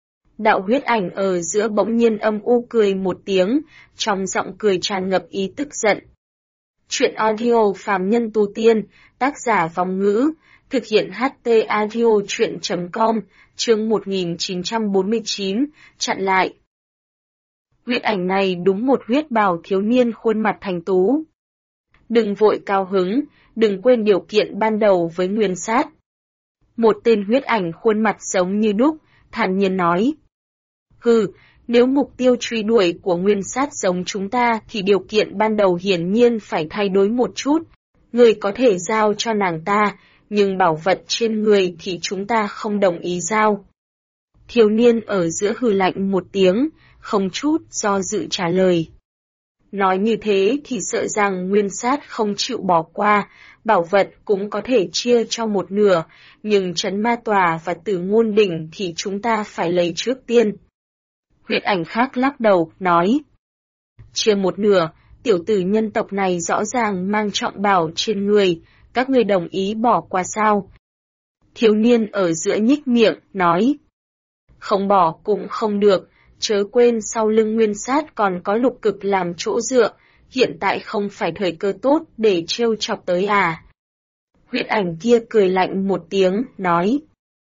Speaker 1: Đạo huyết ảnh ở giữa bỗng nhiên âm u cười một tiếng, trong giọng cười tràn ngập ý tức giận. Chuyện audio phàm nhân tu tiên, tác giả Vong Ngữ, thực hiện HT audio chuyện.com, chương 1949, chặn lại. Huyết ảnh này đúng một huyết bào thiếu niên khuôn mặt thành tú. Đừng vội cao hứng, đừng quên điều kiện ban đầu với nguyên sát. Một tên huyết ảnh khuôn mặt giống như đúc, thản nhiên nói. Hừ, nếu mục tiêu truy đuổi của nguyên sát giống chúng ta thì điều kiện ban đầu hiển nhiên phải thay đổi một chút. Người có thể giao cho nàng ta, nhưng bảo vật trên người thì chúng ta không đồng ý giao. Thiếu niên ở giữa hừ lạnh một tiếng, không chút do dự trả lời. Nói như thế thì sợ rằng nguyên sát không chịu bỏ qua, bảo vật cũng có thể chia cho một nửa, nhưng trấn ma tòa và tử ngôn đỉnh thì chúng ta phải lấy trước tiên. Huyết ảnh khác lắc đầu, nói. Chia một nửa, tiểu tử nhân tộc này rõ ràng mang trọng bảo trên người, các người đồng ý bỏ qua sao? Thiếu niên ở giữa nhích miệng, nói. Không bỏ cũng không được, chớ quên sau lưng nguyên sát còn có lục cực làm chỗ dựa, hiện tại không phải thời cơ tốt để trêu chọc tới à. Huyết ảnh kia cười lạnh một tiếng, nói.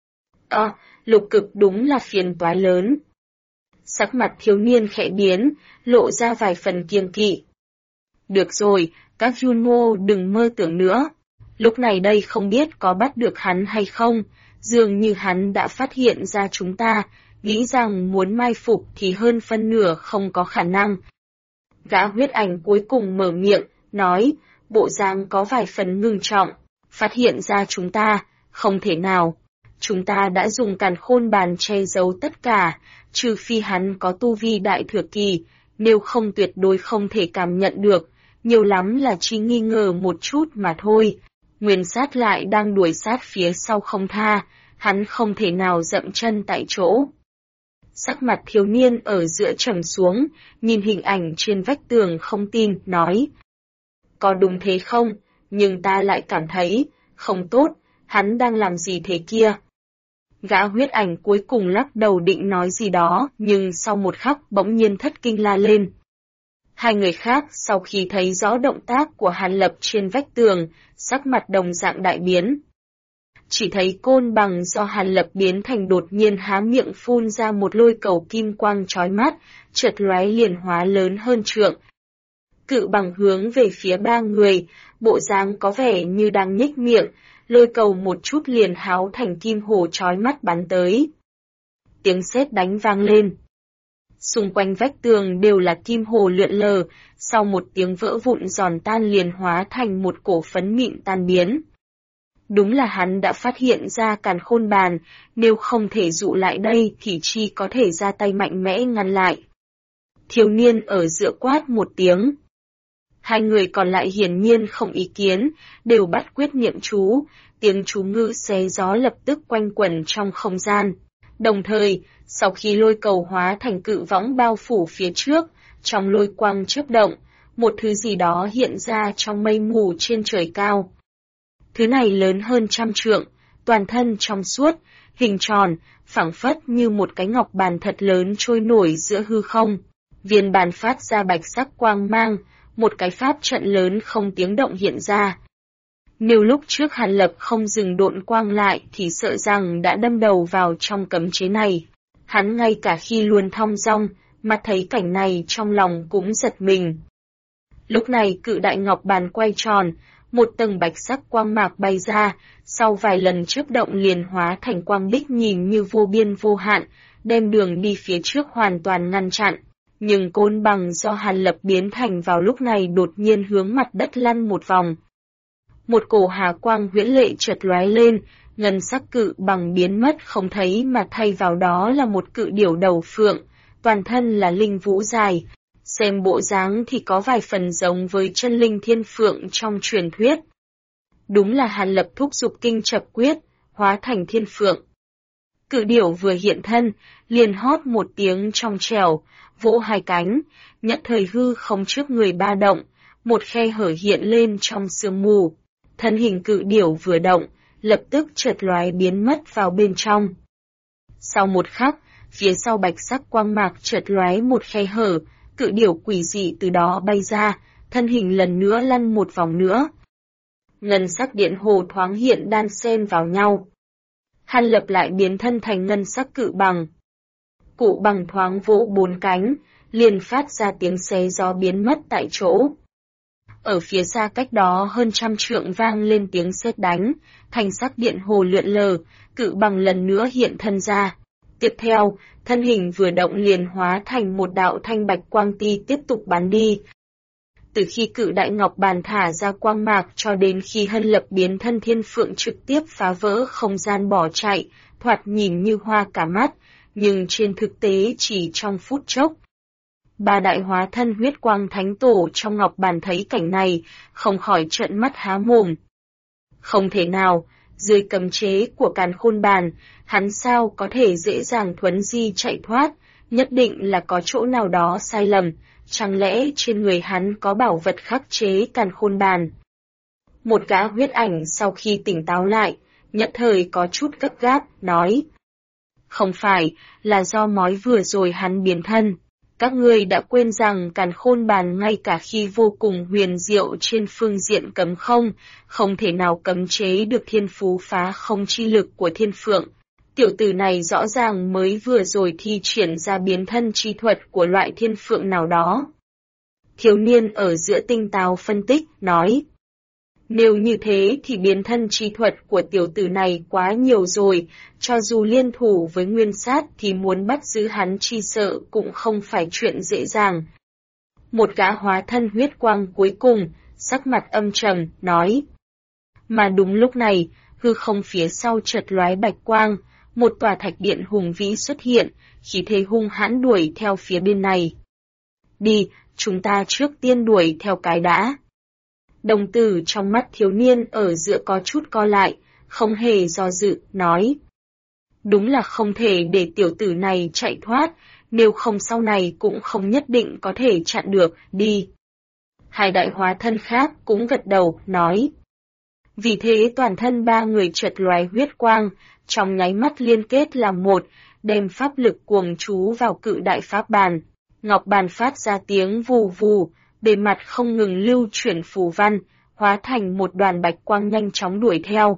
Speaker 1: Lục cực đúng là phiền toái lớn. Sắc mặt thiếu niên khẽ biến, lộ ra vài phần kiêng kỵ. Được rồi, các Junmo đừng mơ tưởng nữa. Lúc này đây không biết có bắt được hắn hay không, dường như hắn đã phát hiện ra chúng ta, nghĩ rằng muốn mai phục thì hơn phân nửa không có khả năng. Gã huyết ảnh cuối cùng mở miệng, nói, bộ dáng có vài phần ngưng trọng, phát hiện ra chúng ta, không thể nào. Chúng ta đã dùng càn khôn bàn che giấu tất cả, trừ phi hắn có tu vi đại thừa kỳ, nếu không tuyệt đối không thể cảm nhận được, nhiều lắm là chỉ nghi ngờ một chút mà thôi. Nguyên sát lại đang đuổi sát phía sau không tha, hắn không thể nào dậm chân tại chỗ. Sắc mặt thiếu niên ở giữa trầm xuống, nhìn hình ảnh trên vách tường không tin, nói. Có đúng thế không, nhưng ta lại cảm thấy, không tốt, hắn đang làm gì thế kia? Gã huyết ảnh cuối cùng lắc đầu định nói gì đó, nhưng sau một khắc bỗng nhiên thất kinh la lên. Hai người khác sau khi thấy rõ động tác của Hàn Lập trên vách tường, sắc mặt đồng dạng đại biến. Chỉ thấy côn bằng do Hàn Lập biến thành đột nhiên há miệng phun ra một lôi cầu kim quang chói mắt, chợt lóe liền hóa lớn hơn trượng. Cự bằng hướng về phía ba người, bộ dáng có vẻ như đang nhếch miệng, lôi cầu một chút liền háo thành kim hồ chói mắt bắn tới. Tiếng sét đánh vang lên. Xung quanh vách tường đều là kim hồ lượn lờ, sau một tiếng vỡ vụn giòn tan liền hóa thành một cổ phấn mịn tan biến. Đúng là hắn đã phát hiện ra càn khôn bàn, nếu không thể dụ lại đây thì chi có thể ra tay mạnh mẽ ngăn lại. Thiếu niên ở giữa quát một tiếng. Hai người còn lại hiển nhiên không ý kiến, đều bắt quyết niệm chú, tiếng chú ngữ xé gió lập tức quanh quẩn trong không gian. Đồng thời, sau khi lôi cầu hóa thành cự võng bao phủ phía trước, trong lôi quang chớp động, một thứ gì đó hiện ra trong mây mù trên trời cao. Thứ này lớn hơn 100 trượng, toàn thân trong suốt, hình tròn, phẳng phất như một cái ngọc bàn thật lớn trôi nổi giữa hư không. Viên bàn phát ra bạch sắc quang mang, một cái pháp trận lớn không tiếng động hiện ra. Nếu lúc trước Hàn Lập không dừng độn quang lại thì sợ rằng đã đâm đầu vào trong cấm chế này. Hắn ngay cả khi luôn thong dong, mà thấy cảnh này trong lòng cũng giật mình. Lúc này cự đại ngọc bàn quay tròn, một tầng bạch sắc quang mạc bay ra, sau vài lần chớp động liền hóa thành quang bích nhìn như vô biên vô hạn, đem đường đi phía trước hoàn toàn ngăn chặn. Nhưng côn bằng do Hàn Lập biến thành vào lúc này đột nhiên hướng mặt đất lăn một vòng. Một cổ hà quang huyễn lệ chợt lóe lên, ngân sắc cự bằng biến mất không thấy mà thay vào đó là một cự điểu đầu phượng, toàn thân là linh vũ dài. Xem bộ dáng thì có vài phần giống với chân linh thiên phượng trong truyền thuyết. Đúng là Hàn Lập thúc giục kinh chập quyết, hóa thành thiên phượng. Cự điểu vừa hiện thân, liền hót một tiếng trong trẻo, vỗ hai cánh, nhận thời hư không trước người ba động, một khe hở hiện lên trong sương mù. Thân hình cự điểu vừa động, lập tức chợt lóe biến mất vào bên trong. Sau một khắc, phía sau bạch sắc quang mạc chợt lóe một khe hở, cự điểu quỷ dị từ đó bay ra, thân hình lần nữa lăn một vòng nữa. Ngân sắc điện hồ thoáng hiện đan xen vào nhau. Hàn Lập lại biến thân thành ngân sắc cự bằng. Cụ bằng thoáng vỗ bốn cánh, liền phát ra tiếng xé gió biến mất tại chỗ. Ở phía xa cách đó hơn 100 trượng vang lên tiếng sét đánh, thanh sắc điện hồ lượn lờ, cự bằng lần nữa hiện thân ra. Tiếp theo, thân hình vừa động liền hóa thành một đạo thanh bạch quang ti tiếp tục bắn đi. Từ khi cự đại ngọc bàn thả ra quang mạc cho đến khi Hàn Lập biến thân thiên phượng trực tiếp phá vỡ không gian bỏ chạy, thoạt nhìn như hoa cả mắt, nhưng trên thực tế chỉ trong phút chốc. Ba đại hóa thân huyết quang thánh tổ trong ngọc bàn thấy cảnh này, không khỏi trợn mắt há mồm. Không thể nào, dưới cấm chế của càn khôn bàn, hắn sao có thể dễ dàng thuấn di chạy thoát, nhất định là có chỗ nào đó sai lầm, chẳng lẽ trên người hắn có bảo vật khắc chế càn khôn bàn. Một gã huyết ảnh sau khi tỉnh táo lại, nhất thời có chút gấp gáp, nói. Không phải, là do mói vừa rồi hắn biến thân. Các ngươi đã quên rằng càn khôn bàn ngay cả khi vô cùng huyền diệu trên phương diện cấm không thể nào cấm chế được thiên phú phá không chi lực của thiên phượng. Tiểu tử này rõ ràng mới vừa rồi thi triển ra biến thân chi thuật của loại thiên phượng nào đó. Thiếu niên ở giữa tinh táo phân tích, nói. Nếu như thế thì biến thân chi thuật của tiểu tử này quá nhiều rồi, cho dù liên thủ với nguyên sát thì muốn bắt giữ hắn chi sợ cũng không phải chuyện dễ dàng. Một gã hóa thân huyết quang cuối cùng, sắc mặt âm trầm, nói. Mà đúng lúc này, hư không phía sau chợt lóe bạch quang, một tòa thạch điện hùng vĩ xuất hiện, khí thế hung hãn đuổi theo phía bên này. Đi, chúng ta trước tiên đuổi theo cái đã. Đồng tử trong mắt thiếu niên ở giữa có chút co lại, không hề do dự, nói. Đúng là không thể để tiểu tử này chạy thoát, nếu không sau này cũng không nhất định có thể chặn được, đi. Hai đại hóa thân khác cũng gật đầu, nói. Vì thế toàn thân ba người chợt lóe huyết quang, trong nháy mắt liên kết làm một, đem pháp lực cuồng trú vào cự đại pháp bàn. Ngọc bàn phát ra tiếng vù vù, bề mặt không ngừng lưu chuyển phù văn, hóa thành một đoàn bạch quang nhanh chóng đuổi theo.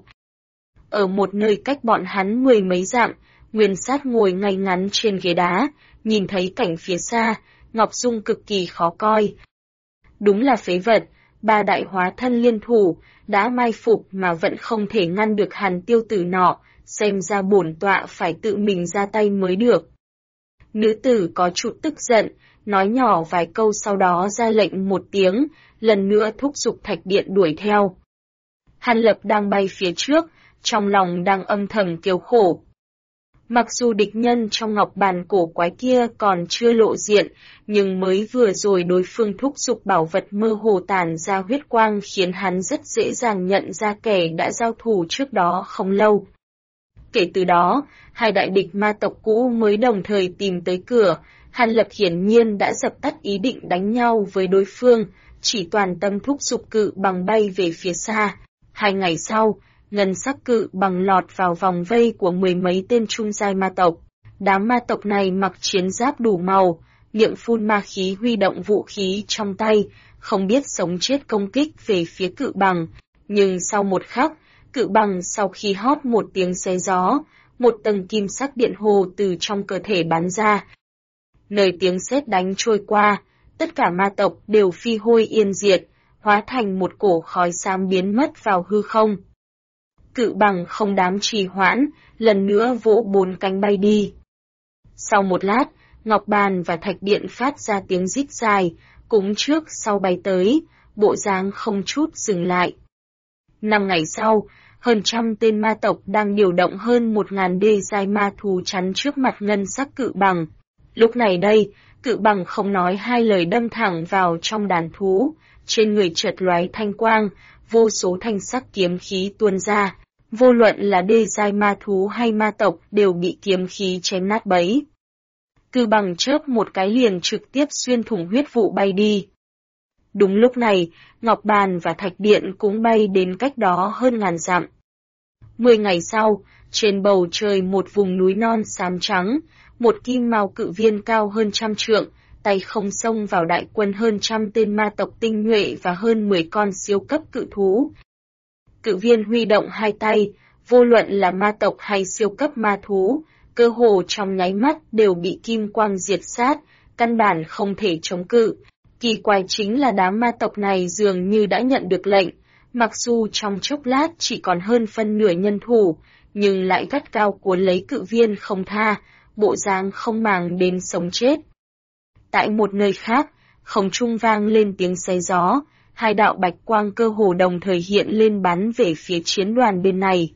Speaker 1: Ở một nơi cách bọn hắn 10 mấy dặm, Nguyên Sát ngồi ngay ngắn trên ghế đá, nhìn thấy cảnh phía xa, Ngọc Dung cực kỳ khó coi. Đúng là phế vật, ba đại hóa thân liên thủ, đã mai phục mà vẫn không thể ngăn được Hàn Tiêu tử nọ, xem ra bổn tọa phải tự mình ra tay mới được. Nữ tử có chút tức giận, nói nhỏ vài câu sau đó ra lệnh một tiếng, lần nữa thúc giục thạch điện đuổi theo. Hàn Lập đang bay phía trước, trong lòng đang âm thầm kêu khổ. Mặc dù địch nhân trong ngọc bàn cổ quái kia còn chưa lộ diện, nhưng mới vừa rồi đối phương thúc giục bảo vật mơ hồ tản ra huyết quang khiến hắn rất dễ dàng nhận ra kẻ đã giao thủ trước đó không lâu. Kể từ đó, hai đại địch ma tộc cũ mới đồng thời tìm tới cửa, Hàn Lập hiển nhiên đã dập tắt ý định đánh nhau với đối phương, chỉ toàn tâm thúc giục cự bằng bay về phía xa. 2 ngày sau, ngân sắc cự bằng lọt vào vòng vây của 10 mấy tên trung giai ma tộc. Đám ma tộc này mặc chiến giáp đủ màu, miệng phun ma khí huy động vũ khí trong tay, không biết sống chết công kích về phía cự bằng. Nhưng sau một khắc, cự bằng sau khi hót một tiếng xé gió, một tầng kim sắc điện hồ từ trong cơ thể bắn ra. Nơi tiếng sét đánh trôi qua, tất cả ma tộc đều phi hôi yên diệt, hóa thành một cổ khói xám biến mất vào hư không. Cự bằng không dám trì hoãn, lần nữa vỗ 4 cánh bay đi. Sau một lát, ngọc bàn và thạch điện phát ra tiếng rít dài, cũng trước sau bay tới, bộ dáng không chút dừng lại. 5 ngày sau, hơn trăm tên ma tộc đang điều động hơn 1000 đê giai ma thú chắn trước mặt ngân sắc cự bằng. Lúc này đây, cự bằng không nói hai lời đâm thẳng vào trong đàn thú, trên người chợt lóe thanh quang, vô số thanh sắc kiếm khí tuôn ra, vô luận là đê giai ma thú hay ma tộc đều bị kiếm khí chém nát bấy. Cự bằng chớp một cái liền trực tiếp xuyên thủng huyết vụ bay đi. Đúng lúc này, ngọc bàn và thạch điện cũng bay đến cách đó hơn 1000 dặm. 10 ngày sau, trên bầu trời một vùng núi non xám trắng, một kim mao cự viên cao hơn 100 trượng, tay không xông vào đại quân hơn 100 tên ma tộc tinh nhuệ và hơn 10 con siêu cấp cự thú. Cự viên huy động hai tay, vô luận là ma tộc hay siêu cấp ma thú, cơ hồ trong nháy mắt đều bị kim quang diệt sát, căn bản không thể chống cự. Kỳ quái chính là đám ma tộc này dường như đã nhận được lệnh, mặc dù trong chốc lát chỉ còn hơn phân nửa nhân thủ, nhưng lại gắt cao cuốn lấy cự viên không tha, bộ dáng không màng đến sống chết. Tại một nơi khác, không trung vang lên tiếng xé gió, hai đạo bạch quang cơ hồ đồng thời hiện lên bắn về phía chiến đoàn bên này.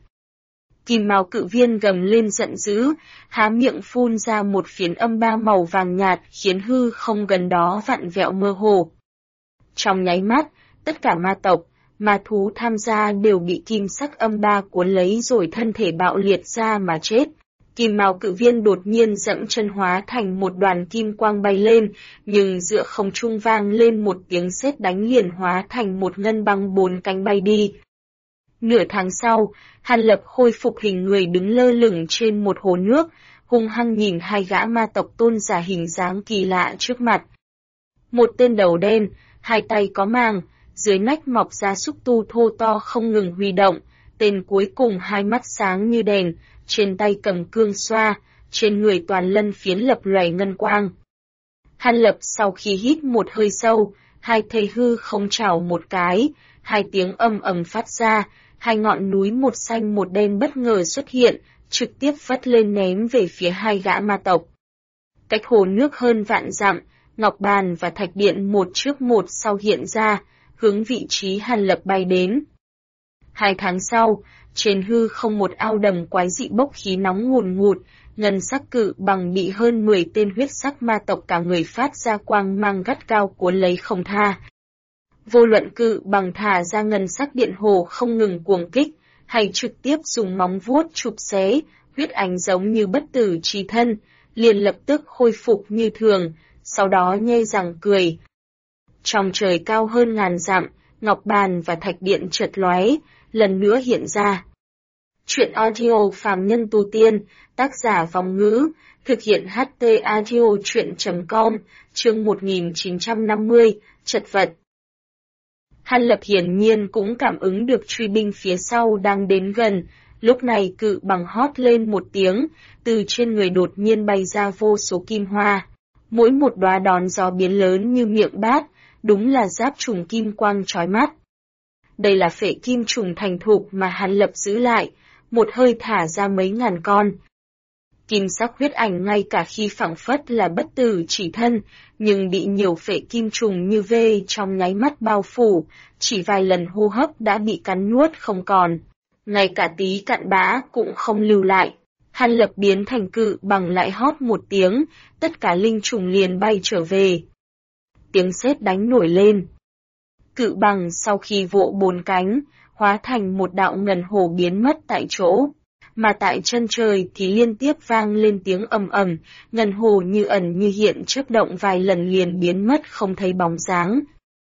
Speaker 1: Kim mao cự viên gầm lên giận dữ, há miệng phun ra một phiến âm ba màu vàng nhạt khiến hư không gần đó vặn vẹo mơ hồ. Trong nháy mắt, tất cả ma tộc, ma thú tham gia đều bị kim sắc âm ba cuốn lấy rồi thân thể bạo liệt ra mà chết. Kim mao cự viên đột nhiên dẫm chân hóa thành một đoàn kim quang bay lên, nhưng giữa không trung vang lên một tiếng sét đánh liền hóa thành một ngân băng 4 cánh bay đi. Nửa tháng sau, Hàn Lập khôi phục hình người đứng lơ lửng trên một hồ nước, hung hăng nhìn hai gã ma tộc tôn giả hình dáng kỳ lạ trước mặt. Một tên đầu đen, hai tay có màng, dưới nách mọc ra xúc tu thô to không ngừng huy động, tên cuối cùng hai mắt sáng như đèn, trên tay cầm cương xoa, trên người toàn lân phiến lập lòe ngân quang. Hàn Lập sau khi hít một hơi sâu, hai thầy hư không chảo một cái, hai tiếng âm ầm phát ra, hai ngọn núi một xanh một đen bất ngờ xuất hiện, trực tiếp vất lên ném về phía hai gã ma tộc. Cách hồ nước hơn vạn dặm, ngọc bàn và thạch điện một trước một sau hiện ra, hướng vị trí Hàn Lập bay đến. 2 tháng sau, trên hư không một ao đầm quái dị bốc khí nóng ngùn ngụt, ngân sắc cự bằng bị hơn 10 tên huyết sắc ma tộc cả người phát ra quang mang gắt cao cuốn lấy không tha. Vô luận cự bằng thả ra ngân sắc điện hồ không ngừng cuồng kích, hay trực tiếp dùng móng vuốt chụp xé, huyết ảnh giống như bất tử chi thân, liền lập tức khôi phục như thường, sau đó nhe răng cười. Trong trời cao hơn 1000 dặm, ngọc bàn và thạch điện chợt lóe, lần nữa hiện ra. Chuyện audio phàm nhân tu tiên, tác giả Vong Ngữ, thực hiện HT audio chuyện.com, chương 1950, chật vật. Hàn Lập hiển nhiên cũng cảm ứng được truy binh phía sau đang đến gần, lúc này cự bằng hót lên một tiếng, từ trên người đột nhiên bay ra vô số kim hoa. Mỗi một đóa đón gió biến lớn như miệng bát, đúng là giáp trùng kim quang chói mắt. Đây là phệ kim trùng thành thục mà Hàn Lập giữ lại, một hơi thả ra mấy ngàn con. Kim sắc huyết ảnh ngay cả khi phảng phất là bất tử chỉ thân, nhưng bị nhiều phệ kim trùng như vê trong nháy mắt bao phủ, chỉ vài lần hô hấp đã bị cắn nuốt không còn. Ngay cả tí cặn bã cũng không lưu lại. Hàn Lập biến thành cự bằng lại hót một tiếng, tất cả linh trùng liền bay trở về. Tiếng sét đánh nổi lên. Cự bằng sau khi vỗ 4 cánh, hóa thành một đạo ngần hồ biến mất tại chỗ. Mà tại chân trời thì liên tiếp vang lên tiếng ầm ầm, ngần hồ như ẩn như hiện chớp động vài lần liền biến mất không thấy bóng dáng.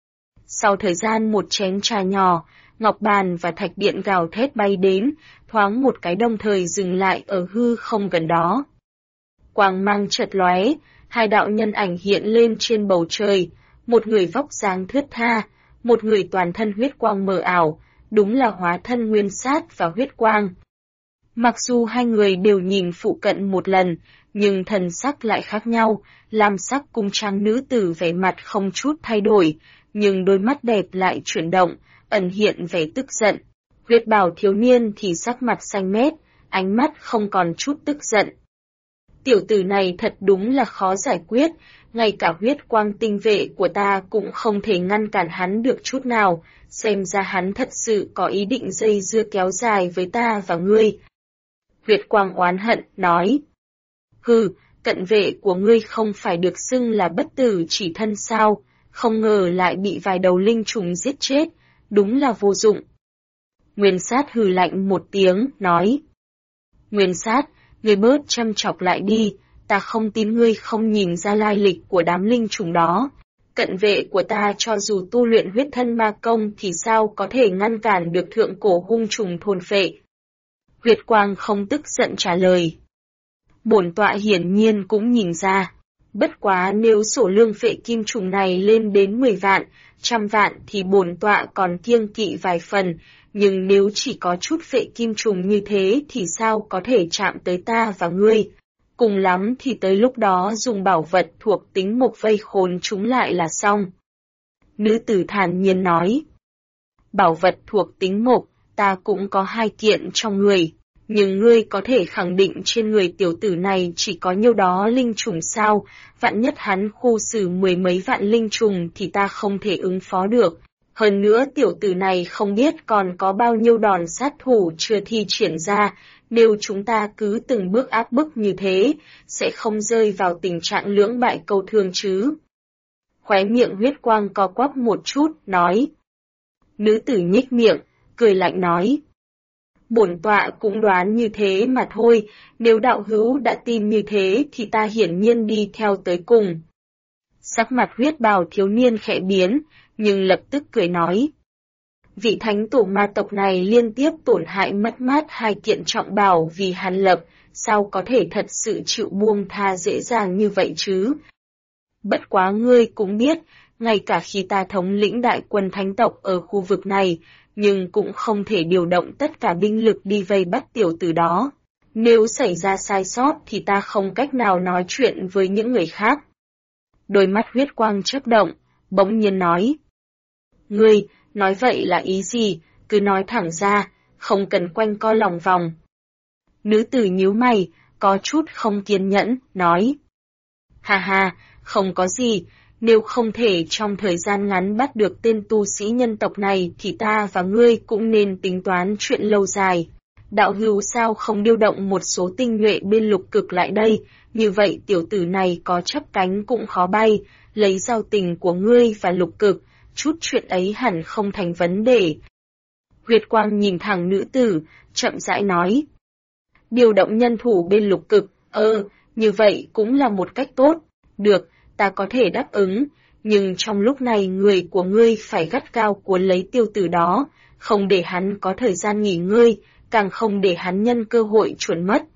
Speaker 1: Sau thời gian một chén trà nhỏ, ngọc bàn và thạch điện gào thét bay đến, thoáng một cái đồng thời dừng lại ở hư không gần đó. Quang mang chợt lóe, hai đạo nhân ảnh hiện lên trên bầu trời, một người vóc dáng thướt tha, một người toàn thân huyết quang mờ ảo, đúng là hóa thân Nguyên Sát và huyết quang. Mặc dù hai người đều nhìn phụ cận một lần, nhưng thần sắc lại khác nhau, lam sắc cung trang nữ tử vẻ mặt không chút thay đổi, nhưng đôi mắt đẹp lại chuyển động, ẩn hiện vẻ tức giận. Huyết bào thiếu niên thì sắc mặt xanh mét, ánh mắt không còn chút tức giận. Tiểu tử này thật đúng là khó giải quyết, ngay cả huyết quang tinh vệ của ta cũng không thể ngăn cản hắn được chút nào, xem ra hắn thật sự có ý định dây dưa kéo dài với ta và ngươi. Huyết quang oán hận, nói. Hừ, cận vệ của ngươi không phải được xưng là bất tử chỉ thân sao, không ngờ lại bị vài đầu linh trùng giết chết, đúng là vô dụng. Nguyên Sát hừ lạnh một tiếng, nói. Nguyên Sát, ngươi bớt châm chọc lại đi, ta không tin ngươi không nhìn ra lai lịch của đám linh trùng đó. Cận vệ của ta cho dù tu luyện huyết thân ma công thì sao có thể ngăn cản được thượng cổ hung trùng thôn phệ. Huyết quang không tức giận trả lời. Bổn tọa hiển nhiên cũng nhìn ra. Bất quá nếu sổ lương phệ kim trùng này lên đến 10 vạn, 100 vạn thì bổn tọa còn kiêng kỵ vài phần, nhưng nếu chỉ có chút phệ kim trùng như thế thì sao có thể chạm tới ta và ngươi. Cùng lắm thì tới lúc đó dùng bảo vật thuộc tính mộc vây khốn chúng lại là xong. Nữ tử thản nhiên nói. Bảo vật thuộc tính mộc, ta cũng có 2 kiện trong người, nhưng ngươi có thể khẳng định trên người tiểu tử này chỉ có nhiêu đó linh trùng sao, vạn nhất hắn khu xử 10 mấy vạn linh trùng thì ta không thể ứng phó được. Hơn nữa tiểu tử này không biết còn có bao nhiêu đòn sát thủ chưa thi triển ra, nếu chúng ta cứ từng bước áp bức như thế, sẽ không rơi vào tình trạng lưỡng bại câu thương chứ. Khóe miệng huyết quang co quắp một chút, nói. Nữ tử nhích miệng, cười lạnh nói. Bổn tọa cũng đoán như thế mà thôi, nếu đạo hữu đã tin như thế thì ta hiển nhiên đi theo tới cùng. Sắc mặt huyết bào thiếu niên khẽ biến, nhưng lập tức cười nói. Vị thánh tổ ma tộc này liên tiếp tổn hại mất mát 2 kiện trọng bảo vì Hàn Lập, sao có thể thật sự chịu buông tha dễ dàng như vậy chứ? Bất quá ngươi cũng biết, ngay cả khi ta thống lĩnh đại quân thánh tộc ở khu vực này, nhưng cũng không thể điều động tất cả binh lực đi vây bắt tiểu tử đó. Nếu xảy ra sai sót thì ta không cách nào nói chuyện với những người khác. Đôi mắt huyết quang chớp động, bỗng nhiên nói. Ngươi, nói vậy là ý gì, cứ nói thẳng ra, không cần quanh co lòng vòng. Nữ tử nhíu mày, có chút không kiên nhẫn, nói. Hà hà, không có gì, nếu không thể trong thời gian ngắn bắt được tên tu sĩ nhân tộc này thì ta và ngươi cũng nên tính toán chuyện lâu dài. Đạo hữu sao không điều động một số tinh nhuệ bên lục cực lại đây, như vậy tiểu tử này có chắp cánh cũng khó bay, lấy giao tình của ngươi và lục cực, chút chuyện ấy hẳn không thành vấn đề. Huyết quang nhìn thẳng nữ tử, chậm rãi nói. Điều động nhân thủ bên lục cực, như vậy cũng là một cách tốt. Được, ta có thể đáp ứng, nhưng trong lúc này người của ngươi phải gắt gao cuốn lấy tiêu tử đó, không để hắn có thời gian nghỉ ngơi, càng không để hắn nhân cơ hội chuồn mất.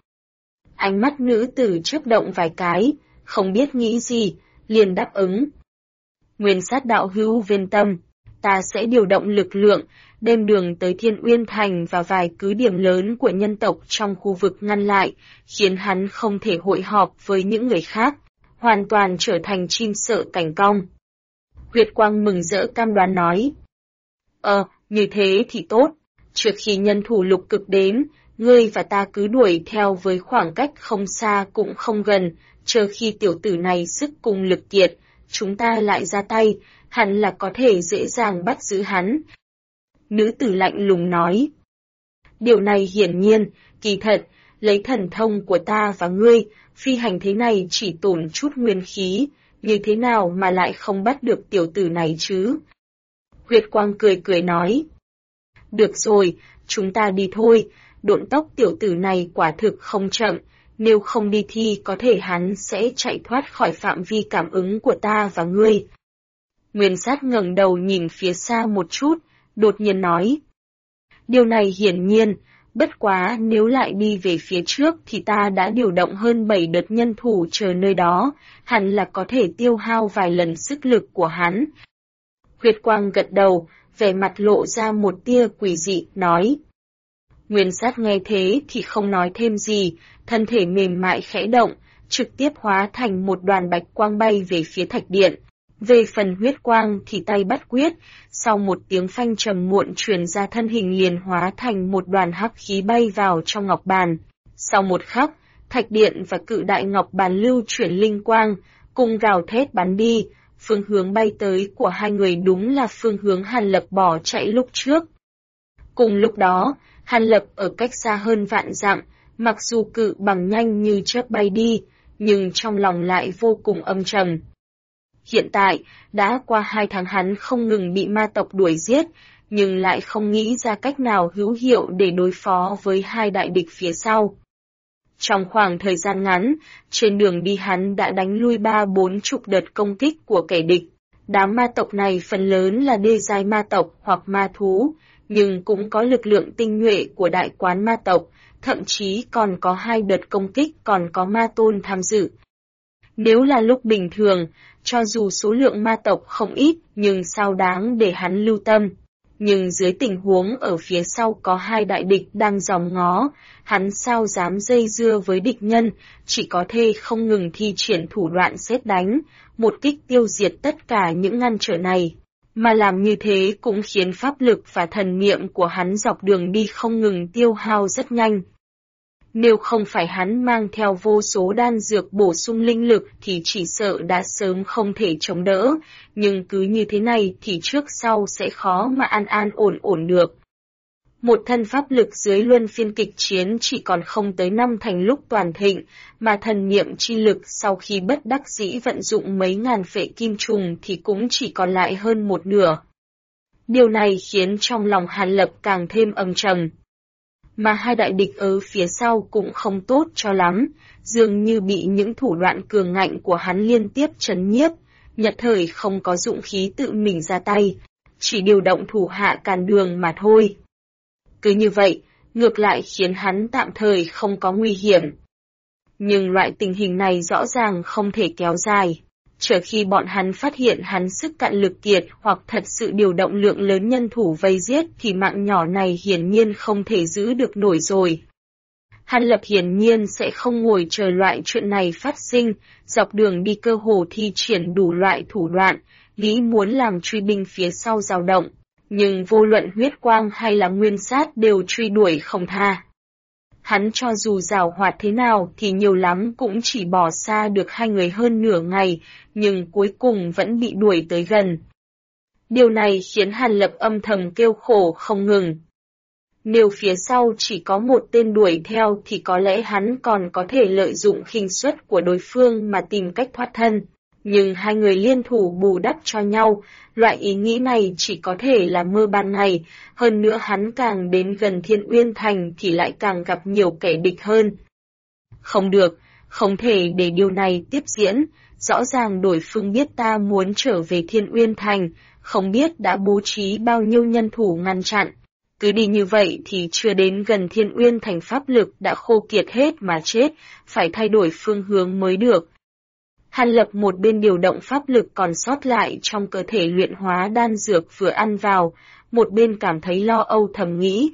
Speaker 1: Ánh mắt nữ tử chớp động vài cái, không biết nghĩ gì, liền đáp ứng. Nguyên Sát đạo hữu viên tâm, ta sẽ điều động lực lượng, đem đường tới Thiên Uyên Thành và vài cứ điểm lớn của nhân tộc trong khu vực ngăn lại, khiến hắn không thể hội họp với những người khác, hoàn toàn trở thành chim sợ cảnh cong. Huyết quang mừng rỡ cam đoan nói. Như thế thì tốt, trước khi nhân thủ lục cực đến, Ngươi và ta cứ đuổi theo với khoảng cách không xa cũng không gần, chờ khi tiểu tử này sức cùng lực kiệt, chúng ta lại ra tay, hẳn là có thể dễ dàng bắt giữ hắn. Nữ tử lạnh lùng nói. Điều này hiển nhiên, kỳ thật, lấy thần thông của ta và ngươi, phi hành thế này chỉ tổn chút nguyên khí, như thế nào mà lại không bắt được tiểu tử này chứ? Huyết Quang cười cười nói. Được rồi, chúng ta đi thôi, độn tốc tiểu tử này quả thực không chậm, nếu không đi thì có thể hắn sẽ chạy thoát khỏi phạm vi cảm ứng của ta và ngươi. Nguyên Sát ngẩng đầu nhìn phía xa một chút, đột nhiên nói. Điều này hiển nhiên, bất quá nếu lại đi về phía trước thì ta đã điều động hơn 7 đợt nhân thủ chờ nơi đó, hẳn là có thể tiêu hao vài lần sức lực của hắn. Huyết Quang gật đầu, vẻ mặt lộ ra một tia quỷ dị, nói. Nguyên Sát nghe thế thì không nói thêm gì, thân thể mềm mại khẽ động, trực tiếp hóa thành một đoàn bạch quang bay về phía thạch điện. Về phần Huyết Quang thì tay bắt quyết, sau một tiếng phanh trầm muộn truyền ra thân hình liền hóa thành một đoàn hắc khí bay vào trong ngọc bàn. Sau một khắc, thạch điện và cự đại ngọc bàn lưu chuyển linh quang, cùng gào thét bắn đi, phương hướng bay tới của hai người đúng là phương hướng Hàn Lập bỏ chạy lúc trước. Cùng lúc đó, Hàn Lập ở cách xa hơn vạn dặm, mặc dù cự bằng nhanh như chớp bay đi, nhưng trong lòng lại vô cùng âm trầm. Hiện tại, đã qua 2 tháng hắn không ngừng bị ma tộc đuổi giết, nhưng lại không nghĩ ra cách nào hữu hiệu để đối phó với hai đại địch phía sau. Trong khoảng thời gian ngắn, trên đường đi hắn đã đánh lui 30-40 đợt công kích của kẻ địch. Đám ma tộc này phần lớn là đê giai ma tộc hoặc ma thú, nhưng cũng có lực lượng tinh nhuệ của đại quán ma tộc, thậm chí còn có 2 đợt công kích còn có ma tôn tham dự. Nếu là lúc bình thường, cho dù số lượng ma tộc không ít nhưng sao đáng để hắn lưu tâm. Nhưng dưới tình huống ở phía sau có 2 đại địch đang dòm ngó, hắn sao dám dây dưa với địch nhân, chỉ có thể không ngừng thi triển thủ đoạn sét đánh, một kích tiêu diệt tất cả những ngăn trở này. Mà làm như thế cũng khiến pháp lực và thần niệm của hắn dọc đường đi không ngừng tiêu hao rất nhanh. Nếu không phải hắn mang theo vô số đan dược bổ sung linh lực thì chỉ sợ đã sớm không thể chống đỡ, nhưng cứ như thế này thì trước sau sẽ khó mà an ổn được. Một thân pháp lực dưới luân phiên kịch chiến chỉ còn không tới 5 thành lúc toàn thịnh, mà thần niệm chi lực sau khi bất đắc dĩ vận dụng mấy ngàn phệ kim trùng thì cũng chỉ còn lại hơn một nửa. Điều này khiến trong lòng Hàn Lập càng thêm âm trầm. Mà hai đại địch ở phía sau cũng không tốt cho lắm, dường như bị những thủ đoạn cường ngạnh của hắn liên tiếp trấn nhiếp, nhất thời không có dụng khí tự mình ra tay, chỉ điều động thủ hạ cản đường mà thôi. Cứ như vậy, ngược lại khiến hắn tạm thời không có nguy hiểm. Nhưng loại tình hình này rõ ràng không thể kéo dài. Chờ khi bọn hắn phát hiện hắn sức cạn lực kiệt hoặc thật sự điều động lượng lớn nhân thủ vây giết thì mạng nhỏ này hiển nhiên không thể giữ được nổi rồi. Hàn Lập hiển nhiên sẽ không ngồi chờ loại chuyện này phát sinh, dọc đường đi cơ hồ thi triển đủ loại thủ đoạn, nghĩ muốn làm truy binh phía sau dao động, nhưng vô luận Huyết Quang hay là Nguyên Sát đều truy đuổi không tha. Hắn cho dù giàu hoạt thế nào thì nhiều lắm cũng chỉ bỏ xa được hai người hơn nửa ngày, nhưng cuối cùng vẫn bị đuổi tới gần. Điều này khiến Hàn Lập âm thầm kêu khổ không ngừng. Nếu phía sau chỉ có một tên đuổi theo thì có lẽ hắn còn có thể lợi dụng khinh suất của đối phương mà tìm cách thoát thân. Nhưng hai người liên thủ bù đắp cho nhau, loại ý nghĩ này chỉ có thể là mơ ban ngày, hơn nữa hắn càng đến gần Thiên Uyên Thành thì lại càng gặp nhiều kẻ địch hơn. Không được, không thể để điều này tiếp diễn, rõ ràng đối phương biết ta muốn trở về Thiên Uyên Thành, không biết đã bố trí bao nhiêu nhân thủ ngăn chặn. Cứ đi như vậy thì chưa đến gần Thiên Uyên Thành pháp lực đã khô kiệt hết mà chết, phải thay đổi phương hướng mới được. Hàn Lập một bên điều động pháp lực còn sót lại trong cơ thể luyện hóa đan dược vừa ăn vào, một bên cảm thấy lo âu thầm nghĩ.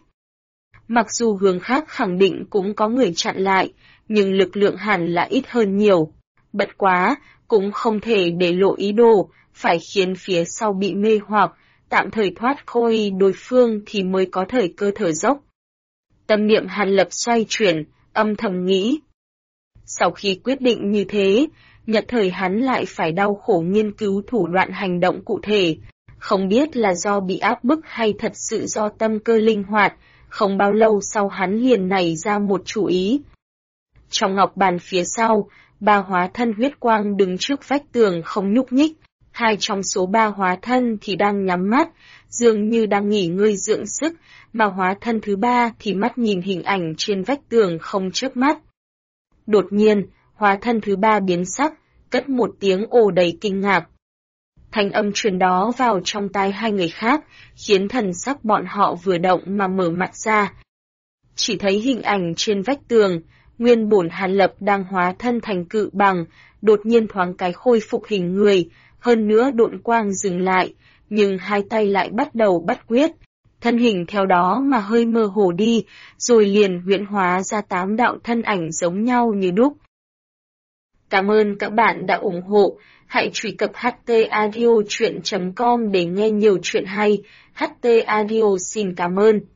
Speaker 1: Mặc dù hướng khác khẳng định cũng có người chặn lại, nhưng lực lượng hẳn là ít hơn nhiều. Bất quá, cũng không thể để lộ ý đồ, phải khiến phía sau bị mê hoặc, tạm thời thoát khỏi đối phương thì mới có thời cơ thở dốc. Tâm niệm Hàn Lập xoay chuyển, âm thầm nghĩ. Sau khi quyết định như thế, nhất thời hắn lại phải đau khổ nghiên cứu thủ đoạn hành động cụ thể. Không biết là do bị áp bức hay thật sự do tâm cơ linh hoạt, không bao lâu sau hắn liền nảy ra một chủ ý. Trong ngọc bàn phía sau, 3 hóa thân huyết quang đứng trước vách tường không nhúc nhích, 2 trong số 3 hóa thân thì đang nhắm mắt, dường như đang nghỉ ngơi dưỡng sức, mà hóa thân thứ 3 thì mắt nhìn hình ảnh trên vách tường không chớp mắt. Đột nhiên, hóa thân thứ 3 biến sắc, cất một tiếng ồ đầy kinh ngạc. Thanh âm truyền đó vào trong tai 2 người khác, khiến thần sắc bọn họ vừa động mà mở mặt ra. Chỉ thấy hình ảnh trên vách tường, nguyên bổn Hàn Lập đang hóa thân thành cự bằng, đột nhiên thoáng cái khôi phục hình người, hơn nữa độn quang dừng lại, nhưng 2 tay lại bắt đầu bắt quyết. Thân hình theo đó mà hơi mơ hồ đi, rồi liền huyễn hóa ra 8 đạo thân ảnh giống nhau như đúc. Cảm ơn các bạn đã ủng hộ, hãy truy cập htaudio.com để nghe nhiều chuyện hay. HT Audio xin cảm ơn.